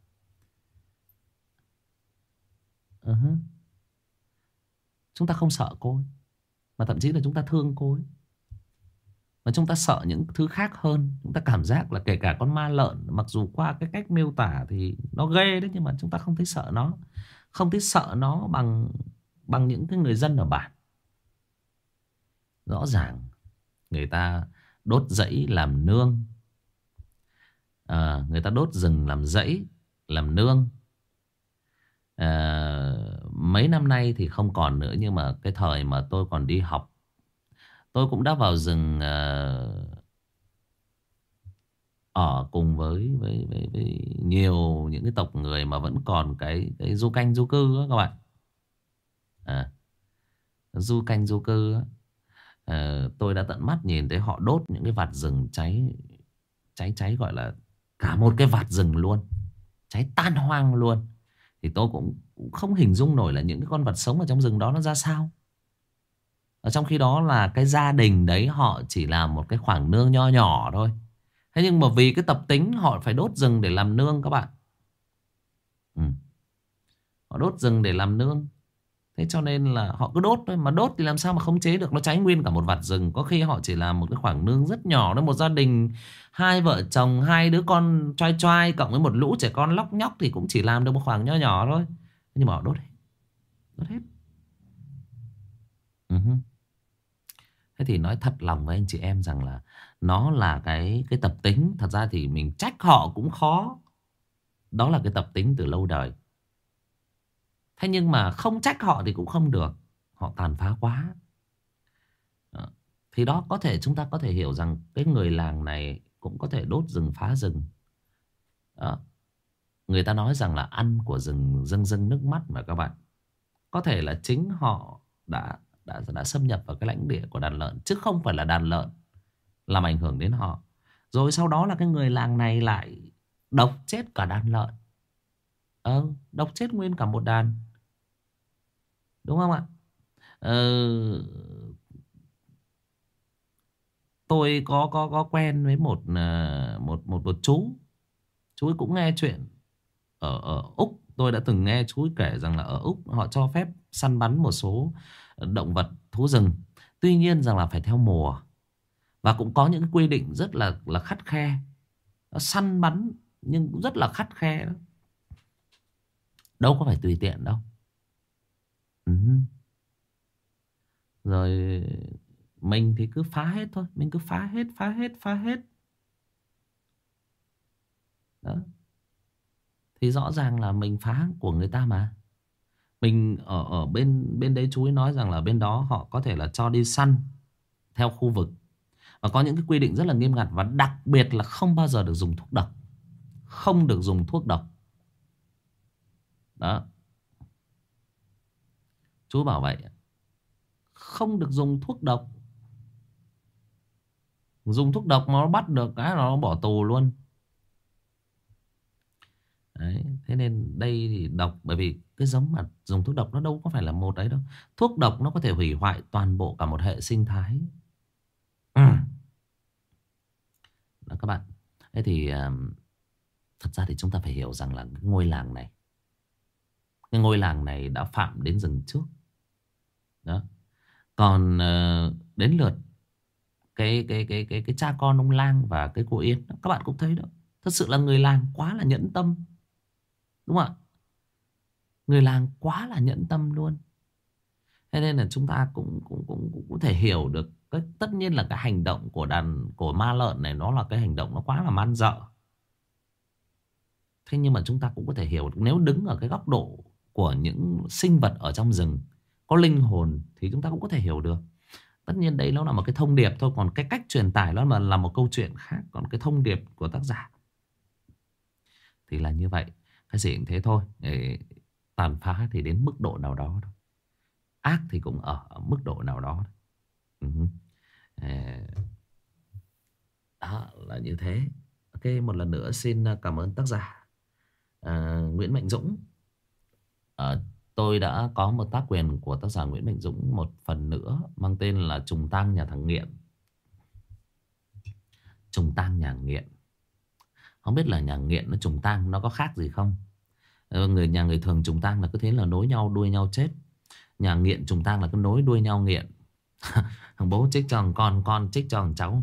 uh -huh. Chúng ta không sợ cô ấy, mà thậm chí là chúng ta thương cô ấy. Mà chúng ta sợ những thứ khác hơn. Chúng ta cảm giác là kể cả con ma lợn, mặc dù qua cái cách miêu tả thì nó ghê đấy, nhưng mà chúng ta không thấy sợ nó. Không thấy sợ nó bằng bằng những cái người dân ở bản. Rõ ràng người ta đốt rẫy làm nương, à, người ta đốt rừng làm rẫy, làm nương. à, Mấy năm nay thì không còn nữa, nhưng mà cái thời mà tôi còn đi học, tôi cũng đã vào rừng uh, ở cùng với, với, với, với nhiều những cái tộc người mà vẫn còn cái, cái du canh du cư đó các bạn. À, du canh du cư đó. À, tôi đã tận mắt nhìn thấy họ đốt những cái vạt rừng cháy, cháy cháy gọi là cả một cái vạt rừng luôn, cháy tan hoang luôn. Thì tôi cũng, cũng không hình dung nổi là những cái con vật sống ở trong rừng đó nó ra sao. Ở trong khi đó là cái gia đình đấy họ chỉ làm một cái khoảng nương nho nhỏ thôi. Thế nhưng mà vì cái tập tính họ phải đốt rừng để làm nương các bạn. ừ. Họ đốt rừng để làm nương. Thế cho nên là họ cứ đốt thôi. Mà đốt thì làm sao mà khống chế được, nó cháy nguyên cả một vạt rừng. Có khi họ chỉ làm một cái khoảng nương rất nhỏ đó. Một gia đình, hai vợ chồng, hai đứa con choai choai cộng với một lũ trẻ con lóc nhóc thì cũng chỉ làm được một khoảng nho nhỏ thôi. Nhưng mà họ đốt hết. Đốt hết. Ừ. uh-huh. Thế thì nói thật lòng với anh chị em rằng là nó là cái cái tập tính. Thật ra thì mình trách họ cũng khó. Đó là cái tập tính từ lâu đời. Thế nhưng mà không trách họ thì cũng không được. Họ tàn phá quá. Đó. Thì đó, có thể chúng ta có thể hiểu rằng cái người làng này cũng có thể đốt rừng phá rừng. Đó. Người ta nói rằng là ăn của rừng rưng rưng nước mắt mà các bạn. Có thể là chính họ đã, đã, đã xâm nhập vào cái lãnh địa của đàn lợn, chứ không phải là đàn lợn làm ảnh hưởng đến họ. Rồi sau đó là cái người làng này lại độc chết cả đàn lợn. Ờ, độc chết nguyên cả một đàn. Đúng không ạ? Ờ, tôi có có có quen với một ờ, một một một chú. Chú ấy cũng nghe chuyện ở ở Úc. Tôi đã từng nghe chú ấy kể rằng là ở Úc họ cho phép săn bắn một số động vật thú rừng. Tuy nhiên rằng là phải theo mùa. Và cũng có những quy định rất là là khắt khe. Nó săn bắn nhưng cũng rất là khắt khe đó. Đâu có phải tùy tiện đâu. Ừ. Rồi mình thì cứ phá hết thôi. Mình cứ phá hết, phá hết, phá hết. Đó. Thì rõ ràng là mình phá của người ta mà. Mình ở ở bên bên đấy chú ấy nói rằng là bên đó họ có thể là cho đi săn theo khu vực. Và có những cái quy định rất là nghiêm ngặt. Và đặc biệt là không bao giờ được dùng thuốc độc. Không được dùng thuốc độc. Đó. Chú bảo vậy. Không được dùng thuốc độc. Dùng thuốc độc mà nó bắt được cái nó bỏ tù luôn. Đấy. Thế nên đây thì độc. Bởi vì cái giống mà dùng thuốc độc nó đâu có phải là một đấy đâu. Thuốc độc nó có thể hủy hoại toàn bộ cả một hệ sinh thái. Ừ. Đó các bạn. Thế thì thật ra thì chúng ta phải hiểu rằng là cái ngôi làng này, cái ngôi làng này đã phạm đến rừng trước. Đó. Còn uh, đến lượt cái cái cái cái cái cha con ông Lang và cái cô Yên, các bạn cũng thấy đó, thật sự là người làng quá là nhẫn tâm, đúng không ạ? Người làng quá là nhẫn tâm luôn. Thế nên là chúng ta cũng cũng cũng cũng có thể hiểu được cái, tất nhiên là cái hành động của đàn của ma lợn này nó là cái hành động nó quá là man dợ. Thế nhưng mà chúng ta cũng có thể hiểu, nếu đứng ở cái góc độ của những sinh vật ở trong rừng có linh hồn thì chúng ta cũng có thể hiểu được. Tất nhiên đấy nó là một cái thông điệp thôi. Còn cái cách truyền tải nó mà là một câu chuyện khác. Còn cái thông điệp của tác giả thì là như vậy. Cái gì cũng thế thôi. Để tàn phá thì đến mức độ nào đó thôi. Ác thì cũng ở, ở mức độ nào đó. Uh-huh. Đó là như thế. Ok, một lần nữa xin cảm ơn tác giả à, Nguyễn Mạnh Dũng. à, Tôi đã có một tác quyền của tác giả Nguyễn Mạnh Dũng một phần nữa mang tên là Trùng Tang Nhà Thằng Nghiện. Trùng tang nhà nghiện. Không biết là nhà nghiện nó trùng tang nó có khác gì không? Người nhà người thường trùng tang là cứ thế là nối nhau đuôi nhau chết. Nhà nghiện trùng tang là cứ nối đuôi nhau nghiện. Thằng bố trích cho thằng con, con trích cho thằng cháu.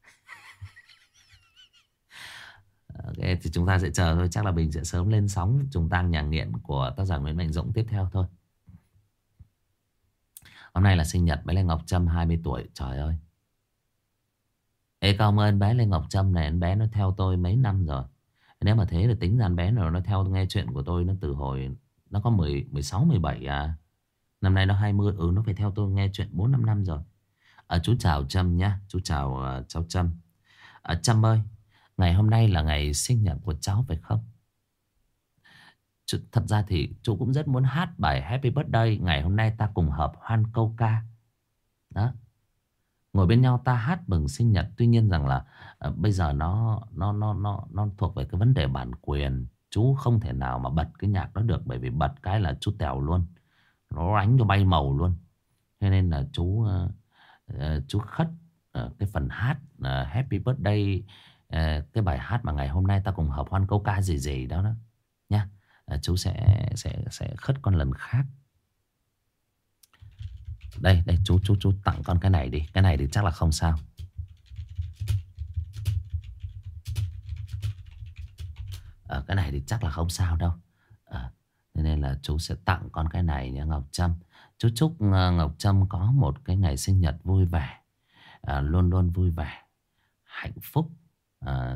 Ok, thì chúng ta sẽ chờ thôi. Chắc là mình sẽ sớm lên sóng Trùng Tang Nhà Nghiện của tác giả Nguyễn Mạnh Dũng tiếp theo thôi. Hôm nay là sinh nhật bé Lê Ngọc Trâm hai mươi tuổi. Trời ơi. Ê cảm ơn bé Lê Ngọc Trâm này. Bé nó theo tôi mấy năm rồi. Nếu mà thế thì tính ra bé nào nó theo nghe chuyện của tôi nó từ hồi nó có mười, mười sáu, mười bảy à. Năm nay nó hai mươi. Ừ, nó phải theo tôi nghe chuyện bốn năm năm rồi. À, chú chào Trâm nhá. Chú chào uh, cháu Trâm. À, Trâm ơi, ngày hôm nay là ngày sinh nhật của cháu phải không? Chú, thật ra thì chú cũng rất muốn hát bài Happy Birthday. Ngày hôm nay ta cùng hợp hoan câu ca. Đó. Ngồi bên nhau ta hát mừng sinh nhật. Tuy nhiên rằng là uh, bây giờ nó, nó, nó, nó, nó thuộc về cái vấn đề bản quyền. Chú không thể nào mà bật cái nhạc đó được. Bởi vì bật cái là chú tèo luôn. Nó đánh cho bay màu luôn. Thế nên là chú uh, uh, chú khất uh, cái phần hát uh, Happy Birthday, uh, cái bài hát mà ngày hôm nay ta cùng hợp hoan câu ca gì gì đó đó nhá. Uh, chú sẽ sẽ sẽ khất con lần khác. Đây đây chú chú chú tặng con cái này đi. Cái này thì chắc là không sao. uh, Cái này thì chắc là không sao đâu. uh, Thế nên là chú sẽ tặng con cái này nha Ngọc Trâm. Chú chúc à, Ngọc Trâm có một cái ngày sinh nhật vui vẻ, à, luôn luôn vui vẻ, hạnh phúc. à,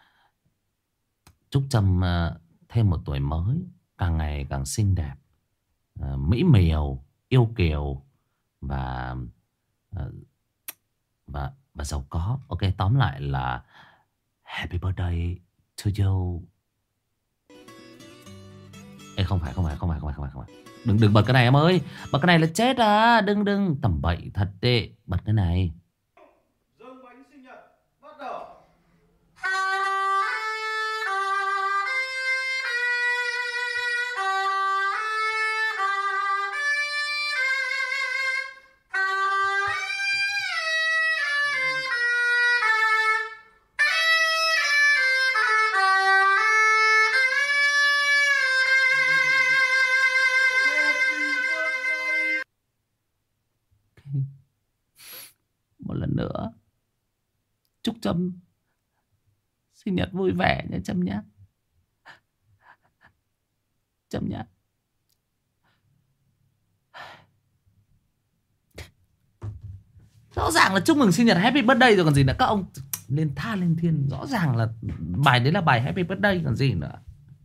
Chúc Trâm à, thêm một tuổi mới, càng ngày càng xinh đẹp, à, mỹ miều, yêu kiều và à, và và giàu có. Ok, tóm lại là happy birthday to you. Ê, không phải không phải không phải không phải không phải không phải. Đừng đừng bật cái này em ơi, bật cái này là chết à. Đừng đừng tầm bậy thật đấy, bật cái này. Dâng bánh sinh nhật bắt đầu. Một lần nữa chúc Trâm sinh nhật vui vẻ nha Trâm nhé. Trâm nhé. Rõ ràng là chúc mừng sinh nhật happy birthday rồi còn gì nữa. Các ông lên tha lên thiên. Rõ ràng là bài đấy là bài happy birthday còn gì nữa.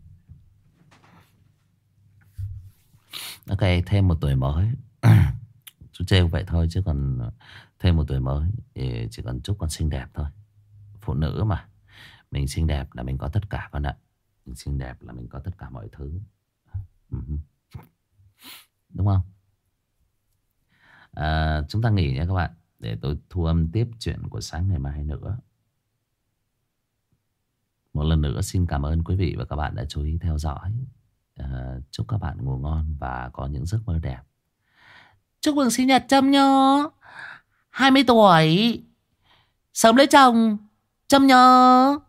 Ok, thêm một tuổi mới. Chú trêu vậy thôi chứ còn thêm một tuổi mới thì chỉ cần chúc con xinh đẹp thôi. Phụ nữ mà, mình xinh đẹp là mình có tất cả con ạ. Mình xinh đẹp là mình có tất cả mọi thứ. Đúng không? À, chúng ta nghỉ nhé các bạn, để tôi thu âm tiếp chuyện của sáng ngày mai nữa. Một lần nữa xin cảm ơn quý vị và các bạn đã chú ý theo dõi. à, Chúc các bạn ngủ ngon và có những giấc mơ đẹp. Chúc mừng sinh nhật Trâm nhá, hai mươi tuổi, sớm lấy chồng Trâm nhá.